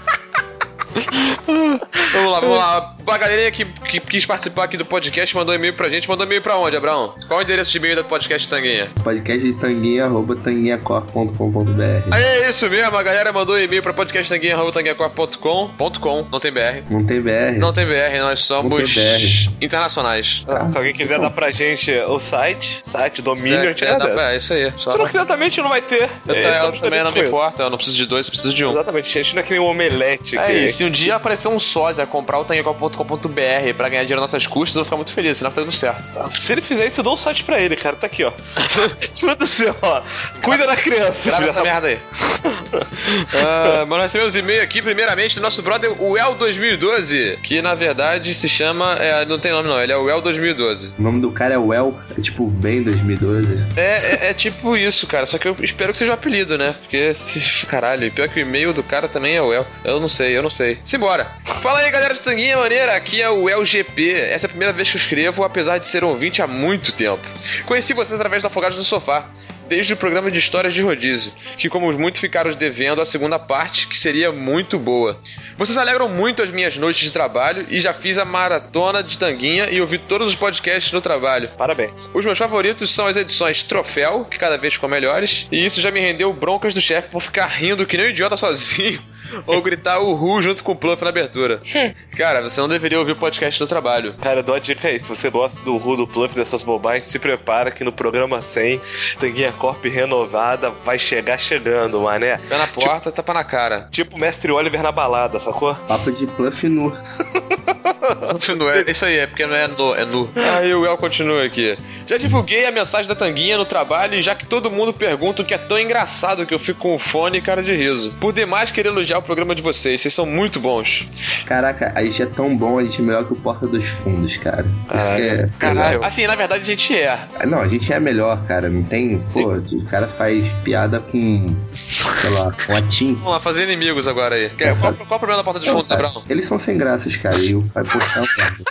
Vamos lá. A galerinha que quis participar aqui do podcast mandou e-mail pra gente. Mandou e-mail pra onde, Abraão? Qual o endereço de e-mail do podcast Tanguinha? Podcast de tanguinha@tanguinhacorp.com.br. É isso mesmo, a galera mandou e-mail pra podcasttanguinha@tanguinhacorp.com. Não tem BR. Não tem BR. Não tem BR, nós somos internacionais. Se alguém quiser dar pra gente o site, domínio, é isso aí. Se não quiser também, a gente não vai ter. Eu também não me importa, eu não preciso de dois, eu preciso de um. Exatamente, a gente não é que nem um omelete. Se um dia aparecer um sósia comprar o tanguinhacorp.com.br pra ganhar dinheiro nas nossas custas, eu vou ficar muito feliz, senão tá tudo certo. Se ele fizer isso, eu dou um site pra ele, cara. Tá aqui, ó. Tudo assim, ó. Cuida da criança. Grava essa merda aí. Mas nós recebemos e-mail aqui, primeiramente, do nosso brother, o El 2012, que na verdade se chama. Não tem nome não, ele é o El 2012. O nome do cara é o El, é tipo bem 2012. É tipo isso, cara. Só que eu espero que seja o apelido, né? Porque, caralho, pior que o e-mail do cara também é o El. Eu não sei. Simbora. Fala aí, galera de Tanguinha Maneira, aqui é o LGP. Essa é a primeira vez que eu escrevo, apesar de ser ouvinte há muito tempo. Conheci vocês através do Afogados no Sofá, desde o programa de histórias de rodízio, que como muitos ficaram devendo a segunda parte, que seria muito boa. Vocês alegram muito as minhas noites de trabalho e já fiz a maratona de Tanguinha e ouvi todos os podcasts no trabalho. Parabéns. Os meus favoritos são as edições Troféu, que cada vez ficam melhores, e isso já me rendeu broncas do chefe por ficar rindo que nem um idiota sozinho ou gritar uhul junto com o Pluff na abertura. Cara, você não deveria ouvir o podcast do trabalho. Cara, eu dou a dica aí, se você gosta do uhul, do Pluff, dessas bobagens, se prepara que no programa 100, Tanguinha Corp renovada vai chegar chegando, mané. Pé na porta, tapa na cara. Tipo o Mestre Oliver na balada, sacou? Papo de Pluff nu. Não é, isso aí, é porque não é no, é nu. Aí o El continua aqui. Já divulguei a mensagem da Tanguinha no trabalho e já que todo mundo pergunta o que é tão engraçado que eu fico com fone e cara de riso. Por demais, queria elogiar o programa de vocês são muito bons. Caraca, a gente é tão bom, a gente é melhor que o Porta dos Fundos, cara. Isso que é... Caralho, assim, na verdade a gente é. Não, a gente é melhor, cara, não tem... Pô, o cara faz piada com... sei lá, com latim. Vamos lá, fazer inimigos agora aí. Qual o problema da Porta dos Fundos, Abraão? Eles são sem graças, cara, e o pai postar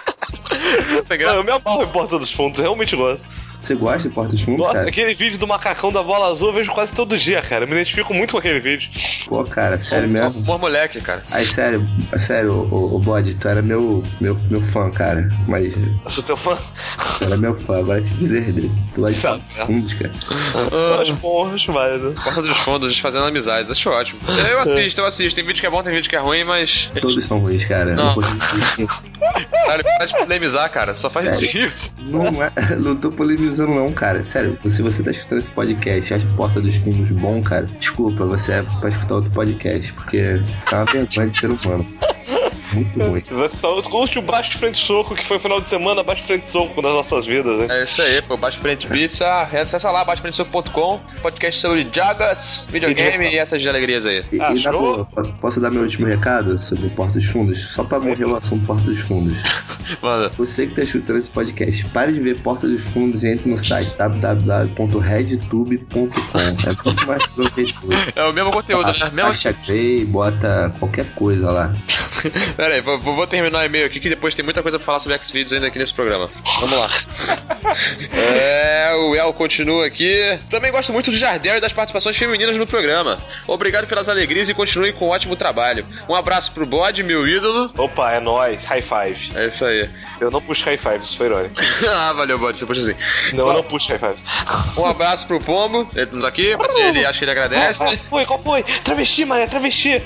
eu me amarro em Porta dos Fundos, eu realmente gosto. Você gosta de Porta dos Fundos, Nossa, cara? aquele vídeo do macacão da bola azul eu vejo quase todo dia, cara. Eu me identifico muito com aquele vídeo. Pô, cara, sério mesmo? Bom moleque, cara. Aí, sério, o Bode, tu era meu fã, cara. Mas... Eu sou teu fã? Tu era meu fã, agora te dizer. Tu gosta de Porta dos Fundos, cara? Acho bom, acho válido. Porta dos Fundos, fazendo amizades, acho ótimo. Eu assisto. Tem vídeo que é bom, tem vídeo que é ruim, mas... Todos são ruins, cara. Não. Consigo... Cara, para de polemizar, cara. Só faz isso. Não tô polemizando não, cara. Sério, se você tá escutando esse podcast e acha Porta dos Fundos bom, cara, desculpa, você é pra escutar outro podcast, porque é uma vergonha de ser humano. Muito ruim. Escute o Baixo de Frente Soco, que foi o final de semana, Baixo de Frente Soco nas nossas vidas, hein? É isso aí, pô. Baixo de Frente Pizza, acessa lá, baixofrentesoco.com, podcast sobre jogas, videogame e essas alegrias aí. Posso dar meu último recado sobre Porta dos Fundos? Só pra morrer o assunto Porta dos Fundos. Manda. Você que tá escutando esse podcast, pare de ver Porta dos Fundos e entre no site www.redtube.com. É muito mais pro RedTube. É o mesmo conteúdo, né? Baixa Grey, bota qualquer coisa lá. Pera aí, vou terminar o e-mail aqui que depois tem muita coisa pra falar sobre Xvideos ainda aqui nesse programa. Vamos lá. O El continua aqui. Também gosto muito do Jardel e das participações femininas no programa. Obrigado pelas alegrias e continue com um ótimo trabalho. Um abraço pro Bode, meu ídolo. Opa, é nóis. High five. É isso aí. Eu não puxo high five, isso foi irônico. Ah, valeu, Bode, você puxa assim. Não, eu não puxo high five. Um abraço pro Pombo. Ele não tá aqui, mas ele acha que ele agradece. Qual foi? Travesti, mané, travesti.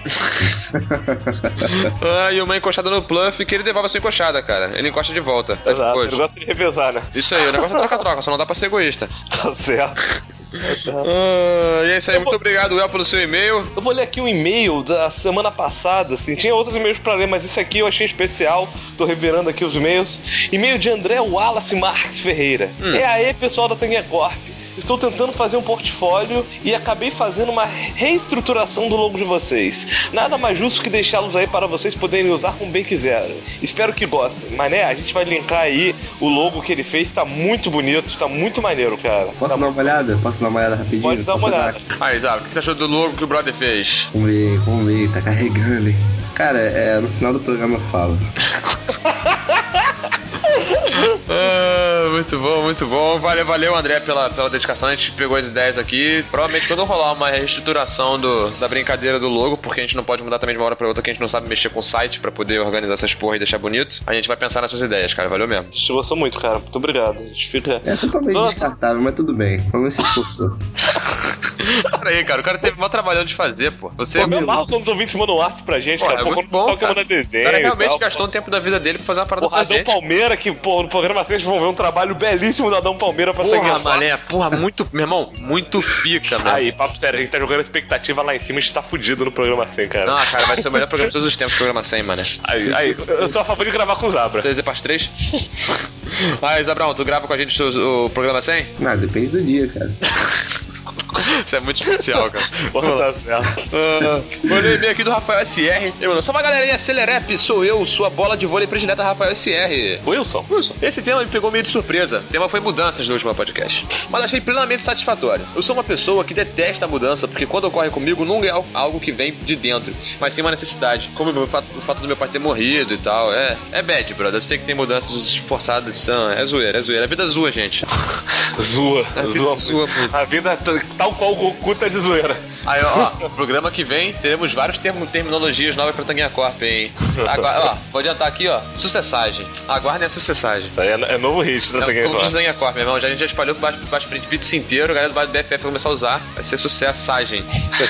E uma encoxada no Pluff que ele devolve a sua encoxada, cara. Ele encosta de volta. Exato, ele gosta de revezar, né? Isso aí, o negócio é troca-troca, só não dá pra ser egoísta. Tá certo. E é isso aí, muito obrigado, El, pelo seu e-mail. Eu vou ler aqui um e-mail da semana passada, assim. Tinha outros e-mails pra ler, mas esse aqui eu achei especial. Tô revirando aqui os e-mails. E-mail de André Wallace Marques Ferreira. É aí, pessoal da Tanguinha Corp. Estou tentando fazer um portfólio e acabei fazendo uma reestruturação do logo de vocês. Nada mais justo que deixá-los aí para vocês poderem usar como bem quiserem. Espero que gostem. Mané, a gente vai linkar aí o logo que ele fez, tá muito bonito, tá muito maneiro, cara. Posso dar uma olhada? rapidinho? Pode dar uma olhada. Aí, Zab, o que você achou do logo que o brother fez? Vamos ver, tá carregando, hein? Cara, no final do programa eu falo. Muito bom. Valeu, André, pela dedicação. A gente pegou as ideias aqui. Provavelmente quando rolar uma reestruturação da brincadeira do logo, porque a gente não pode mudar também de uma hora pra outra, que a gente não sabe mexer com o site pra poder organizar essas porra e deixar bonito. A gente vai pensar nas suas ideias, cara. Valeu mesmo. Te gostou muito, cara. Muito obrigado. A gente fica... É totalmente descartável, mas tudo bem. Vamos se esforçar. Peraí, cara. O cara teve mó trabalhão de fazer, pô. Você... me amarro quando os ouvintes mandam artes pra gente, pô, cara. É muito bom, cara. Manda desenho. O cara realmente gastou um tempo da vida dele pra fazer uma parada pra gente. Adão Palmeira, que, pô, no programa vocês vão ver um trabalho belíssimo da Adão Palmeira pra Porra, mané. Porra, muito... Meu irmão, muito pica, mano. Aí, papo sério. A gente tá jogando a expectativa lá em cima e a gente tá fudido no programa 100, cara. Não, cara, vai ser o melhor programa de todos os tempos, programa 100, mané. Aí, eu sou a favor de gravar com o Zabra. Você dizer parte 3? Aí, Zabrão, tu grava com a gente o programa 100? Não, depende do dia, cara. Isso é muito especial, cara. Tá certo. Vou ler o e-mail aqui do Rafael SR. Ele mandou: salve, galerinha, Celerep, sou eu, sua bola de vôlei predileta, Rafael SR. Wilson. Esse tema me pegou meio de surpresa. O tema foi mudanças no último podcast, mas achei plenamente satisfatório. Eu sou uma pessoa que detesta a mudança, porque quando ocorre comigo não é algo que vem de dentro, mas sim uma necessidade. Como o fato do meu pai ter morrido e tal. É bad, brother. Eu sei que tem mudanças forçadas, é zoeira. A vida zoa, gente. Zoa muito. A vida tal qual o Goku tá de zoeira. Aí, ó, programa que vem, teremos vários terminologias novas pra Tanguinha Corp, hein? Agora, ó, vou adiantar aqui, ó, sucessagem. Aguardem a sucessagem. Isso aí é novo hit da Tanguinha Corp. Novo Tanguinha Corp, meu irmão. A gente já espalhou pro baixo Prince inteiro, a galera do baixo BFF vai começar a usar. Vai ser sucessagem.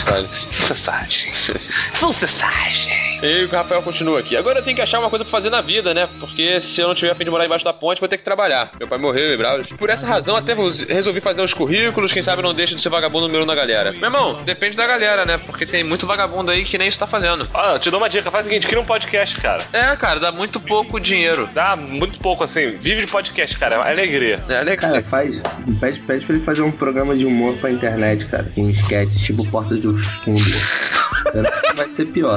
Sucessagem. E o Rafael continua aqui. Agora eu tenho que achar uma coisa pra fazer na vida, né? Porque se eu não tiver a fim de morar embaixo da ponte, vou ter que trabalhar. Meu pai morreu, Por essa razão, até resolvi fazer uns currículos. Quem sabe não deixa de ser vagabundo número 1 da galera. Meu irmão, depende da galera, né? Porque tem muito vagabundo aí que nem isso tá fazendo. Eu te dou uma dica. Faz o seguinte, cria um podcast, cara. Cara, dá muito pouco dinheiro. Dá muito pouco, assim. Vive de podcast, cara. É alegria. Cara, pede pra ele fazer um programa de humor pra internet, cara. Um sketch, tipo Porta dos Fundos. Vai ser pior.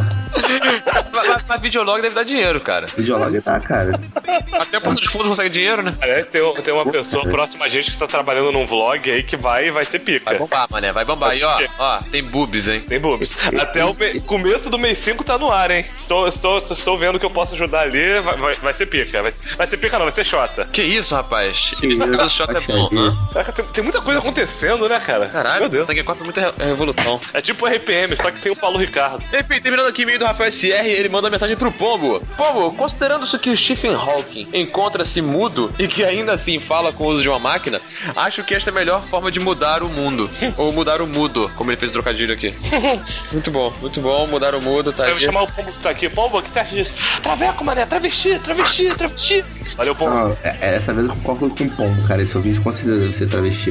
Mas videolog deve dar dinheiro, cara. Videolog dá, cara. Até Porta dos Fundos consegue dinheiro, né? Tem uma pessoa próxima a gente que tá trabalhando num vlog aí que vai ser pica. Vai bombar, mané. Vai bombar. E ó, tem boobs, hein? Tem boobs. Até o começo do mês 5 tá no ar, hein? Estou vendo que eu posso ajudar ali. Vai ser pica. Vai ser pica não, vai ser xota. Que isso, rapaz? Esse xota é bom, né? Tem muita coisa acontecendo, né, cara? Caralho, meu Deus. Tanguinha Corp é muita revolução. É tipo RPM, só que sem o Paulo Ricardo. Enfim, terminando aqui o e-mail do Rafael SR, ele manda uma mensagem pro Pombo. Pombo, considerando-se que o Stephen Hawking encontra-se mudo e que ainda assim fala com o uso de uma máquina, acho que esta é a melhor forma de mudar o mundo. Ou mudar o mudo, como ele fez o trocadilho aqui. Muito bom, mudar o mudo, tá aí. Eu vou chamar o Pombo que tá aqui. Pombo, o que você acha disso? Traveco, mané, travesti. Valeu, Pombo. Essa vez eu concordo com o Pombo, cara. Esse ouvinte considera ser travesti.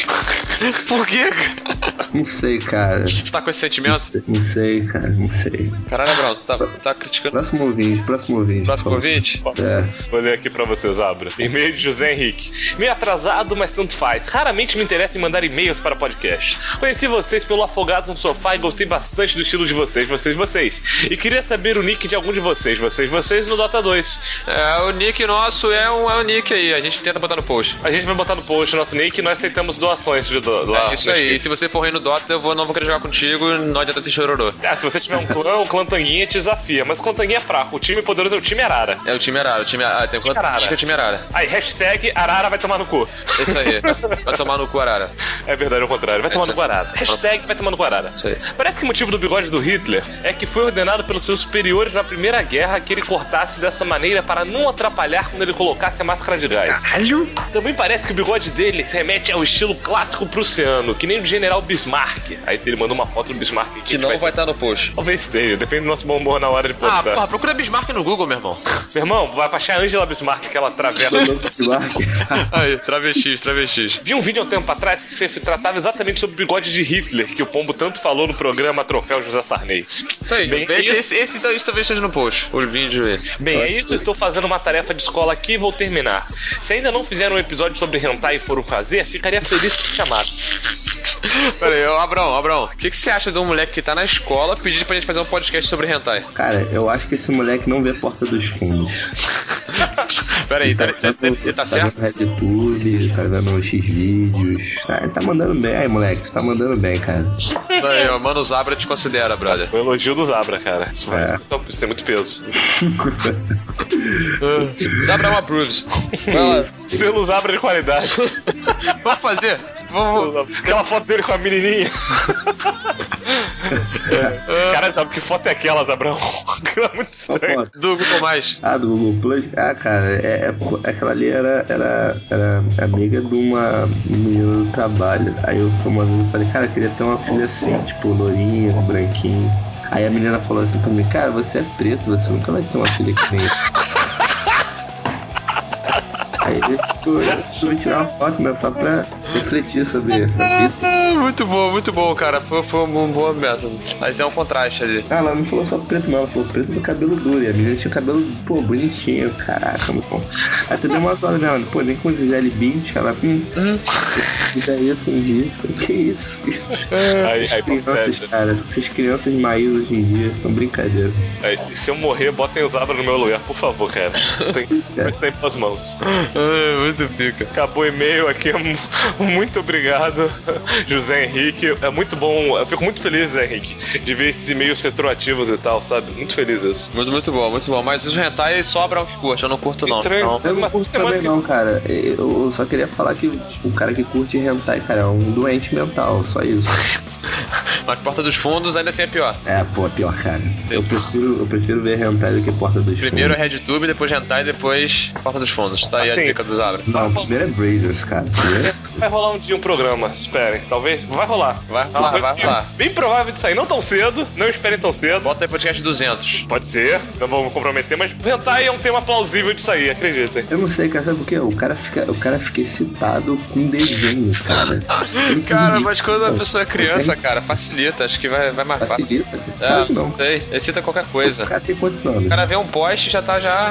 Por quê? Não sei, cara. Você tá com esse sentimento? Não sei, cara, não sei. Caralho, Abraão, você tá criticando. Próximo ouvinte. Próximo ouvinte? Vou ler aqui pra vocês, Abra. E-mail de José Henrique. Meio atrasado, mas tanto faz. Raramente me interessa em mandar e-mails para podcast. Conheci vocês pelo Afogados no Sofá e gostei bastante do estilo de vocês. E queria saber o nick de algum de vocês no Dota 2. O nick nosso é um nick aí. A gente tenta botar no post. A gente vai botar no post o nosso nick e nós aceitamos doações de lá. Isso aí. E se você for ruim no Dota, eu não vou querer jogar contigo. Não adianta ter chororô. Se você tiver um clã, o clã Tanguinha te desafia. Mas o clã Tanguinha é fraco. O time poderoso é o time Arara. É o time Arara. Tem o clã Tanguinha e tem o time Arara. Aí, hashtag Arara vai tomar no cu. Isso aí. Vai tomar no cu, Arara. É verdade, ao contrário. Vai tomar no cu, Arara. Hashtag vai tomar no cu, Arara. Isso aí. Parece que o motivo do bigode do Hitler é que foi ordenado pelos seus superiores na Primeira Guerra que ele cortasse dessa maneira para não atrapalhar quando ele colocasse a máscara de gás. Caralho! Também parece que o bigode dele se remete ao estilo clássico prussiano, que nem o general Bismarck. Aí ele manda uma foto do Bismarck aqui. Que não vai estar no post. Talvez tenha, depende do nosso bom humor na hora de postar. Porra, procura Bismarck no Google, meu irmão. Meu irmão, vai achar a Angela Bismarck, aquela travessa. Aí, travestis. Vi um vídeo há um tempo atrás que se tratava exatamente sobre o bigode de Hitler, que o Pombo tanto falou no programa Troféu José Sarney. Isso aí, esse talvez esteja no post, o vídeo aí. Bem, é isso, estou fazendo uma tarefa de escola aqui e vou terminar. Se ainda não fizeram um episódio sobre hentai e foram fazer, ficaria feliz se chamado. Pera aí, Abrão, o que você acha de um moleque que tá na escola pedir pra gente fazer um podcast sobre hentai? Cara, eu acho que esse moleque não vê Porta dos Fundos. Pera aí, ele tá certo? Tá vendo RedTube, tá vendo X-Vídeos. Ele tá mandando bem. Aí, moleque, você tá mandando bem, cara. Aí, ó, mano, o Zabra te considera, brother. O elogio do Zabra, cara. Isso tem muito peso. Zabra approves. Vai lá. Selo Zabra de qualidade. Vamos fazer? Aquela foto dele com a menininha. Cara, sabe que foto é aquela, Zabrão? É muito estranho. Do Google Mais. Do Google Plus. Cara, aquela ali era amiga de uma menina do trabalho. Aí eu uma vez falei, cara, eu queria ter uma filha assim, tipo, lourinha, branquinho. Aí a menina falou assim pra mim, cara, você é preto, você nunca vai ter uma filha que nem Aí eu fui tirar uma foto, né, só pra refletir sobre essa vida. Muito bom, cara. Foi um bom método. Mas é um contraste ali. Ela não falou só preto, não. Ela falou preto do cabelo duro. E a menina tinha o cabelo, bonitinho. Caraca, muito bom. Aí tu deu uma horas nela, nem com o Gisele Bündchen, ela... Fica isso um dia. Que isso? Essas crianças, cara. Essas crianças maíz hoje em dia são brincadeira. E se eu morrer, botem o Zabra no meu lugar, por favor, cara. Tem pelas mãos. Muito pica. Acabou o e-mail aqui. Muito obrigado, José Henrique. É muito bom. Eu fico muito feliz, José Henrique, de ver esses e-mails retroativos e tal, sabe? Muito feliz isso. Muito bom. Mas os hentai só Abrão que curte, eu não curto não. Estranho. Eu não curto também não, cara. Eu só queria falar que o cara que curte hentai, cara, é um doente mental, só isso. Mas Porta dos Fundos ainda assim é pior. É, pô, é pior, cara. Eu prefiro ver hentai do que Porta dos Primeiro Fundos. é RedTube, depois Hentai, depois Porta dos Fundos. Tá aí Assim, a dica do Zabra. Não, primeiro é Brazers, cara. Vai rolar um dia um programa, esperem. Talvez. Vai rolar. Vai rolar. Bem provável de sair, não tão cedo. Não esperem tão cedo. Bota aí podcast 200. Pode ser, não vou me comprometer, mas hentai é um tema plausível de sair, acreditem. Eu não sei, cara, sabe por quê? O cara fica excitado com desenhos, cara. Cara, mas quando a pessoa é criança, cara, facilita. Acho que vai mais fácil. Facilita? Claro que não sei. Excita qualquer coisa. O cara tem quantos anos? O cara vê um poste e já tá já.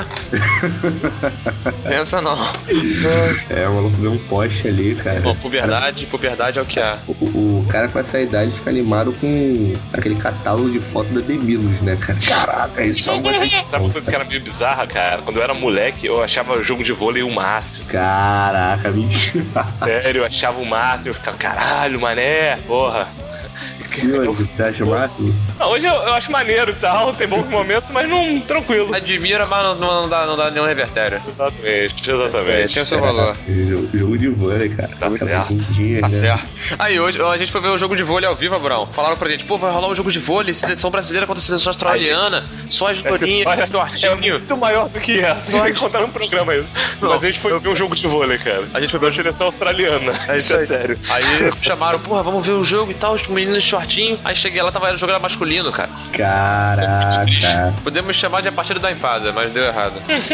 Pensa não. É, o maluco vê um poste ali, cara. Bom, puberdade é o que há. O cara com essa idade fica animado com aquele catálogo de foto da Demilos, né, cara? Caraca, isso é uma coisa. Sabe uma coisa que era meio bizarra, cara? Quando eu era moleque, eu achava jogo de vôlei o máximo. Caraca, mentira. Sério, eu achava o máximo. Eu ficava, caralho, mané, porra. E hoje, você acha o máximo? Não, hoje eu acho maneiro e tal, tem bons momentos, mas não, tranquilo. Admira, mas não dá nenhum revertério. Exatamente. Tem o seu valor. Jogo de vôlei, cara. Tá certo. Tá certo. Aí, hoje a gente foi ver o jogo de vôlei ao vivo, Abrão. Falaram pra gente, pô, vai rolar um jogo de vôlei, seleção brasileira contra a seleção australiana, só as vitorinas, é muito maior do que essa. A gente tem que contar um programa isso. Mas a gente foi ver um jogo de vôlei, cara. A gente foi ver a seleção australiana. Isso é sério. Aí chamaram, porra, vamos ver o jogo e tal, os meninos shortinho. Aí cheguei lá, o jogo era masculino, cara. Caraca. Podemos chamar de a partida da empada, mas deu errado.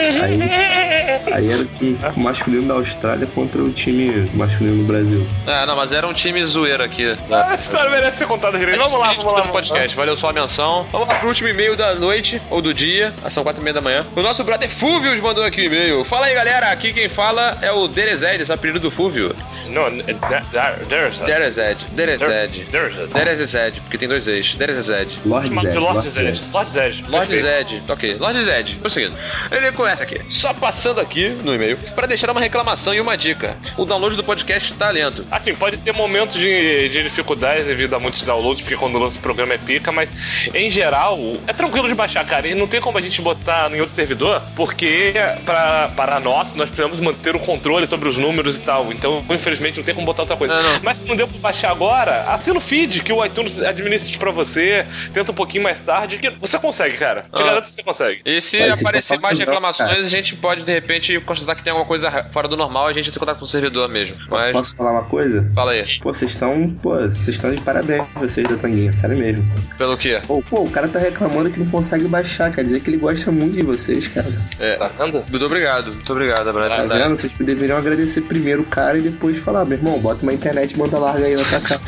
Aí era o masculino da Austrália contra o time masculino do Brasil. Não, mas era um time zoeiro aqui. Essa história merece ser contada direito. Vamos lá no podcast. Valeu só a menção. Vamos lá pro último e-mail da noite, ou do dia. São 4:30 da manhã. O nosso brother Fúvio mandou aqui o e-mail. Fala aí, galera. Aqui quem fala é o Derezed, esse apelido do Fúvio. Não, Derezed, porque tem dois Z's. Derezed. Lord Zed. Ok, Lord Zed. Prosseguindo. Ele começa aqui. Só passando aqui no e-mail pra deixar uma reclamação e uma dica. O download do podcast tá lento. Assim, pode ter momentos de dificuldade devido a muitos downloads, porque quando lança o programa é pica, mas em geral é tranquilo de baixar, cara. E não tem como a gente botar em outro servidor, porque para nós precisamos manter o controle sobre os números e tal. Então, infelizmente, não tem como botar outra coisa. Não. Mas se não deu pra baixar agora, assina o feed que o iTunes administra isso pra você. Tenta um pouquinho mais tarde, que você consegue, cara. Te garanto que você consegue. E se aparecer mais reclamações, a gente pode, de repente, constatar que tem alguma coisa fora do normal, a gente tem que contar com o servidor mesmo. Mas... Posso falar uma coisa? Fala aí. Pô, vocês estão de parabéns, vocês da Tanguinha, sério mesmo. Pelo quê? Pô, o cara tá reclamando que não consegue baixar, quer dizer que ele gosta muito de vocês, cara. Tá vendo? Muito obrigado, Abraão. Tá vendo? Vocês deveriam agradecer primeiro o cara e depois falar, meu irmão, bota uma internet e manda larga aí na tua casa.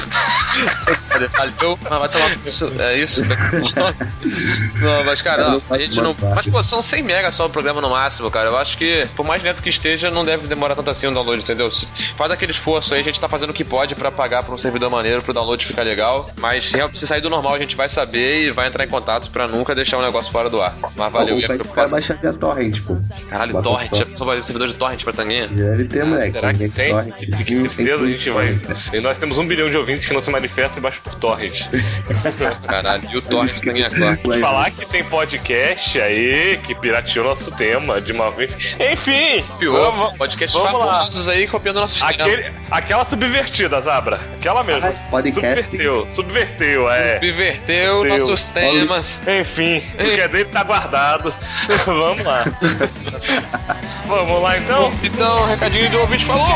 Vai tomar isso. É isso? Não, mas cara, a gente não. Mas pô, são 100 MB só o programa no máximo, cara. Eu acho que, por mais lento que esteja, não deve demorar tanto assim o download, entendeu? Faz aquele esforço aí, a gente tá fazendo o que pode pra pagar pra um servidor maneiro, pro download ficar legal. Mas se sair do normal, a gente vai saber e vai entrar em contato pra nunca deixar o negócio fora do ar. Mas valeu, o cara baixar via torrent, pô. Caralho, torrent, já pensou o servidor de torrent pra Tanguinha? Deve ter, moleque. Será que tem? Que tristeza, a gente vai. E nós temos 1 bilhão de ouvintes que não se manifestam e baixam por torrent. Caralho, e o torrent Tanguinha agora. Falar que tem podcast aí que pirateou nosso tema de uma vez. Enfim, podcasts famosos aí copiando nossos temas. Aquela subvertida, Zabra. Aquela mesmo. Subverteu, é. Subverteu nossos temas. Enfim, o que é dele tá guardado. Vamos lá. Vamos lá então? Então, recadinho do ouvinte, falou!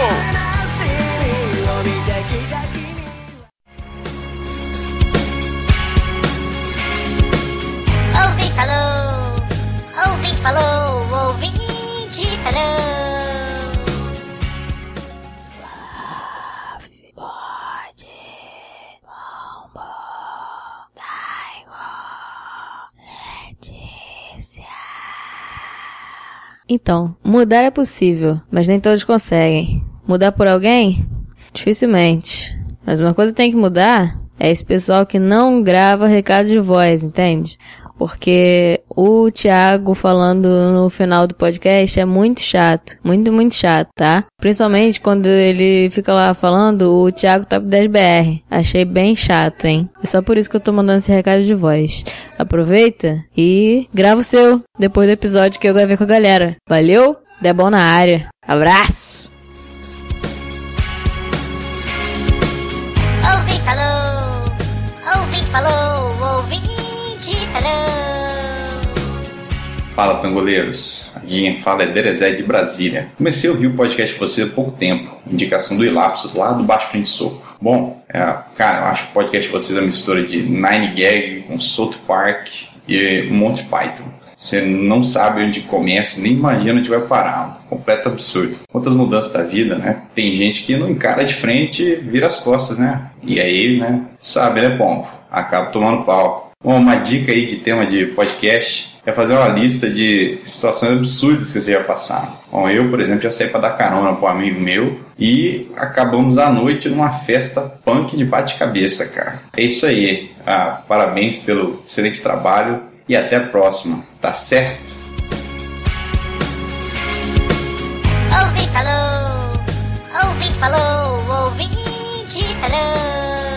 Ouvinte falou! Ouvinte falou! Ouvinte falou! Então, mudar é possível, mas nem todos conseguem. Mudar por alguém? Dificilmente. Mas uma coisa que tem que mudar é esse pessoal que não grava recado de voz, entende? Porque o Thiago falando no final do podcast é muito chato. Muito, muito chato, tá? Principalmente quando ele fica lá falando o Thiago Top 10 BR. Achei bem chato, hein? É só por isso que eu tô mandando esse recado de voz. Aproveita e grava o seu depois do episódio que eu gravei com a galera. Valeu? Debon na área. Abraço! Ouvinte falou! Ouvinte falou, ouvinte falou. Fala, pangoleiros. Aqui quem fala é Derezé de Brasília. Comecei a ouvir o podcast de vocês há pouco tempo. Indicação do Ilapso, lá do Baixo Frente Soco. Bom, cara, eu acho que o podcast de vocês é uma mistura de Nine Gag com South Park e Monty Python. Você não sabe onde começa, nem imagina onde vai parar. Um completo absurdo. Quantas mudanças da vida, né? Tem gente que não encara de frente e vira as costas, né? E aí, né? Sabe, né, pombo? Acaba tomando pau. Bom, uma dica aí de tema de podcast é fazer uma lista de situações absurdas que você já passaram. Bom, eu, por exemplo, já saí para dar carona para um amigo meu e acabamos a noite numa festa punk de bate-cabeça, cara. É isso aí. Parabéns pelo excelente trabalho e até a próxima. Tá certo? Ouvinte falou, ouvinte falou, ouvinte falou.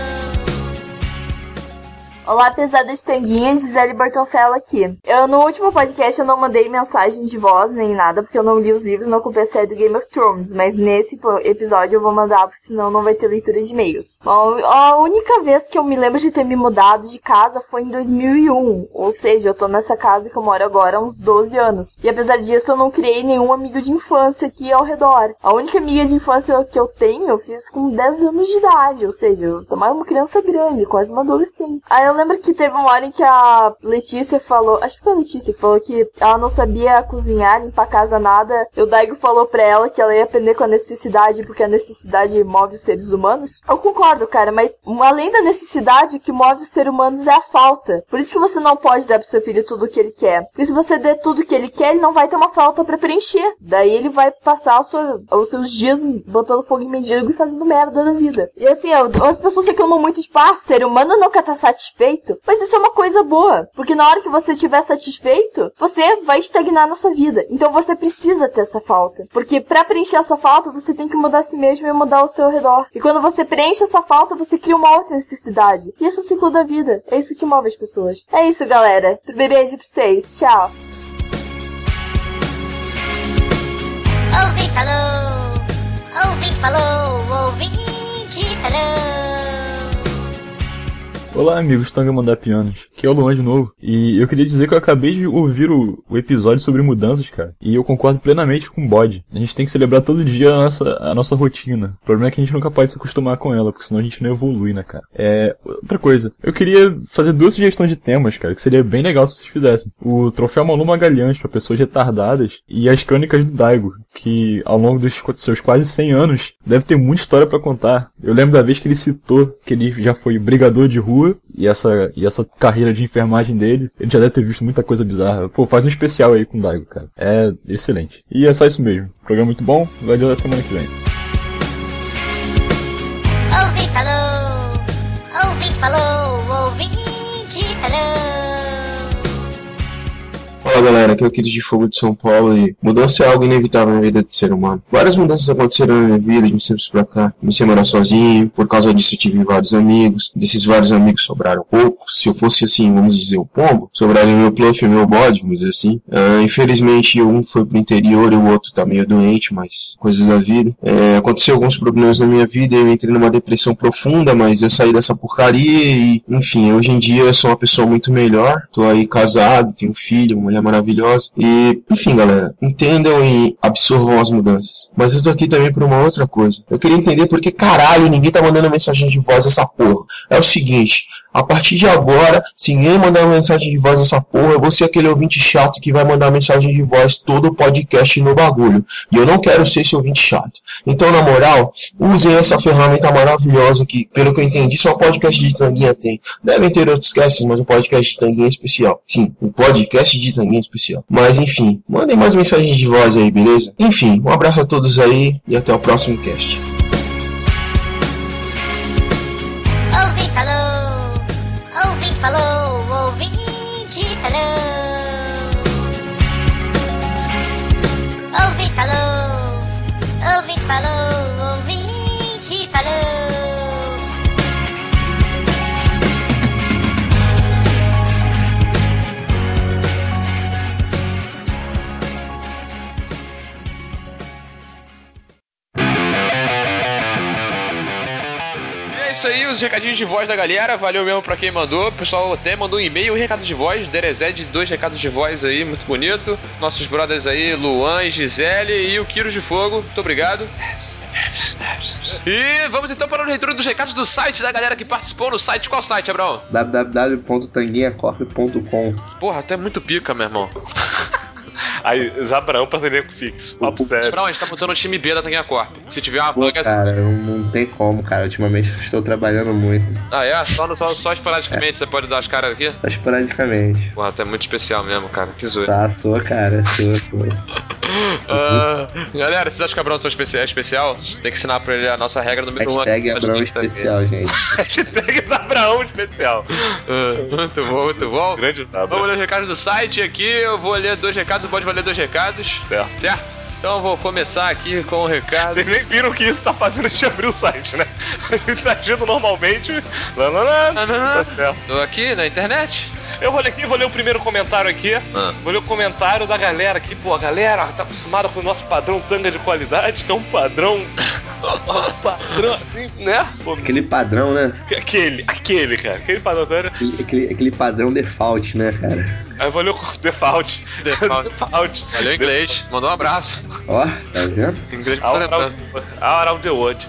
Olá, pesadas tanguinhas, Gisele Bertoncello aqui. No último podcast eu não mandei mensagem de voz nem nada, porque eu não li os livros, não comprei a série do Game of Thrones, mas nesse episódio eu vou mandar, porque senão não vai ter leitura de e-mails. Bom, a única vez que eu me lembro de ter me mudado de casa foi em 2001, ou seja, eu tô nessa casa que eu moro agora há uns 12 anos. E apesar disso eu não criei nenhum amigo de infância aqui ao redor. A única amiga de infância que eu tenho, eu fiz com 10 anos de idade, ou seja, eu tô mais uma criança grande, quase uma adolescente. Aí eu lembro que teve uma hora em que a Letícia falou, acho que foi a Letícia que falou que ela não sabia cozinhar, limpar a casa, nada. E o Daigo falou pra ela que ela ia aprender com a necessidade, porque a necessidade move os seres humanos. Eu concordo, cara, mas além da necessidade, o que move os seres humanos é a falta. Por isso que você não pode dar pro seu filho tudo o que ele quer. Porque se você der tudo o que ele quer, ele não vai ter uma falta pra preencher. Daí ele vai passar os seus dias botando fogo em mendigo e fazendo merda da vida. E assim, as pessoas reclamam muito, tipo, ser humano não quer estar satisfeito. Mas isso é uma coisa boa, porque na hora que você estiver satisfeito, você vai estagnar na sua vida. Então você precisa ter essa falta, porque pra preencher essa falta, você tem que mudar a si mesmo e mudar o seu redor. E quando você preenche essa falta, você cria uma outra necessidade. E esse é o ciclo da vida. É isso que move as pessoas. É isso, galera. Beijo pra vocês. Tchau. Ouvinte falou, ouvinte falou, ouvinte falou. Olá, amigos Tangamandapianos. Aqui é o Luan de novo. E eu queria dizer que eu acabei de ouvir o episódio sobre mudanças, cara. E eu concordo plenamente com o Bode. A gente tem que celebrar todo dia a nossa rotina. O problema é que a gente nunca pode se acostumar com ela, porque senão a gente não evolui, né, cara? Outra coisa. Eu queria fazer 2 sugestões de temas, cara, que seria bem legal se vocês fizessem. O Troféu Malu Magalhães para pessoas retardadas e as Crônicas do Daigo, que ao longo dos seus quase 100 anos deve ter muita história para contar. Eu lembro da vez que ele citou que ele já foi brigador de rua e essa carreira de enfermagem dele, ele já deve ter visto muita coisa bizarra. Pô, faz um especial aí com o Daigo, cara. É excelente. E é só isso mesmo. Programa muito bom, vai dar semana que vem. Ouvinte falou, ouvinte falou, ouvinte falou. Fala galera, aqui é o Kid de Fogo de São Paulo e mudança é algo inevitável na vida do ser humano. Várias mudanças aconteceram na minha vida de uns tempos pra cá. Comecei a morar sozinho, por causa disso eu tive vários amigos, desses vários amigos sobraram poucos. Se eu fosse assim, vamos dizer, o pombo, sobraram meu Pluff e meu bode, vamos dizer assim. Infelizmente um foi pro interior e o outro tá meio doente, mas coisas da vida. Aconteceu alguns problemas na minha vida e eu entrei numa depressão profunda, mas eu saí dessa porcaria e, enfim, hoje em dia eu sou uma pessoa muito melhor. Tô aí casado, tenho um filho, uma mulher maravilhosa. E, enfim, galera, entendam e absorvam as mudanças. Mas eu tô aqui também por uma outra coisa. Eu queria entender por que caralho ninguém tá mandando mensagem de voz essa porra. É o seguinte, a partir de agora, se ninguém mandar uma mensagem de voz essa porra, eu vou ser aquele ouvinte chato que vai mandar mensagem de voz todo o podcast no bagulho. E eu não quero ser esse ouvinte chato. Então, na moral, usem essa ferramenta maravilhosa que, pelo que eu entendi, só o podcast de Tanguinha tem. Devem ter outros casts, mas o podcast de Tanguinha é especial. Sim, o podcast de Tanguinha é especial. Mas, enfim, mandem mais mensagens de voz aí, beleza? Enfim, um abraço a todos aí e até o próximo cast. Ouvinte falou, ouvinte falou, ouvinte falou. Ouvinte falou, ouvinte falou, ouvinte falou. isso aí, os recadinhos de voz da galera. Valeu mesmo pra quem mandou. O pessoal até mandou um e-mail e recado de voz. Derezed, 2 recados de voz aí, muito bonito. Nossos brothers aí, Luan, Gisele e o Quiros de Fogo. Muito obrigado. E vamos então para a leitura dos recados do site da galera que participou no site. Qual site, Abraão? www.tanguinhacorp.com. Porra, tu é muito pica, meu irmão. Aí, Zabrão pra elenco fixo. Papo sério. Abraão, a gente tá montando o time B da Tanguinha Corp. Se tiver uma Pô, vaga... cara, não tem como, cara. Ultimamente estou trabalhando muito. Ah, é? Só esporadicamente você pode dar as caras aqui? Só esporadicamente. Porra, tu é muito especial mesmo, cara. Que zoeira. Tá, sou, cara. Sou. Galera, vocês acham que Abraão é especial? Tem que ensinar pra ele a nossa regra número 1. Hashtag Abraão especial, gente. Hashtag Abraão especial. Muito bom, muito bom. Grande Zabra. Vamos ler os recados do site aqui. Eu vou ler 2 recados, pode valer 2 recados. Certo? Então eu vou começar aqui com o recado. Vocês nem viram o que isso tá fazendo de abrir o site, né? A gente tá agindo normalmente. Tá certo. Tô aqui na internet. Eu vou ler o primeiro comentário aqui. Vou ler o comentário da galera aqui. Pô, a galera tá acostumada com o nosso padrão tanga de qualidade, que é um padrão. Padrão, né? Aquele padrão, né? Aquele, cara. Aquele padrão tanga. Aquele padrão default, né, cara? Aí eu vou ler o default. Valeu, inglês. Mandou um abraço. Ó, tá vendo? Inglês Around the world.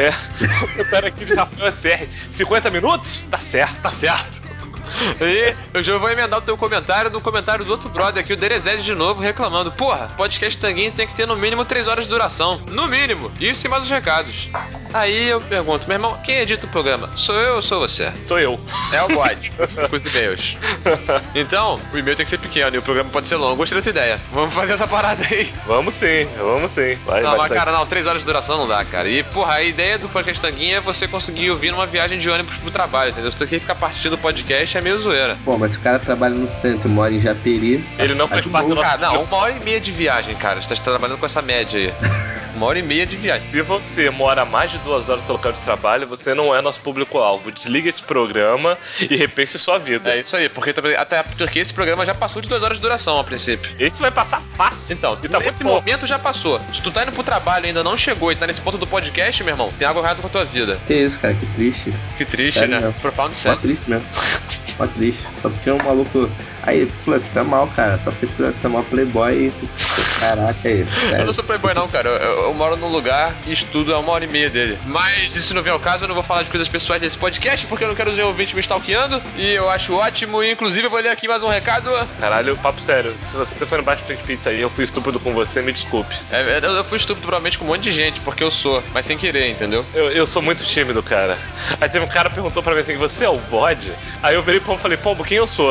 O comentário aqui de Rafael SR. 50 minutos? Tá certo. E eu já vou emendar o teu comentário no comentário do outro brother aqui, o Derezed de novo, reclamando. Porra, podcast Tanguinho tem que ter no mínimo 3 horas de duração. No mínimo. Isso e mais os recados. Aí eu pergunto, meu irmão, quem edita o programa? Sou eu ou sou você? Sou eu. É o bode. Com os e-mails. Então, o e-mail tem que ser pequeno e o programa pode ser longo. Gostei da tua ideia. Vamos fazer essa parada aí. Vamos sim. Vai, não, mas cara, 3 horas de duração não dá, cara. E, porra, a ideia do podcast Tanguinho é você conseguir ouvir numa viagem de ônibus pro trabalho, entendeu? Se tu quer ficar partindo do podcast, é meio zoeira. Pô, mas o cara trabalha no centro, mora em Japeri. Ele não faz parte do nosso... Cara, não, 1h30 de viagem, cara. Você tá trabalhando com essa média aí. 1h30 de viagem. Se você mora mais de 2 horas no seu local de trabalho, você não é nosso público-alvo. Desliga esse programa e repense sua vida. É isso aí, até porque esse programa já passou de 2 horas de duração a princípio. Esse vai passar fácil. Então, nesse momento já passou. Se tu tá indo pro trabalho e ainda não chegou e tá nesse ponto do podcast, meu irmão, tem algo errado com a tua vida. Que isso, cara, que triste. Que triste, sério, né? Mesmo. Profound sad. Só triste mesmo. Só triste. Só porque um maluco... Aí, Fluff, tá mal, cara. Só porque tu tá mal playboy e... Caraca, aí. Eu não sou playboy não, cara. Eu moro num lugar e estudo a 1h30 dele. Mas isso não vem ao caso, eu não vou falar de coisas pessoais desse podcast, porque eu não quero ver o ouvinte me stalkeando. E eu acho ótimo. E, inclusive, eu vou ler aqui mais um recado. Caralho, papo sério. Se você foi no Baixo Frente Pizza aí, eu fui estúpido com você, me desculpe. Eu fui estúpido provavelmente com um monte de gente, porque eu sou. Mas sem querer, entendeu? Eu sou muito tímido, cara. Aí teve um cara que perguntou pra mim assim, você é o bode? Aí eu virei pro Pombo e falei, Pombo, quem eu sou?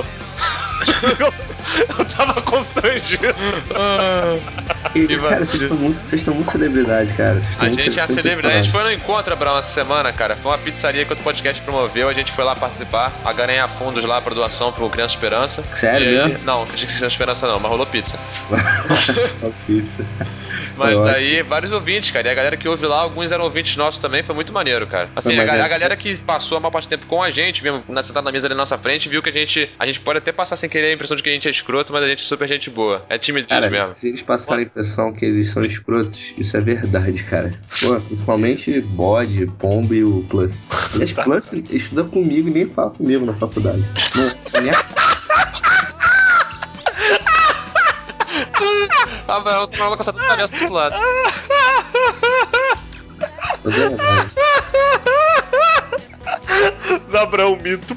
Eu tava constrangido. Cara, vocês estão muito celebridade, cara. A gente é a celebridade. A gente foi no encontro, Abraão, essa semana, cara. Foi uma pizzaria que o podcast promoveu. A gente foi lá participar, a ganhar fundos lá pra doação pro Criança Esperança. Sério? Não, Criança Esperança não, mas rolou pizza. Pizza. Mas aí, vários ouvintes, cara. E a galera que ouve lá, alguns eram ouvintes nossos também, foi muito maneiro, cara. Assim, a galera que passou a maior parte do tempo com a gente, mesmo sentada na mesa ali na nossa frente, viu que a gente pode até passar sem querer a impressão de que a gente é escroto, mas a gente é super gente boa. É timidez mesmo. Se eles passaram a impressão que eles são escrotos, isso é verdade, cara. Pô, principalmente bode, pombo e o Plus. Aliás, Plus estuda comigo e nem fala comigo na faculdade. Ah, velho, eu tô uma caçada de cabeça do outro lado. Zabrão, mito.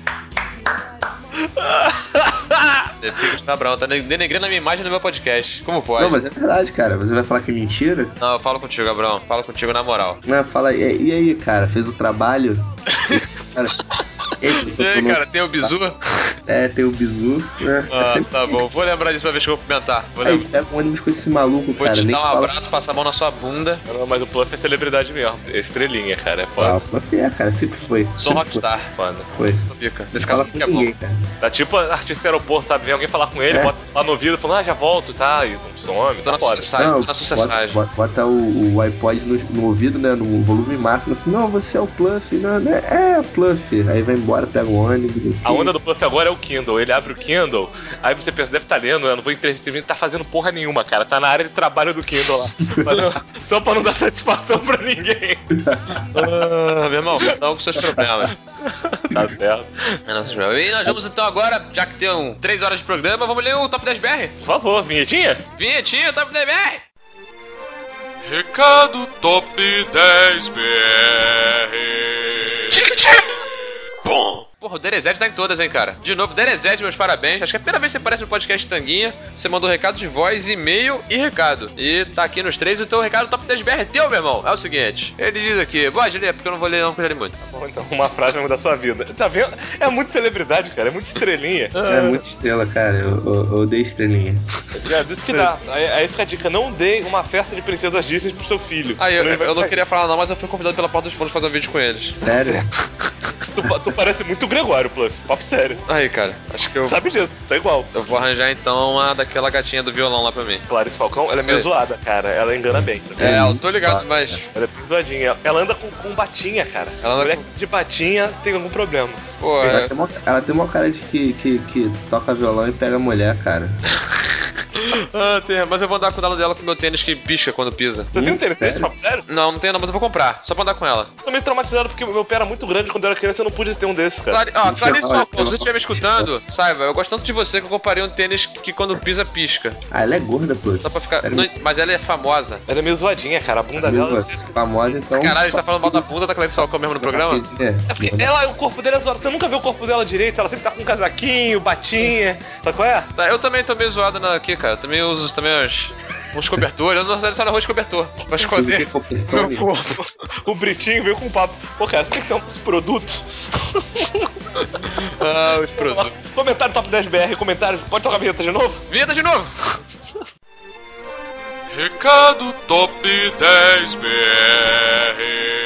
Zabrão, tá denegrindo a minha imagem no meu podcast. Como pode? Não, mas é verdade, cara. Você vai falar que é mentira? Não, eu falo contigo, Gabrão. Falo contigo na moral. Não, fala aí. E aí, cara? Fez o trabalho? Cara... E aí, cara, tem o bizu? É, tem o bizu, né? Tá bom, vou lembrar disso pra ver se eu vou comentar. Aí, pega um ônibus com esse maluco, vou cara. Vou te dar um abraço, passar a mão na sua bunda. Não, mas o Pluff é celebridade mesmo, estrelinha, cara, é foda. O Pluff é, cara, sempre foi. Sou rockstar, foda. Foi. Fica. Nesse caso aqui é bom. Tá tipo artista aeroporto, sabe? Vem alguém falar com ele, bota lá no ouvido, falando, já volto, tá? E não some, tô na sucessagem. Bota o iPod no ouvido, né? No volume máximo, assim, não, você é o Pluff, não, né? É, Pluff. Aí vai embora, pega o ônibus. A onda do Pluff agora é o Kindle. Ele abre o Kindle, aí você pensa, deve estar lendo, eu não vou interferir, não tá fazendo porra nenhuma, cara. Tá na área de trabalho do Kindle lá. Só pra não dar satisfação pra ninguém. Meu irmão, não com seus problemas. Tá certo. E nós vamos então agora, já que tem 3 horas de programa, vamos ler o Top 10 BR? Por favor, vinhetinha? Vinhetinha, Top 10 BR! Recado Top 10 BR. Bom! Porra, o Derezete tá em todas, hein, cara. De novo, Derezete, meus parabéns. Acho que é a primeira vez que você aparece no podcast Tanguinha. Você mandou recado de voz, e-mail e recado. E tá aqui nos 3, então o recado Top 10 BR é teu, meu irmão. É o seguinte, ele diz aqui, pode ler, porque eu não vou ler não, porque eu já li muito. Tá bom, então, uma frase vai mudar a sua vida. Tá vendo? É muito celebridade, cara, é muito estrelinha. É muita estrela, cara, eu odeio estrelinha. Isso que dá. Aí fica a dica, não dê uma festa de princesas Disney pro seu filho. Aí, eu não queria falar não, mas eu fui convidado pela Porta dos Fundos pra fazer um vídeo com eles. Sério? Tu parece muito Gregório, Pluff. Papo sério. Aí, cara, acho que eu... Sabe disso, tá igual. Eu vou arranjar, então, uma daquela gatinha do violão lá pra mim. Clarice Falcão, ela é meio zoada, cara. Ela engana bem. É, eu tô ligado, mas... Ela é bem zoadinha. Ela anda com batinha, cara. Ela anda de batinha tem algum problema. Pô, ela tem uma cara de que toca violão e pega mulher, cara. Mas eu vou andar com ela dela com meu tênis que pisca quando pisa. Você tem um tênis desse, papo sério? Não tenho não, mas eu vou comprar. Só pra andar com ela. Eu sou meio traumatizado porque meu pé era muito grande quando eu era criança, eu não pude ter um desses, cara. Clarice Falcão, se você estiver me escutando, saiba, eu gosto tanto de você que eu comparei um tênis que quando pisa, pisca. Ah, ela é gorda, pô. Só pra ficar... Mas ela é famosa. Ela é meio zoadinha, cara. A bunda dela... Famosa, então... Caralho, você tá falando mal da bunda da Clarice Falcão mesmo no programa? É porque o corpo dela é zoado. Você nunca vê o corpo dela direito, ela sempre tá com um casaquinho, batinha. Sabe qual é? Tá, eu também tô meio zoado aqui, cara. Também uso uns cobertores. Eu não sei arroz de cobertor pra esconder meu corpo. O Britinho veio com um papo. Pô, cara, você tem que ter uns produtos. Os produtos. Comentário Top 10 BR, comentário. Pode tocar a vinheta de novo? Vinheta de novo! Recado Top 10 BR.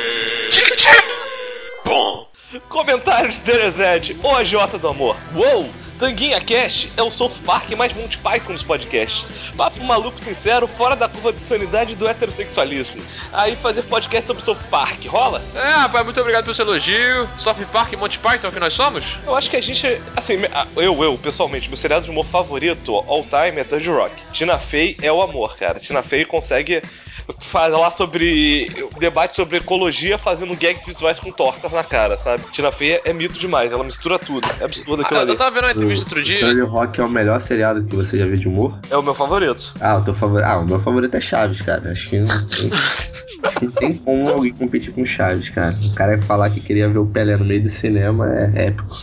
Bom! Comentários de Derezete, o AJ do Amor. Uou! Tanguinha Cast é o South Park mais Monty Python dos podcasts. Papo maluco sincero, fora da curva de sanidade do heterossexualismo. Aí fazer podcast sobre South Park, rola? Rapaz, muito obrigado pelo seu elogio. South Park e Monty Python que nós somos? Eu acho que a gente, assim, eu pessoalmente, meu seriado de humor favorito all time é Third Rock. Tina Fey é o amor, cara. Tina Fey consegue falar sobre debate sobre ecologia fazendo gags visuais com tortas na cara, sabe? Tina Fey é mito demais, ela mistura tudo. É absurdo aquilo ali. Eu tava vendo uma entrevista outro dia. Third Rock é o melhor seriado que você já viu de humor? É o meu favorito. O meu favorito é Chaves, cara. Acho que não tem como alguém competir com Chaves, cara. O cara falar que queria ver o Pelé no meio do cinema é épico.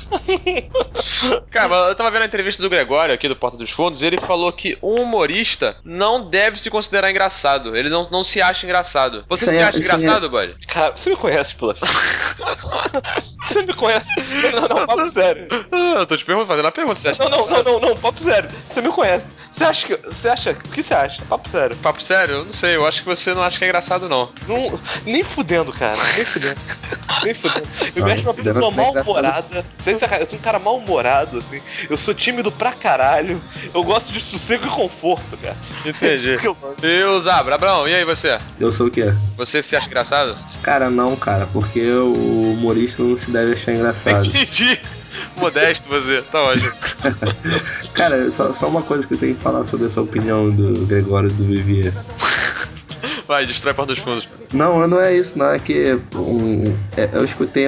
Cara, eu tava vendo a entrevista do Gregório aqui do Porta dos Fundos e ele falou que um humorista não deve se considerar engraçado. Ele não se acha engraçado. Você se acha engraçado, buddy? Cara, você me conhece, Pluff? Você me conhece? Não, papo sério. Eu tô te perguntando, fazendo a pergunta. Você acha não, papo sério. Você me conhece. Você acha? O que você acha? Papo sério. Papo sério? Eu não sei. Eu acho que você não acha que é engraçado, não. Nem fudendo, cara. Nem fudendo. Eu me acho uma pessoa mal-humorada. Eu sou um cara mal-humorado, assim. Eu sou tímido pra caralho. Eu gosto de sossego e conforto, cara. Entendi. Deus, Abrão, e aí você? Eu sou o quê? Você se acha engraçado? Cara, não, cara. Porque o humorista não se deve achar engraçado. Entendi. Modesto você, tá ótimo. Cara, só uma coisa que eu tenho que falar sobre essa opinião do Gregório do Vivier. Vai, destrói Porta dos Fundos. Não é isso, não. É que eu escutei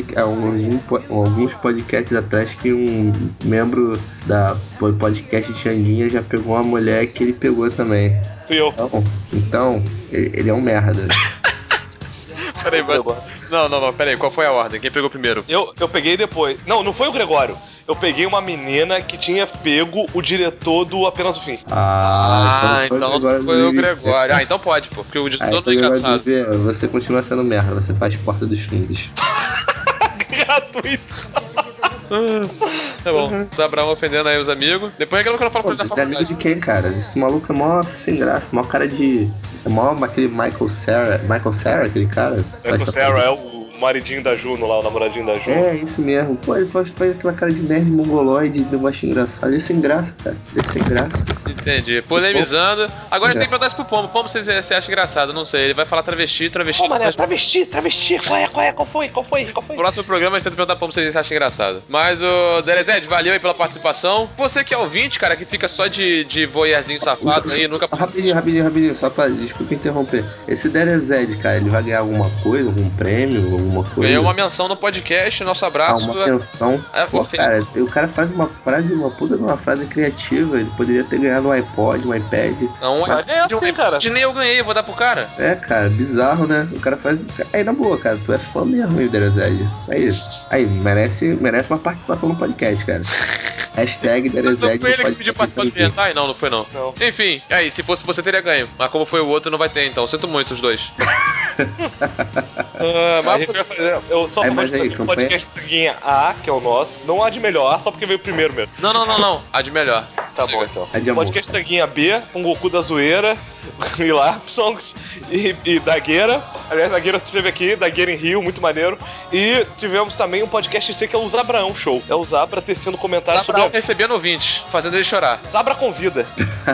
alguns podcasts atrás que um membro da podcast Xanguinha já pegou uma mulher que ele pegou também. Fui eu. Então ele é um merda. Peraí, não, peraí, qual foi a ordem? Quem pegou primeiro? Eu peguei depois. Não foi o Gregório. Eu peguei uma menina que tinha pego o diretor do Apenas o Fim. Então foi o Gregório. Então pode, pô, porque o diretor não é engraçado. Você continua sendo merda, você faz Porta dos Fundos. Gratuito. Tá bom, o Abraão ofendendo aí os amigos. Depois é que eu não falo pra ele da faculdade. Amigo de quem, cara? Esse maluco é mó sem graça, mó cara de... Esse é mó aquele Michael Cera, aquele cara. Michael Cera é o maridinho da Juno lá, o namoradinho da Juno. É, isso mesmo. Pô, ele faz aquela cara de nerd mongoloide, eu acho engraçado. Ele sem graça, cara. Ele sem graça. Entendi. Polemizando. Agora tem que perguntar isso pro Pombo. Pombo, você acha engraçado? Não sei. Ele vai falar travesti. Pô, mané, travesti. Qual foi? Próximo programa a gente tenta perguntar pra você se acha engraçado. Mas o Derezed, valeu aí pela participação. Você que é ouvinte, cara, que fica só de voyeurzinho safado aí, nunca participa. Rapidinho, só pra, desculpa interromper. Esse Derezed, cara, ele vai ganhar alguma coisa, algum prêmio, alguma coisa? Ganhou uma menção no podcast, nosso abraço. Uma menção. Pô, cara, o cara faz uma frase, uma puta de uma frase criativa. Ele poderia ter ganhado um iPod, um iPad. Não, cara. Nem eu ganhei, vou dar pro cara. É, cara, bizarro, né? O cara faz. Aí, na boa, cara, tu é fã mesmo, hein, Derezed? É isso. Aí, merece uma participação no podcast, cara. Hashtag Derezed. Não foi ele que pediu participação do Hentai? Não foi não. Enfim, aí, se fosse você teria ganho. Mas como foi o outro, não vai ter, então. Sinto muito os dois. Eu só vou fazer um podcast Tanguinha A, que é o nosso. Não a de melhor, só porque veio primeiro mesmo. Não. A de melhor. Tá bom, então. Podcast Tanguinha B, com Goku da Zoeira, e Larpsongs e Dagueira. Aliás, Dagueira esteve aqui, Dagueira em Rio, muito maneiro. E tivemos também um podcast C que é o Zabraão Show. É o Zabra tecendo comentários sobre... recebendo ouvintes, fazendo ele chorar. Zabra convida.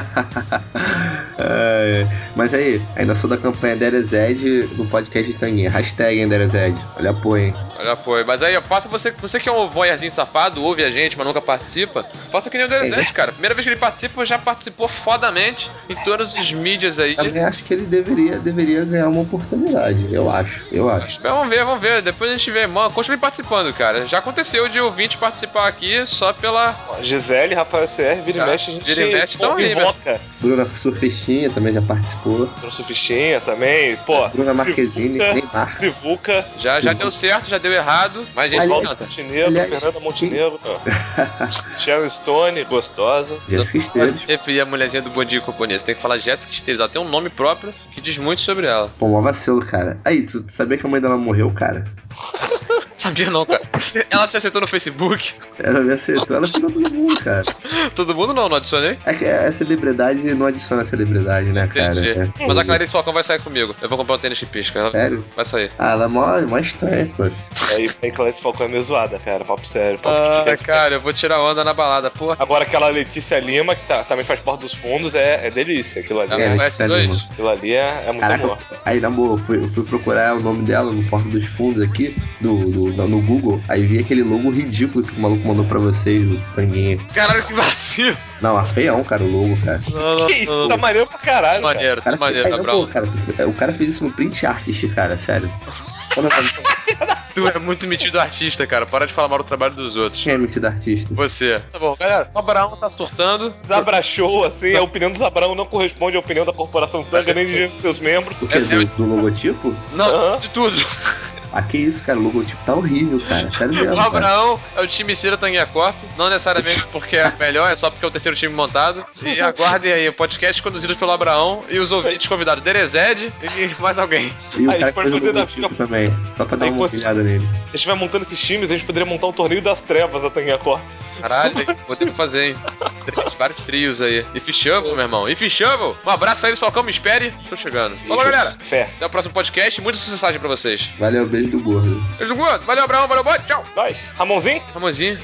Mas aí, ainda sou da campanha Derezed no podcast de Tanguinha. Hashtag Derezed. Olha apoio, hein? Olha apoio. Mas aí, faça você que é um voyeurzinho safado, ouve a gente, mas nunca participa. Faça que nem o Derezed, cara. Primeira vez que ele participa, já participou fodamente em todas as mídias aí. Também acho que ele deveria ganhar uma oportunidade. Eu acho. Vamos ver. Depois a gente vê. Mano, continue participando, cara. Já aconteceu de ouvinte participar aqui só pela... Gisele, Rafael CR, vira e mexe, a gente invoca. Bruna Surfistinha também já participou. Bruna Surfistinha também, pô. Bruna Marquezine, Neymar. Sivuca. Já deu certo, já deu errado, mas a gente volta. Fernanda Montenegro, Sharon Stone, gostosa. Jéssica Esteves. Referir a mulherzinha do Bondinho Componente. Tem que falar Jéssica Esteves, ela tem um nome próprio que diz muito sobre ela. Pô, mó vacilo, cara. Aí, tu sabia que a mãe dela morreu, cara? Sabia não, cara. Ela se aceitou no Facebook. Ela me aceitou, ela aceitou todo mundo, cara. Todo mundo não adicionei? É que a celebridade não adiciona a celebridade, né, cara? Mas a Clarice Falcão vai sair comigo. Eu vou comprar um tênis de pisca. Sério? Vai sair. Ah, ela é mó estranha, pô. Aí Clarice Falcão é meio zoada, cara. Papo sério. Cara, eu vou tirar onda na balada, porra. Agora aquela Letícia Lima, que também faz parte dos fundos, é delícia. Aquilo ali. Aquilo ali é muito amor. Aí, na boa, eu fui procurar o nome dela no Porta dos Fundos aqui, no Google. Aí vi aquele logo ridículo que o maluco mandou pra vocês, o Tanguinha. Caralho, que vacilo. Não, feião, cara, o logo, cara. Que isso, tá maneiro pra caralho. Maneiro, cara. Maneiro, Gabriel. Cara, o cara fez isso no print artist, cara, sério. Tu é muito metido artista, cara. Para de falar mal do trabalho dos outros. Quem é metido artista? Você. Tá bom, galera. O Zabraão tá surtando. Zabra Show, assim, a opinião do Zabraão não corresponde à opinião da corporação Tanga nem de seus membros. O quê? Do logotipo? Não, de tudo. Ah, que isso, cara, o logotipo tá horrível, cara. Sério mesmo, o Abraão é o time Cira Tanguinha Corp. Não necessariamente porque é melhor, é só porque é o terceiro time montado. E aguardem aí o podcast conduzido pelo Abraão e os ouvintes convidados Derezed e mais alguém. E o cara pode fazer da também, só pra dar uma olhada nele. Se a gente vai montando esses times, a gente poderia montar um torneio das trevas da Tanguinha Corp. Caralho, vou ter que fazer, hein? Vários trios aí. E Shovel, meu irmão. E Shovel. Um abraço pra eles, Falcão, me espere. Tô chegando. Falou, galera. Fé. Até o próximo podcast. Muita sucessagem pra vocês. Valeu, beijo do gordo. Beijo do gordo. Valeu, Abraão. Valeu, bot. Tchau. Nós. Ramonzinho? Ramonzinho.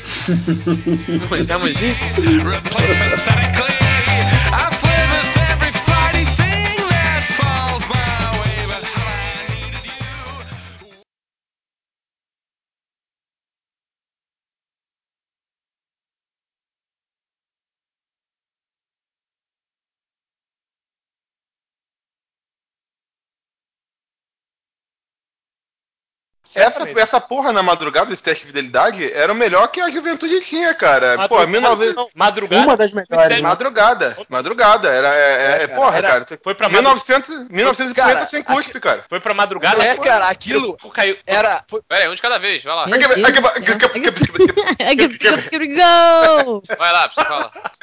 Essa porra na madrugada, esse teste de fidelidade, era o melhor que a juventude tinha, cara. Madrugada? Uma das melhores. Madrugada. Porra, cara. Foi pra 1950 sem cuspe, cara. Foi pra madrugada? É, cara, aquilo caiu. Era. Pera aí, um de cada vez, vai lá. Vai lá, você fala.